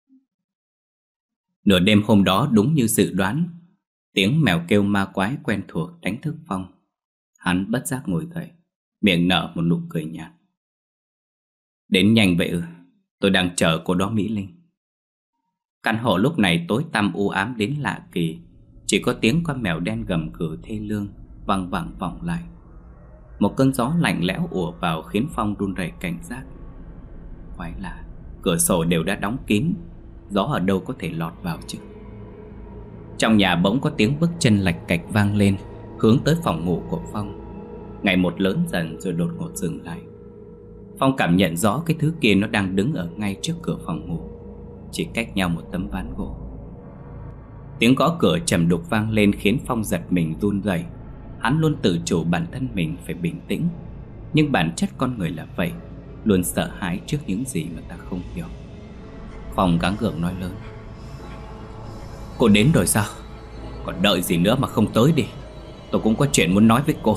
Nửa đêm hôm đó đúng như dự đoán, tiếng mèo kêu ma quái quen thuộc đánh thức Phong. Hắn bất giác ngồi dậy, miệng nở một nụ cười nhạt. Đến nhanh vậy ư? Tôi đang chờ cô đó Mỹ Linh. Căn hộ lúc này tối tăm u ám đến lạ kỳ, chỉ có tiếng con mèo đen gầm gừ thê lương văng vẳng vọng lại. Một cơn gió lạnh lẽo ùa vào khiến Phong run rẩy cảnh giác. Quái lạ, cửa sổ đều đã đóng kín, gió ở đâu có thể lọt vào chứ? Trong nhà bỗng có tiếng bước chân lạch cạch vang lên, hướng tới phòng ngủ của Phong. Ngày một lớn dần rồi đột ngột dừng lại. Phong cảm nhận rõ cái thứ kia nó đang đứng ở ngay trước cửa phòng ngủ, chỉ cách nhau một tấm ván gỗ. Tiếng gõ cửa trầm đục vang lên khiến Phong giật mình run rẩy. Hắn luôn tự chủ bản thân mình phải bình tĩnh, Nhưng bản chất con người là vậy, luôn sợ hãi trước những gì mà ta không hiểu. Phong gắng gượng nói lớn: Cô đến rồi sao? Còn đợi gì nữa mà không tới đi. Tôi cũng có chuyện muốn nói với cô.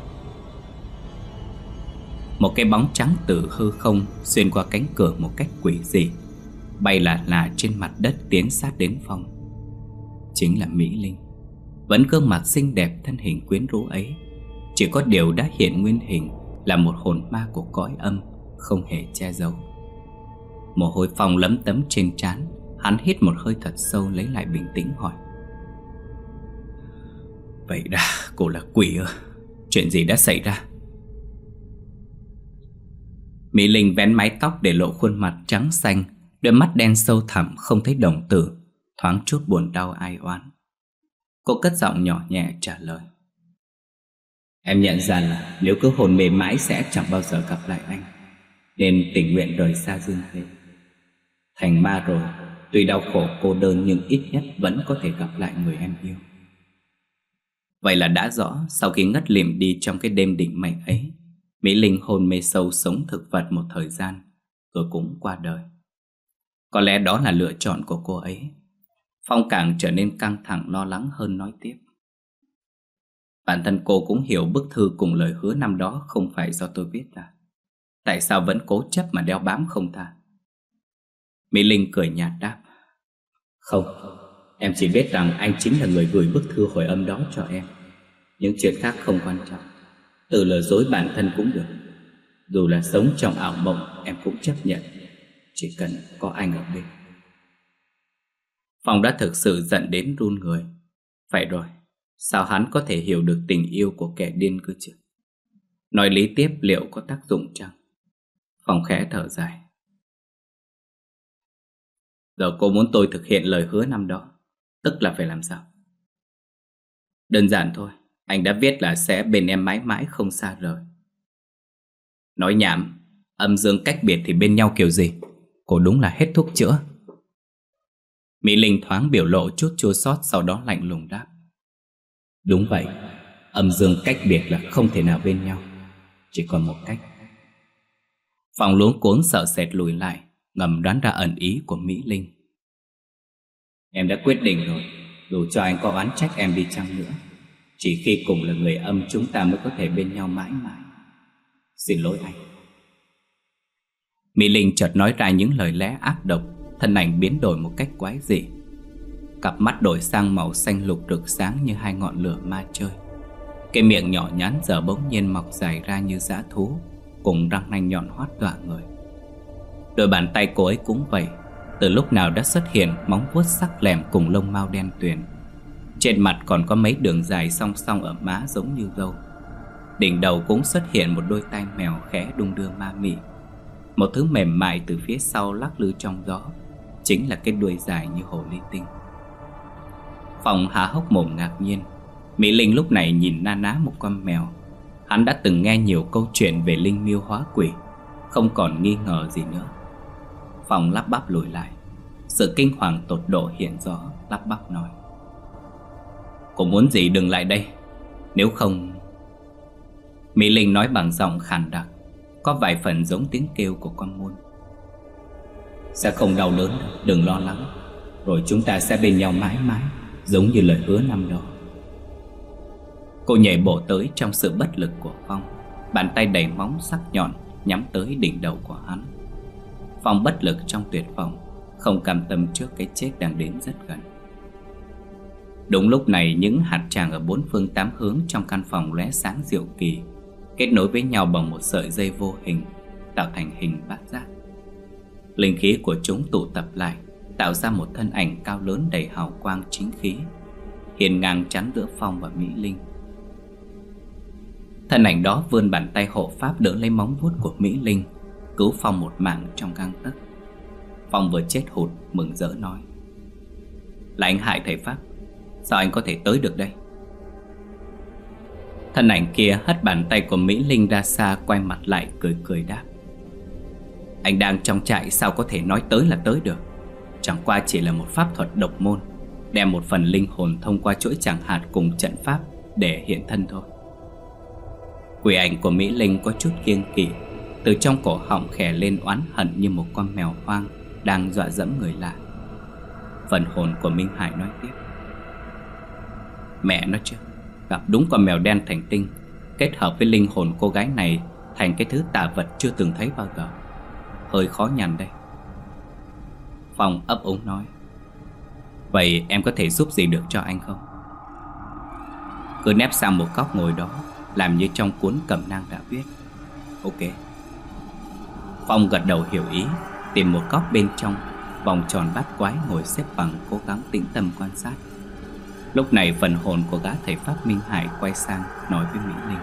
Một cái bóng trắng từ hư không xuyên qua cánh cửa một cách quỷ dị, bay lả lả trên mặt đất tiến sát đến Phong. Chính là Mỹ Linh. Vẫn gương mặt xinh đẹp, thân hình quyến rũ ấy, chỉ có điều đã hiện nguyên hình là một hồn ma của cõi âm, không hề che giấu. Mồ hôi Phong lấm tấm trên trán. Hắn hít một hơi thật sâu lấy lại bình tĩnh hỏi: Vậy đã, cô là quỷ ư? Chuyện gì đã xảy ra? Mỹ Linh vén mái tóc để lộ khuôn mặt trắng xanh, đôi mắt đen sâu thẳm không thấy đồng tử, thoáng chút buồn đau ai oán. Cô cất giọng nhỏ nhẹ trả lời: Em nhận ra là nếu cứ hồn mê mãi sẽ chẳng bao giờ gặp lại anh, nên tình nguyện rời xa dương thế. Thành ma rồi, tuy đau khổ cô đơn nhưng ít nhất vẫn có thể gặp lại người em yêu. Vậy là đã rõ, sau khi ngất lịm đi trong cái đêm định mệnh ấy, Mỹ Linh hôn mê sâu sống thực vật một thời gian, rồi cũng qua đời. Có lẽ đó là lựa chọn của cô ấy. Phong càng trở nên căng thẳng lo lắng hơn nói tiếp: Bản thân cô cũng hiểu bức thư cùng lời hứa năm đó không phải do tôi viết ra. Tại sao vẫn cố chấp mà đeo bám không tha? Mỹ Linh cười nhạt đáp: Không, em chỉ biết rằng anh chính là người gửi bức thư hồi âm đó cho em. Những chuyện khác không quan trọng. Tự lừa dối bản thân cũng được. Dù là sống trong ảo mộng em cũng chấp nhận, chỉ cần có anh ở bên. Phong đã thực sự giận đến run người. Phải rồi, sao hắn có thể hiểu được tình yêu của kẻ điên cơ chứ? Nói lý tiếp liệu có tác dụng chăng? Phong khẽ thở dài: Giờ cô muốn tôi thực hiện lời hứa năm đó, tức là phải làm sao? Đơn giản thôi, anh đã viết là sẽ bên em mãi mãi không xa rời. Nói nhảm, âm dương cách biệt thì bên nhau kiểu gì? Cô đúng là hết thuốc chữa. Mỹ Linh thoáng biểu lộ chút chua xót, sau đó lạnh lùng đáp: Đúng vậy, âm dương cách biệt là không thể nào bên nhau, chỉ còn một cách. Phong luống cuống sợ sệt lùi lại, ngầm đoán ra ẩn ý của Mỹ Linh. Em đã quyết định rồi, dù cho anh có oán trách em đi chăng nữa, chỉ khi cùng là người âm chúng ta mới có thể bên nhau mãi mãi. Xin lỗi anh. Mỹ Linh chợt nói ra những lời lẽ ác độc, thân ảnh biến đổi một cách quái dị. Cặp mắt đổi sang màu xanh lục rực sáng như hai ngọn lửa ma chơi. Cái miệng nhỏ nhắn giờ bỗng nhiên mọc dài ra như dã thú, cùng răng nanh nhọn hoắt dọa người. Đôi bàn tay cô ấy cũng vậy, từ lúc nào đã xuất hiện móng vuốt sắc lẹm cùng lông mao đen tuyền. Trên mặt còn có mấy đường dài song song ở má giống như râu. Đỉnh đầu cũng xuất hiện một đôi tai mèo khẽ đung đưa ma mị. Một thứ mềm mại từ phía sau lắc lư trong gió, chính là cái đuôi dài như hồ ly tinh. Phong há hốc mồm ngạc nhiên. Mỹ Linh lúc này nhìn na ná một con mèo. Hắn đã từng nghe nhiều câu chuyện về linh miêu hóa quỷ, không còn nghi ngờ gì nữa. Phong lắp bắp lùi lại, sự kinh hoàng tột độ hiện rõ, lắp bắp nói: Cô muốn gì đừng lại đây, nếu không... Mỹ Linh nói bằng giọng khàn đặc, có vài phần giống tiếng kêu của con muôn. Sẽ không đau đớn đâu, đừng lo lắng. Rồi chúng ta sẽ bên nhau mãi mãi, giống như lời hứa năm đó. Cô nhảy bổ tới trong sự bất lực của Phong, bàn tay đầy móng sắc nhọn nhắm tới đỉnh đầu của hắn. Phong bất lực trong tuyệt vọng, không cam tâm trước cái chết đang đến rất gần. Đúng lúc này, những hạt tràng ở bốn phương tám hướng trong căn phòng lóe sáng diệu kỳ, kết nối với nhau bằng một sợi dây vô hình, tạo thành hình bát giác. Linh khí của chúng tụ tập lại, tạo ra một thân ảnh cao lớn đầy hào quang chính khí, hiên ngang chắn giữa Phong và Mỹ Linh. Thân ảnh đó vươn bàn tay hộ pháp đỡ lấy móng vuốt của Mỹ Linh, cứu Phong một mạng trong gang tấc. Phong vừa chết hụt mừng rỡ nói: Là anh hại thầy pháp, sao anh có thể tới được đây? Thân ảnh kia hất bàn tay của Mỹ Linh ra xa, quay mặt lại cười cười đáp: Anh đang trong trại, sao có thể nói tới là tới được? Chẳng qua chỉ là một pháp thuật độc môn, đem một phần linh hồn thông qua chuỗi chẳng hạt cùng trận pháp để hiện thân thôi. Quỷ ảnh của Mỹ Linh có chút kiêng kỵ, từ trong cổ họng khè lên oán hận như một con mèo hoang đang dọa dẫm người lạ. Phần hồn của Minh Hải nói tiếp: Mẹ nó chứ, gặp đúng con mèo đen thành tinh, kết hợp với linh hồn cô gái này thành cái thứ tà vật chưa từng thấy bao giờ. Hơi khó nhằn đây. Phong ấp úng nói: Vậy em có thể giúp gì được cho anh không? Cứ nép sang một góc ngồi đó, làm như trong cuốn cẩm nang đã viết. Ok. Phong gật đầu hiểu ý, tìm một góc bên trong, vòng tròn bát quái ngồi xếp bằng, cố gắng tĩnh tâm quan sát. Lúc này phần hồn của gã thầy pháp Minh Hải quay sang nói với Mỹ Linh: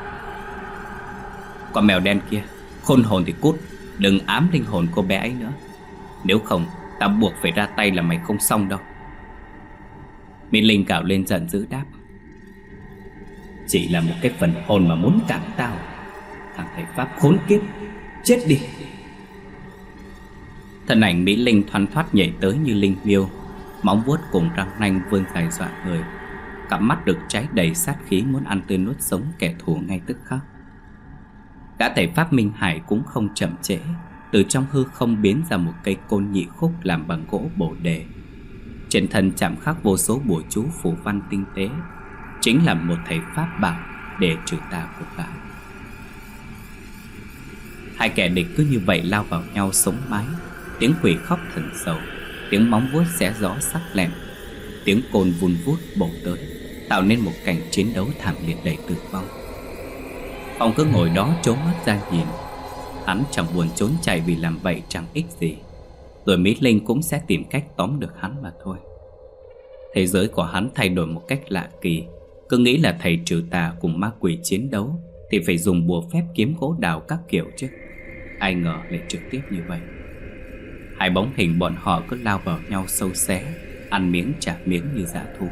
Con mèo đen kia, khôn hồn thì cút, đừng ám linh hồn cô bé ấy nữa. Nếu không, ta buộc phải ra tay là mày không xong đâu. Mỹ Linh gào lên giận dữ đáp: Chỉ là một cái phần hồn mà muốn cản tao, thằng thầy pháp khốn kiếp, chết đi. Thân ảnh Mỹ Linh thoăn thoắt nhảy tới như linh miêu, móng vuốt cùng răng nanh vươn dài dọa người, cặp mắt được cháy đầy sát khí muốn ăn tươi nuốt sống kẻ thù ngay tức khắc. Gã thầy pháp Minh Hải cũng không chậm trễ, từ trong hư không biến ra một cây côn nhị khúc làm bằng gỗ bồ đề. Trên thân chạm khắc vô số bùa chú phù văn tinh tế, chính là một thầy pháp bảo để trừ tà của gã. Hai kẻ địch cứ như vậy lao vào nhau sống mái, tiếng quỷ khóc thần sầu, tiếng móng vuốt xé gió sắc lẹm, tiếng côn vun vút bổ tới, tạo nên một cảnh chiến đấu thảm liệt đầy tử vong. Phong cứ ngồi đó trố mắt ra nhìn. Hắn chẳng buồn trốn chạy vì làm vậy chẳng ích gì, rồi Mỹ Linh cũng sẽ tìm cách tóm được hắn mà thôi. Thế giới của hắn thay đổi một cách lạ kỳ. Cứ nghĩ là thầy trừ tà cùng ma quỷ chiến đấu thì phải dùng bùa phép kiếm gỗ đào các kiểu chứ, ai ngờ lại trực tiếp như vậy. Hai bóng hình bọn họ cứ lao vào nhau sâu xé, ăn miếng trả miếng như dã thú.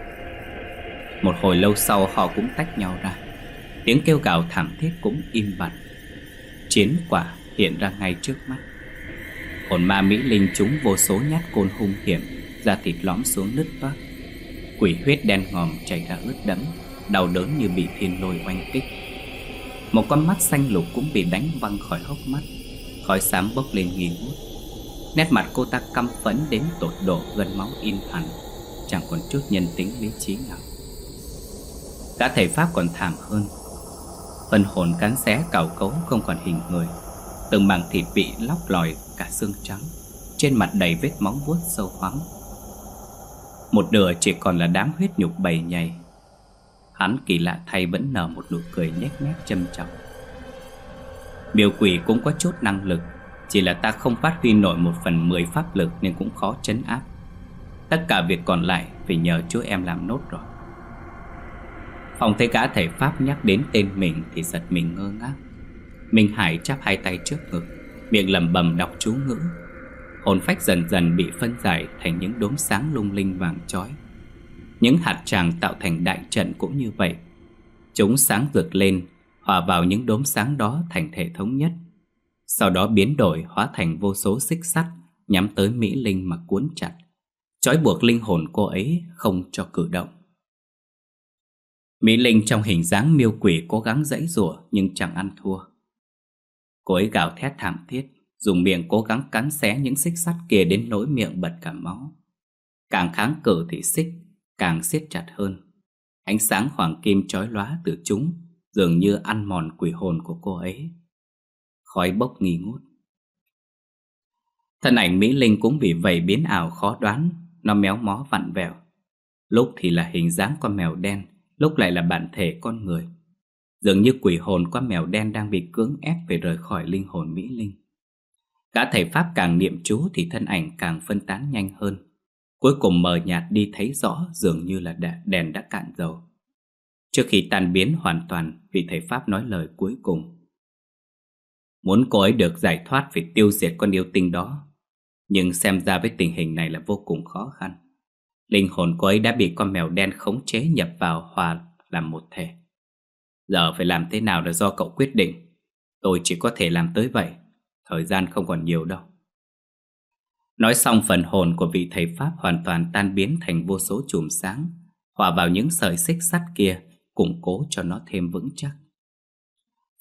Một hồi lâu sau họ cũng tách nhau ra, tiếng kêu gào thảm thiết cũng im bặt. Chiến quả hiện ra ngay trước mắt. Hồn ma Mỹ Linh trúng vô số nhát côn hung hiểm, da thịt lõm xuống nứt toác, quỷ huyết đen ngòm chảy ra ướt đẫm, đau đớn như bị thiên lôi oanh kích. Một con mắt xanh lục cũng bị đánh văng khỏi hốc mắt, khói xám bốc lên nghi ngút. Nét mặt cô ta căm phẫn đến tột độ, gân máu in hẳn, chẳng còn chút nhân tính lý trí nào. Cả thầy pháp còn thảm hơn. Phần hồn cắn xé cào cấu không còn hình người, từng mảng thịt bị lóc lòi cả xương trắng, trên mặt đầy vết móng vuốt sâu hoắm. Một nửa chỉ còn là đám huyết nhục bầy nhầy. Hắn kỳ lạ thay vẫn nở một nụ cười nhếch mép châm chọc. Miêu quỷ cũng có chút năng lực, chỉ là ta không phát huy nổi một phần mười pháp lực nên cũng khó trấn áp. Tất cả việc còn lại phải nhờ chú em làm nốt rồi. Phong thấy gã thầy pháp nhắc đến tên mình thì giật mình ngơ ngác. Minh Hải chắp hai tay trước ngực, miệng lẩm bẩm đọc chú ngữ. Hồn phách dần dần bị phân giải thành những đốm sáng lung linh vàng chói. Những hạt tràng tạo thành đại trận cũng như vậy. Chúng sáng rực lên, hòa vào những đốm sáng đó thành thể thống nhất, sau đó biến đổi hóa thành vô số xích sắt nhắm tới Mỹ Linh mà cuốn chặt, trói buộc linh hồn cô ấy không cho cử động. Mỹ Linh trong hình dáng miêu quỷ cố gắng giãy giụa nhưng chẳng ăn thua. Cô ấy gào thét thảm thiết, dùng miệng cố gắng cắn xé những xích sắt kia đến nỗi miệng bật cả máu. Càng kháng cự thì xích càng siết chặt hơn. Ánh sáng hoàng kim chói lóa từ chúng dường như ăn mòn quỷ hồn của cô ấy. Khói bốc nghi ngút. Thân ảnh Mỹ Linh cũng vì vậy biến ảo khó đoán. Nó méo mó vặn vẹo, lúc thì là hình dáng con mèo đen, lúc lại là bản thể con người. Dường như quỷ hồn con mèo đen đang bị cưỡng ép phải rời khỏi linh hồn Mỹ Linh. Gã thầy pháp càng niệm chú thì thân ảnh càng phân tán nhanh hơn, cuối cùng mờ nhạt đi thấy rõ, dường như là đèn đã cạn dầu. Trước khi tan biến hoàn toàn, vị thầy pháp nói lời cuối cùng: Muốn cô ấy được giải thoát phải tiêu diệt con yêu tinh đó, nhưng xem ra với tình hình này là vô cùng khó khăn. Linh hồn cô ấy đã bị con mèo đen khống chế nhập vào hòa làm một thể. Giờ phải làm thế nào là do cậu quyết định. Tôi chỉ có thể làm tới vậy, thời gian không còn nhiều đâu. Nói xong, phần hồn của vị thầy pháp hoàn toàn tan biến thành vô số chùm sáng, hòa vào những sợi xích sắt kia, củng cố cho nó thêm vững chắc.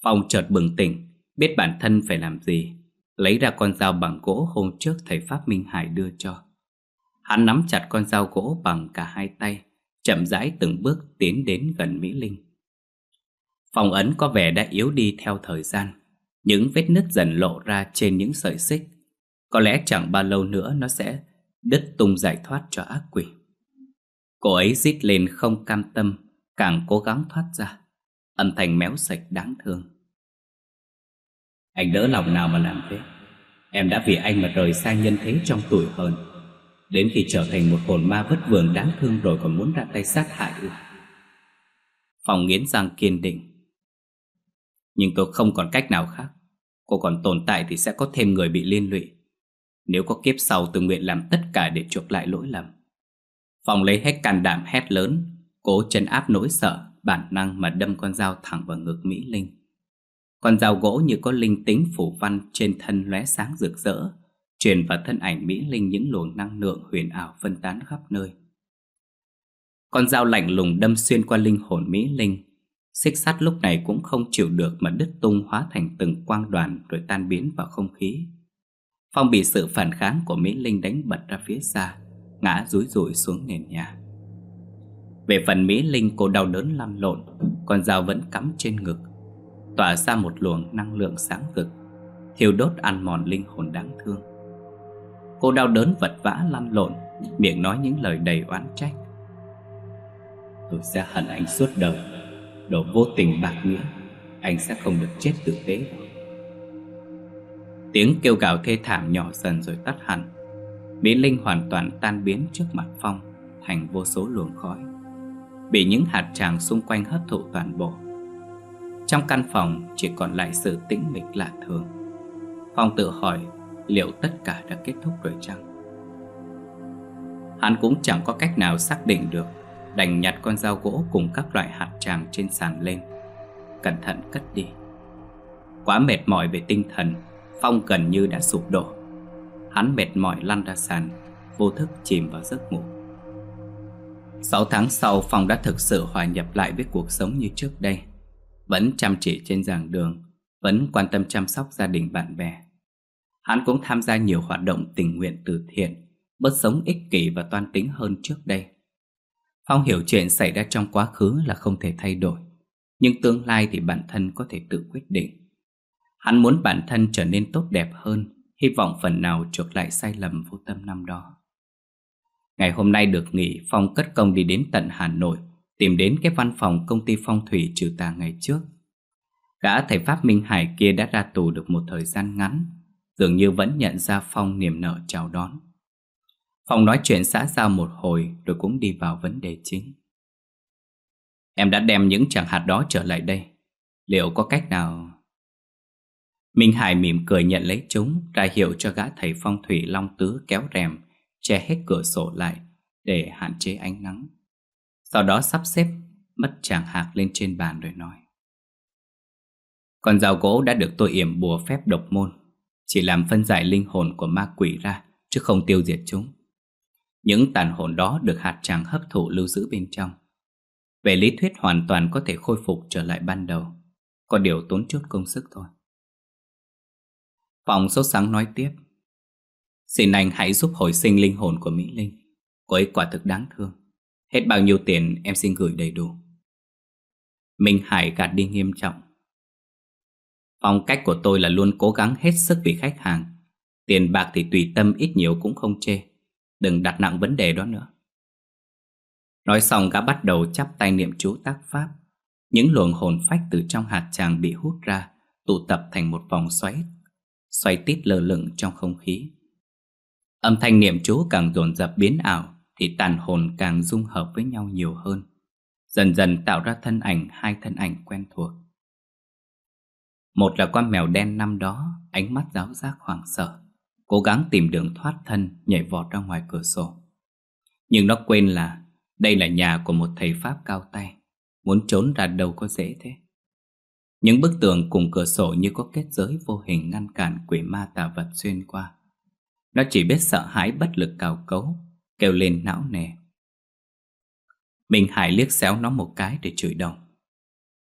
Phong chợt bừng tỉnh, biết bản thân phải làm gì, lấy ra con dao bằng gỗ hôm trước thầy Pháp Minh Hải đưa cho. Hắn nắm chặt con dao gỗ bằng cả hai tay, chậm rãi từng bước tiến đến gần Mỹ Linh. Phong ấn có vẻ đã yếu đi theo thời gian, những vết nứt dần lộ ra trên những sợi xích. Có lẽ chẳng bao lâu nữa nó sẽ đứt tung giải thoát cho ác quỷ. Cô ấy rít lên không cam tâm, càng cố gắng thoát ra. Âm thanh méo sạch đáng thương. Anh đỡ lòng nào mà làm thế. Em đã vì anh mà rời xa nhân thế trong tuổi hờn, đến khi trở thành một hồn ma vất vưởng đáng thương rồi còn muốn ra tay sát hại ư? Phong nghiến răng kiên định. Nhưng tôi không còn cách nào khác. Cô còn tồn tại thì sẽ có thêm người bị liên lụy. Nếu có kiếp sau tôi nguyện làm tất cả để chuộc lại lỗi lầm. Phong lấy hết can đảm hét lớn, cố trấn áp nỗi sợ, bản năng mà đâm con dao thẳng vào ngực Mỹ Linh. Con dao gỗ như có linh tính phủ văn trên thân lóe sáng rực rỡ, truyền vào thân ảnh Mỹ Linh những luồng năng lượng huyền ảo phân tán khắp nơi. Con dao lạnh lùng đâm xuyên qua linh hồn Mỹ Linh. Xích sắt lúc này cũng không chịu được mà đứt tung, hóa thành từng quang đoàn rồi tan biến vào không khí. Phong bị sự phản kháng của Mỹ Linh đánh bật ra phía xa, ngã rúi rủi xuống nền nhà. Về phần Mỹ Linh, cô đau đớn lăn lộn, con dao vẫn cắm trên ngực, tỏa ra một luồng năng lượng sáng rực, thiêu đốt ăn mòn linh hồn đáng thương. Cô đau đớn vật vã lăn lộn, miệng nói những lời đầy oán trách. Tôi sẽ hận anh suốt đời, đồ vô tình bạc nghĩa, anh sẽ không được chết tử tế. Tiếng kêu gào thê thảm nhỏ dần rồi tắt hẳn. Mỹ Linh hoàn toàn tan biến trước mặt Phong, thành vô số luồng khói, bị những hạt tràng xung quanh hấp thụ toàn bộ. Trong căn phòng chỉ còn lại sự tĩnh mịch lạ thường. Phong tự hỏi liệu tất cả đã kết thúc rồi chăng? Hắn cũng chẳng có cách nào xác định được, đành nhặt con dao gỗ cùng các loại hạt tràng trên sàn lên, cẩn thận cất đi. Quá mệt mỏi về tinh thần, Phong gần như đã sụp đổ. Hắn mệt mỏi lăn ra sàn, vô thức chìm vào giấc ngủ. Sáu tháng sau, Phong đã thực sự hòa nhập lại với cuộc sống như trước đây. Vẫn chăm chỉ trên giảng đường, vẫn quan tâm chăm sóc gia đình bạn bè. Hắn cũng tham gia nhiều hoạt động tình nguyện từ thiện, bớt sống ích kỷ và toan tính hơn trước đây. Phong hiểu chuyện xảy ra trong quá khứ là không thể thay đổi, nhưng tương lai thì bản thân có thể tự quyết định. Hắn muốn bản thân trở nên tốt đẹp hơn, hy vọng phần nào chuộc lại sai lầm vô tâm năm đó. Ngày hôm nay được nghỉ, Phong cất công đi đến tận Hà Nội, tìm đến cái văn phòng công ty phong thủy trừ tà ngày trước. Gã thầy Pháp Minh Hải kia đã ra tù được một thời gian ngắn, dường như vẫn nhận ra Phong niềm nở chào đón. Phong nói chuyện xã giao một hồi rồi cũng đi vào vấn đề chính. Em đã đem những tràng hạt đó trở lại đây, liệu có cách nào? Minh Hải mỉm cười nhận lấy chúng, ra hiệu cho gã thầy phong thủy Long Tứ kéo rèm, che hết cửa sổ lại để hạn chế ánh nắng. Sau đó sắp xếp mất tràng hạt lên trên bàn rồi nói: Con dao gỗ đã được tôi yểm bùa phép độc môn, chỉ làm phân giải linh hồn của ma quỷ ra, chứ không tiêu diệt chúng. Những tàn hồn đó được hạt tràng hấp thụ lưu giữ bên trong. Về lý thuyết hoàn toàn có thể khôi phục trở lại ban đầu, có điều tốn chút công sức thôi. Phong sốt sắng nói tiếp: Xin anh hãy giúp hồi sinh linh hồn của Mỹ Linh. Cô ấy quả thực đáng thương. Hết bao nhiêu tiền em xin gửi đầy đủ. Minh Hải gạt đi nghiêm trọng: Phong cách của tôi là luôn cố gắng hết sức vì khách hàng. Tiền bạc thì tùy tâm, ít nhiều cũng không chê. Đừng đặt nặng vấn đề đó nữa. Nói xong gã bắt đầu chắp tay niệm chú tác pháp. Những luồng hồn phách từ trong hạt tràng bị hút ra, tụ tập thành một vòng xoáy, xoay tít lơ lửng trong không khí. Âm thanh niệm chú càng dồn dập biến ảo, thì tàn hồn càng dung hợp với nhau nhiều hơn, dần dần tạo ra thân ảnh hai thân ảnh quen thuộc. Một là con mèo đen năm đó, ánh mắt giáo giác hoảng sợ, cố gắng tìm đường thoát thân, nhảy vọt ra ngoài cửa sổ. Nhưng nó quên là đây là nhà của một thầy Pháp cao tay, muốn trốn ra đâu có dễ thế. Những bức tường cùng cửa sổ như có kết giới vô hình ngăn cản quỷ ma tà vật xuyên qua. Nó chỉ biết sợ hãi bất lực cào cấu, kêu lên não nề. Minh Hải liếc xéo nó một cái để chửi đồng: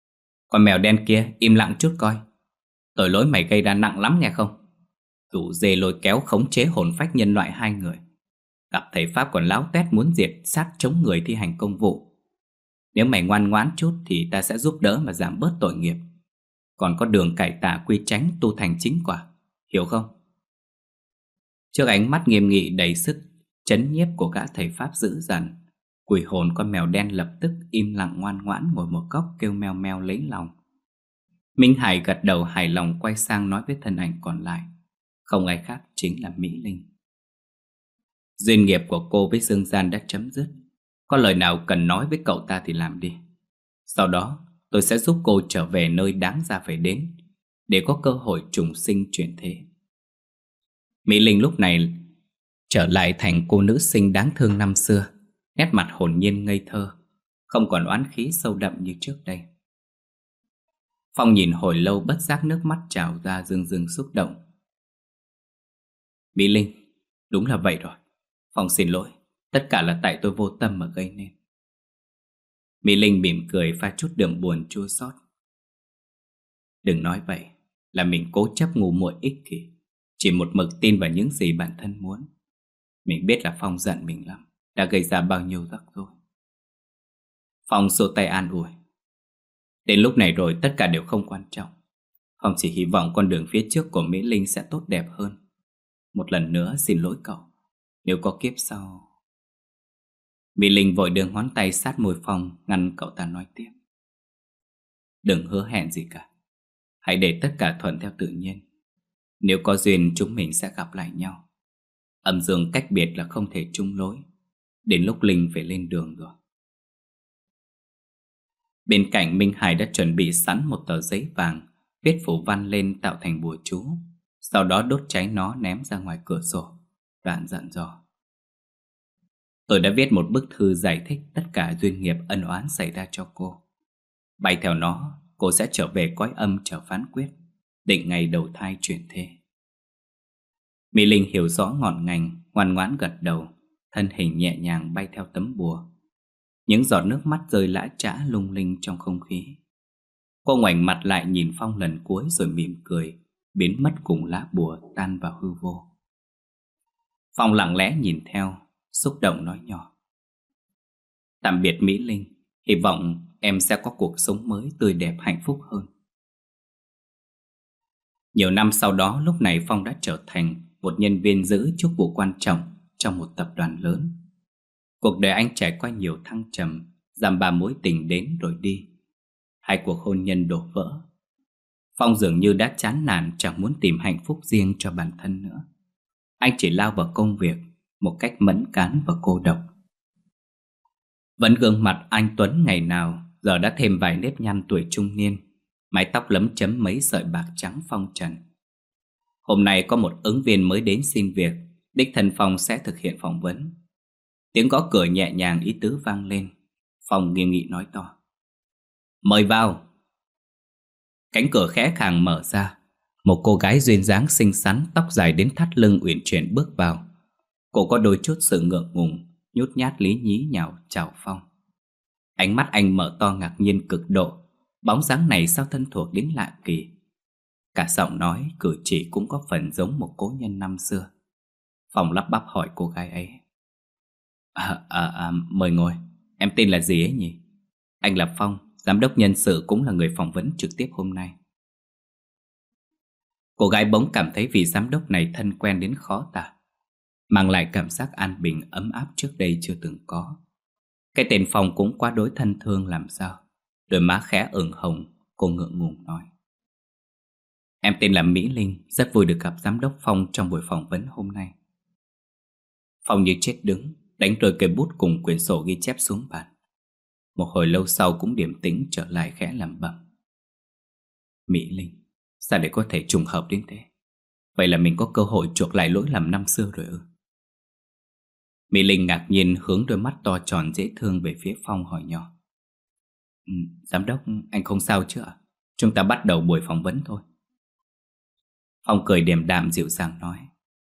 Con mèo đen kia im lặng chút coi. Tội lỗi mày gây ra nặng lắm nghe không? Rủ dê lôi kéo khống chế hồn phách nhân loại hai người. Gặp thầy Pháp còn láo tét muốn diệt sát chống người thi hành công vụ. Nếu mày ngoan ngoãn chút thì ta sẽ giúp đỡ mà giảm bớt tội nghiệp. Còn có đường cải tà quy chánh tu thành chính quả. Hiểu không? Trước ánh mắt nghiêm nghị đầy sức trấn nhiếp của gã thầy Pháp dữ dằn, quỷ hồn con mèo đen lập tức im lặng ngoan ngoãn ngồi một góc kêu meo meo lấy lòng. Minh Hải gật đầu hài lòng quay sang nói với thân ảnh còn lại. Không ai khác chính là Mỹ Linh. Duyên nghiệp của cô với Dương Gian đã chấm dứt. Có lời nào cần nói với cậu ta thì làm đi. Sau đó tôi sẽ giúp cô trở về nơi đáng ra phải đến, để có cơ hội trùng sinh chuyển thế. Mỹ Linh lúc này trở lại thành cô nữ sinh đáng thương năm xưa, nét mặt hồn nhiên ngây thơ, không còn oán khí sâu đậm như trước đây. Phong nhìn hồi lâu bất giác nước mắt trào ra rưng rưng xúc động. Mỹ Linh, đúng là vậy rồi. Phong xin lỗi, tất cả là tại tôi vô tâm mà gây nên. Mỹ Linh mỉm cười pha chút đượm buồn chua xót. Đừng nói vậy, là mình cố chấp ngu muội ích kỷ, chỉ một mực tin vào những gì bản thân muốn. Mình biết là Phong giận mình lắm, đã gây ra bao nhiêu rắc rối. Phong xua tay an ủi. Đến lúc này rồi tất cả đều không quan trọng. Phong chỉ hy vọng con đường phía trước của Mỹ Linh sẽ tốt đẹp hơn. Một lần nữa xin lỗi cậu. Nếu có kiếp sau... Mỹ Linh vội đưa ngón tay sát môi Phong, ngăn cậu ta nói tiếp. Đừng hứa hẹn gì cả. Hãy để tất cả thuận theo tự nhiên. Nếu có duyên chúng mình sẽ gặp lại nhau. Âm dương cách biệt là không thể chung lối. Đến lúc Linh phải lên đường rồi. Bên cạnh Minh Hải đã chuẩn bị sẵn một tờ giấy vàng, viết phù văn lên tạo thành bùa chú. Sau đó đốt cháy nó ném ra ngoài cửa sổ. Đoạn dặn dò. Tôi đã viết một bức thư giải thích tất cả duyên nghiệp ân oán xảy ra cho cô. Bay theo nó, cô sẽ trở về cõi âm chờ phán quyết, định ngày đầu thai chuyển thế. Mỹ Linh hiểu rõ ngọn ngành, ngoan ngoãn gật đầu, thân hình nhẹ nhàng bay theo tấm bùa. Những giọt nước mắt rơi lã chã lung linh trong không khí. Cô ngoảnh mặt lại nhìn Phong lần cuối rồi mỉm cười, biến mất cùng lá bùa tan vào hư vô. Phong lặng lẽ nhìn theo, xúc động nói nhỏ. Tạm biệt Mỹ Linh, hy vọng em sẽ có cuộc sống mới tươi đẹp hạnh phúc hơn. Nhiều năm sau đó, lúc này Phong đã trở thành một nhân viên giữ chức vụ quan trọng trong một tập đoàn lớn. Cuộc đời anh trải qua nhiều thăng trầm, dăm ba mối tình đến rồi đi. Hai cuộc hôn nhân đổ vỡ. Phong dường như đã chán nản, chẳng muốn tìm hạnh phúc riêng cho bản thân nữa. Anh chỉ lao vào công việc một cách mẫn cán và cô độc. Vẫn gương mặt anh Tuấn ngày nào giờ đã thêm vài nếp nhăn tuổi trung niên, mái tóc lấm chấm mấy sợi bạc trắng phong trần. Hôm nay có một ứng viên mới đến xin việc, đích thân Phong sẽ thực hiện phỏng vấn. Tiếng gõ cửa nhẹ nhàng ý tứ vang lên. Phong nghiêm nghị nói to. Mời vào. Cánh cửa khẽ khàng mở ra. Một cô gái duyên dáng xinh xắn, tóc dài đến thắt lưng uyển chuyển bước vào. Cô có đôi chút sự ngượng ngùng, nhút nhát lý nhí nhào chào Phong. Ánh mắt anh mở to ngạc nhiên cực độ. Bóng dáng này sao thân thuộc đến lạ kỳ. Cả giọng nói, cử chỉ cũng có phần giống một cố nhân năm xưa. Phong lắp bắp hỏi cô gái ấy. À, à, à, mời ngồi. Em tên là gì ấy nhỉ? Anh là Phong, giám đốc nhân sự cũng là người phỏng vấn trực tiếp hôm nay. Cô gái bỗng cảm thấy vị giám đốc này thân quen đến khó tả, mang lại cảm giác an bình ấm áp trước đây chưa từng có. Cái tên Phong cũng quá đối thân thương làm sao. Đôi má khẽ ửng hồng, cô ngượng ngùng nói. Em tên là Mỹ Linh, rất vui được gặp giám đốc Phong trong buổi phỏng vấn hôm nay. Phong như chết đứng, đánh rơi cây bút cùng quyển sổ ghi chép xuống bàn. Một hồi lâu sau cũng điềm tĩnh trở lại khẽ lẩm bẩm. Mỹ Linh, sao để có thể trùng hợp đến thế? Vậy là mình có cơ hội chuộc lại lỗi lầm năm xưa rồi ư? Mỹ Linh ngạc nhiên hướng đôi mắt to tròn dễ thương về phía Phong hỏi nhỏ. Ừ, giám đốc, anh không sao chứ ạ? Chúng ta bắt đầu buổi phỏng vấn thôi. Phong cười điềm đạm dịu dàng nói.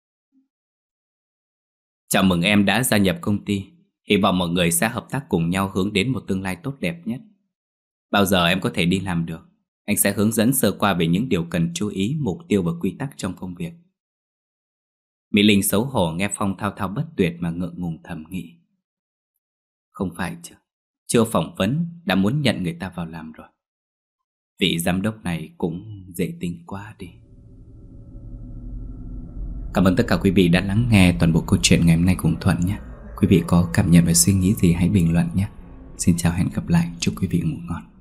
Chào mừng em đã gia nhập công ty. Hy vọng mọi người sẽ hợp tác cùng nhau hướng đến một tương lai tốt đẹp nhất. Bao giờ em có thể đi làm được? Anh sẽ hướng dẫn sơ qua về những điều cần chú ý, mục tiêu và quy tắc trong công việc. Mỹ Linh xấu hổ nghe Phong thao thao bất tuyệt mà ngượng ngùng thầm nghĩ. Không phải chứ, chưa phỏng vấn đã muốn nhận người ta vào làm rồi. Vị giám đốc này cũng dễ tính quá đi. Cảm ơn tất cả quý vị đã lắng nghe toàn bộ câu chuyện ngày hôm nay cùng Thuận nhé. Quý vị có cảm nhận và suy nghĩ gì hãy bình luận nhé. Xin chào, hẹn gặp lại, chúc quý vị ngủ ngon.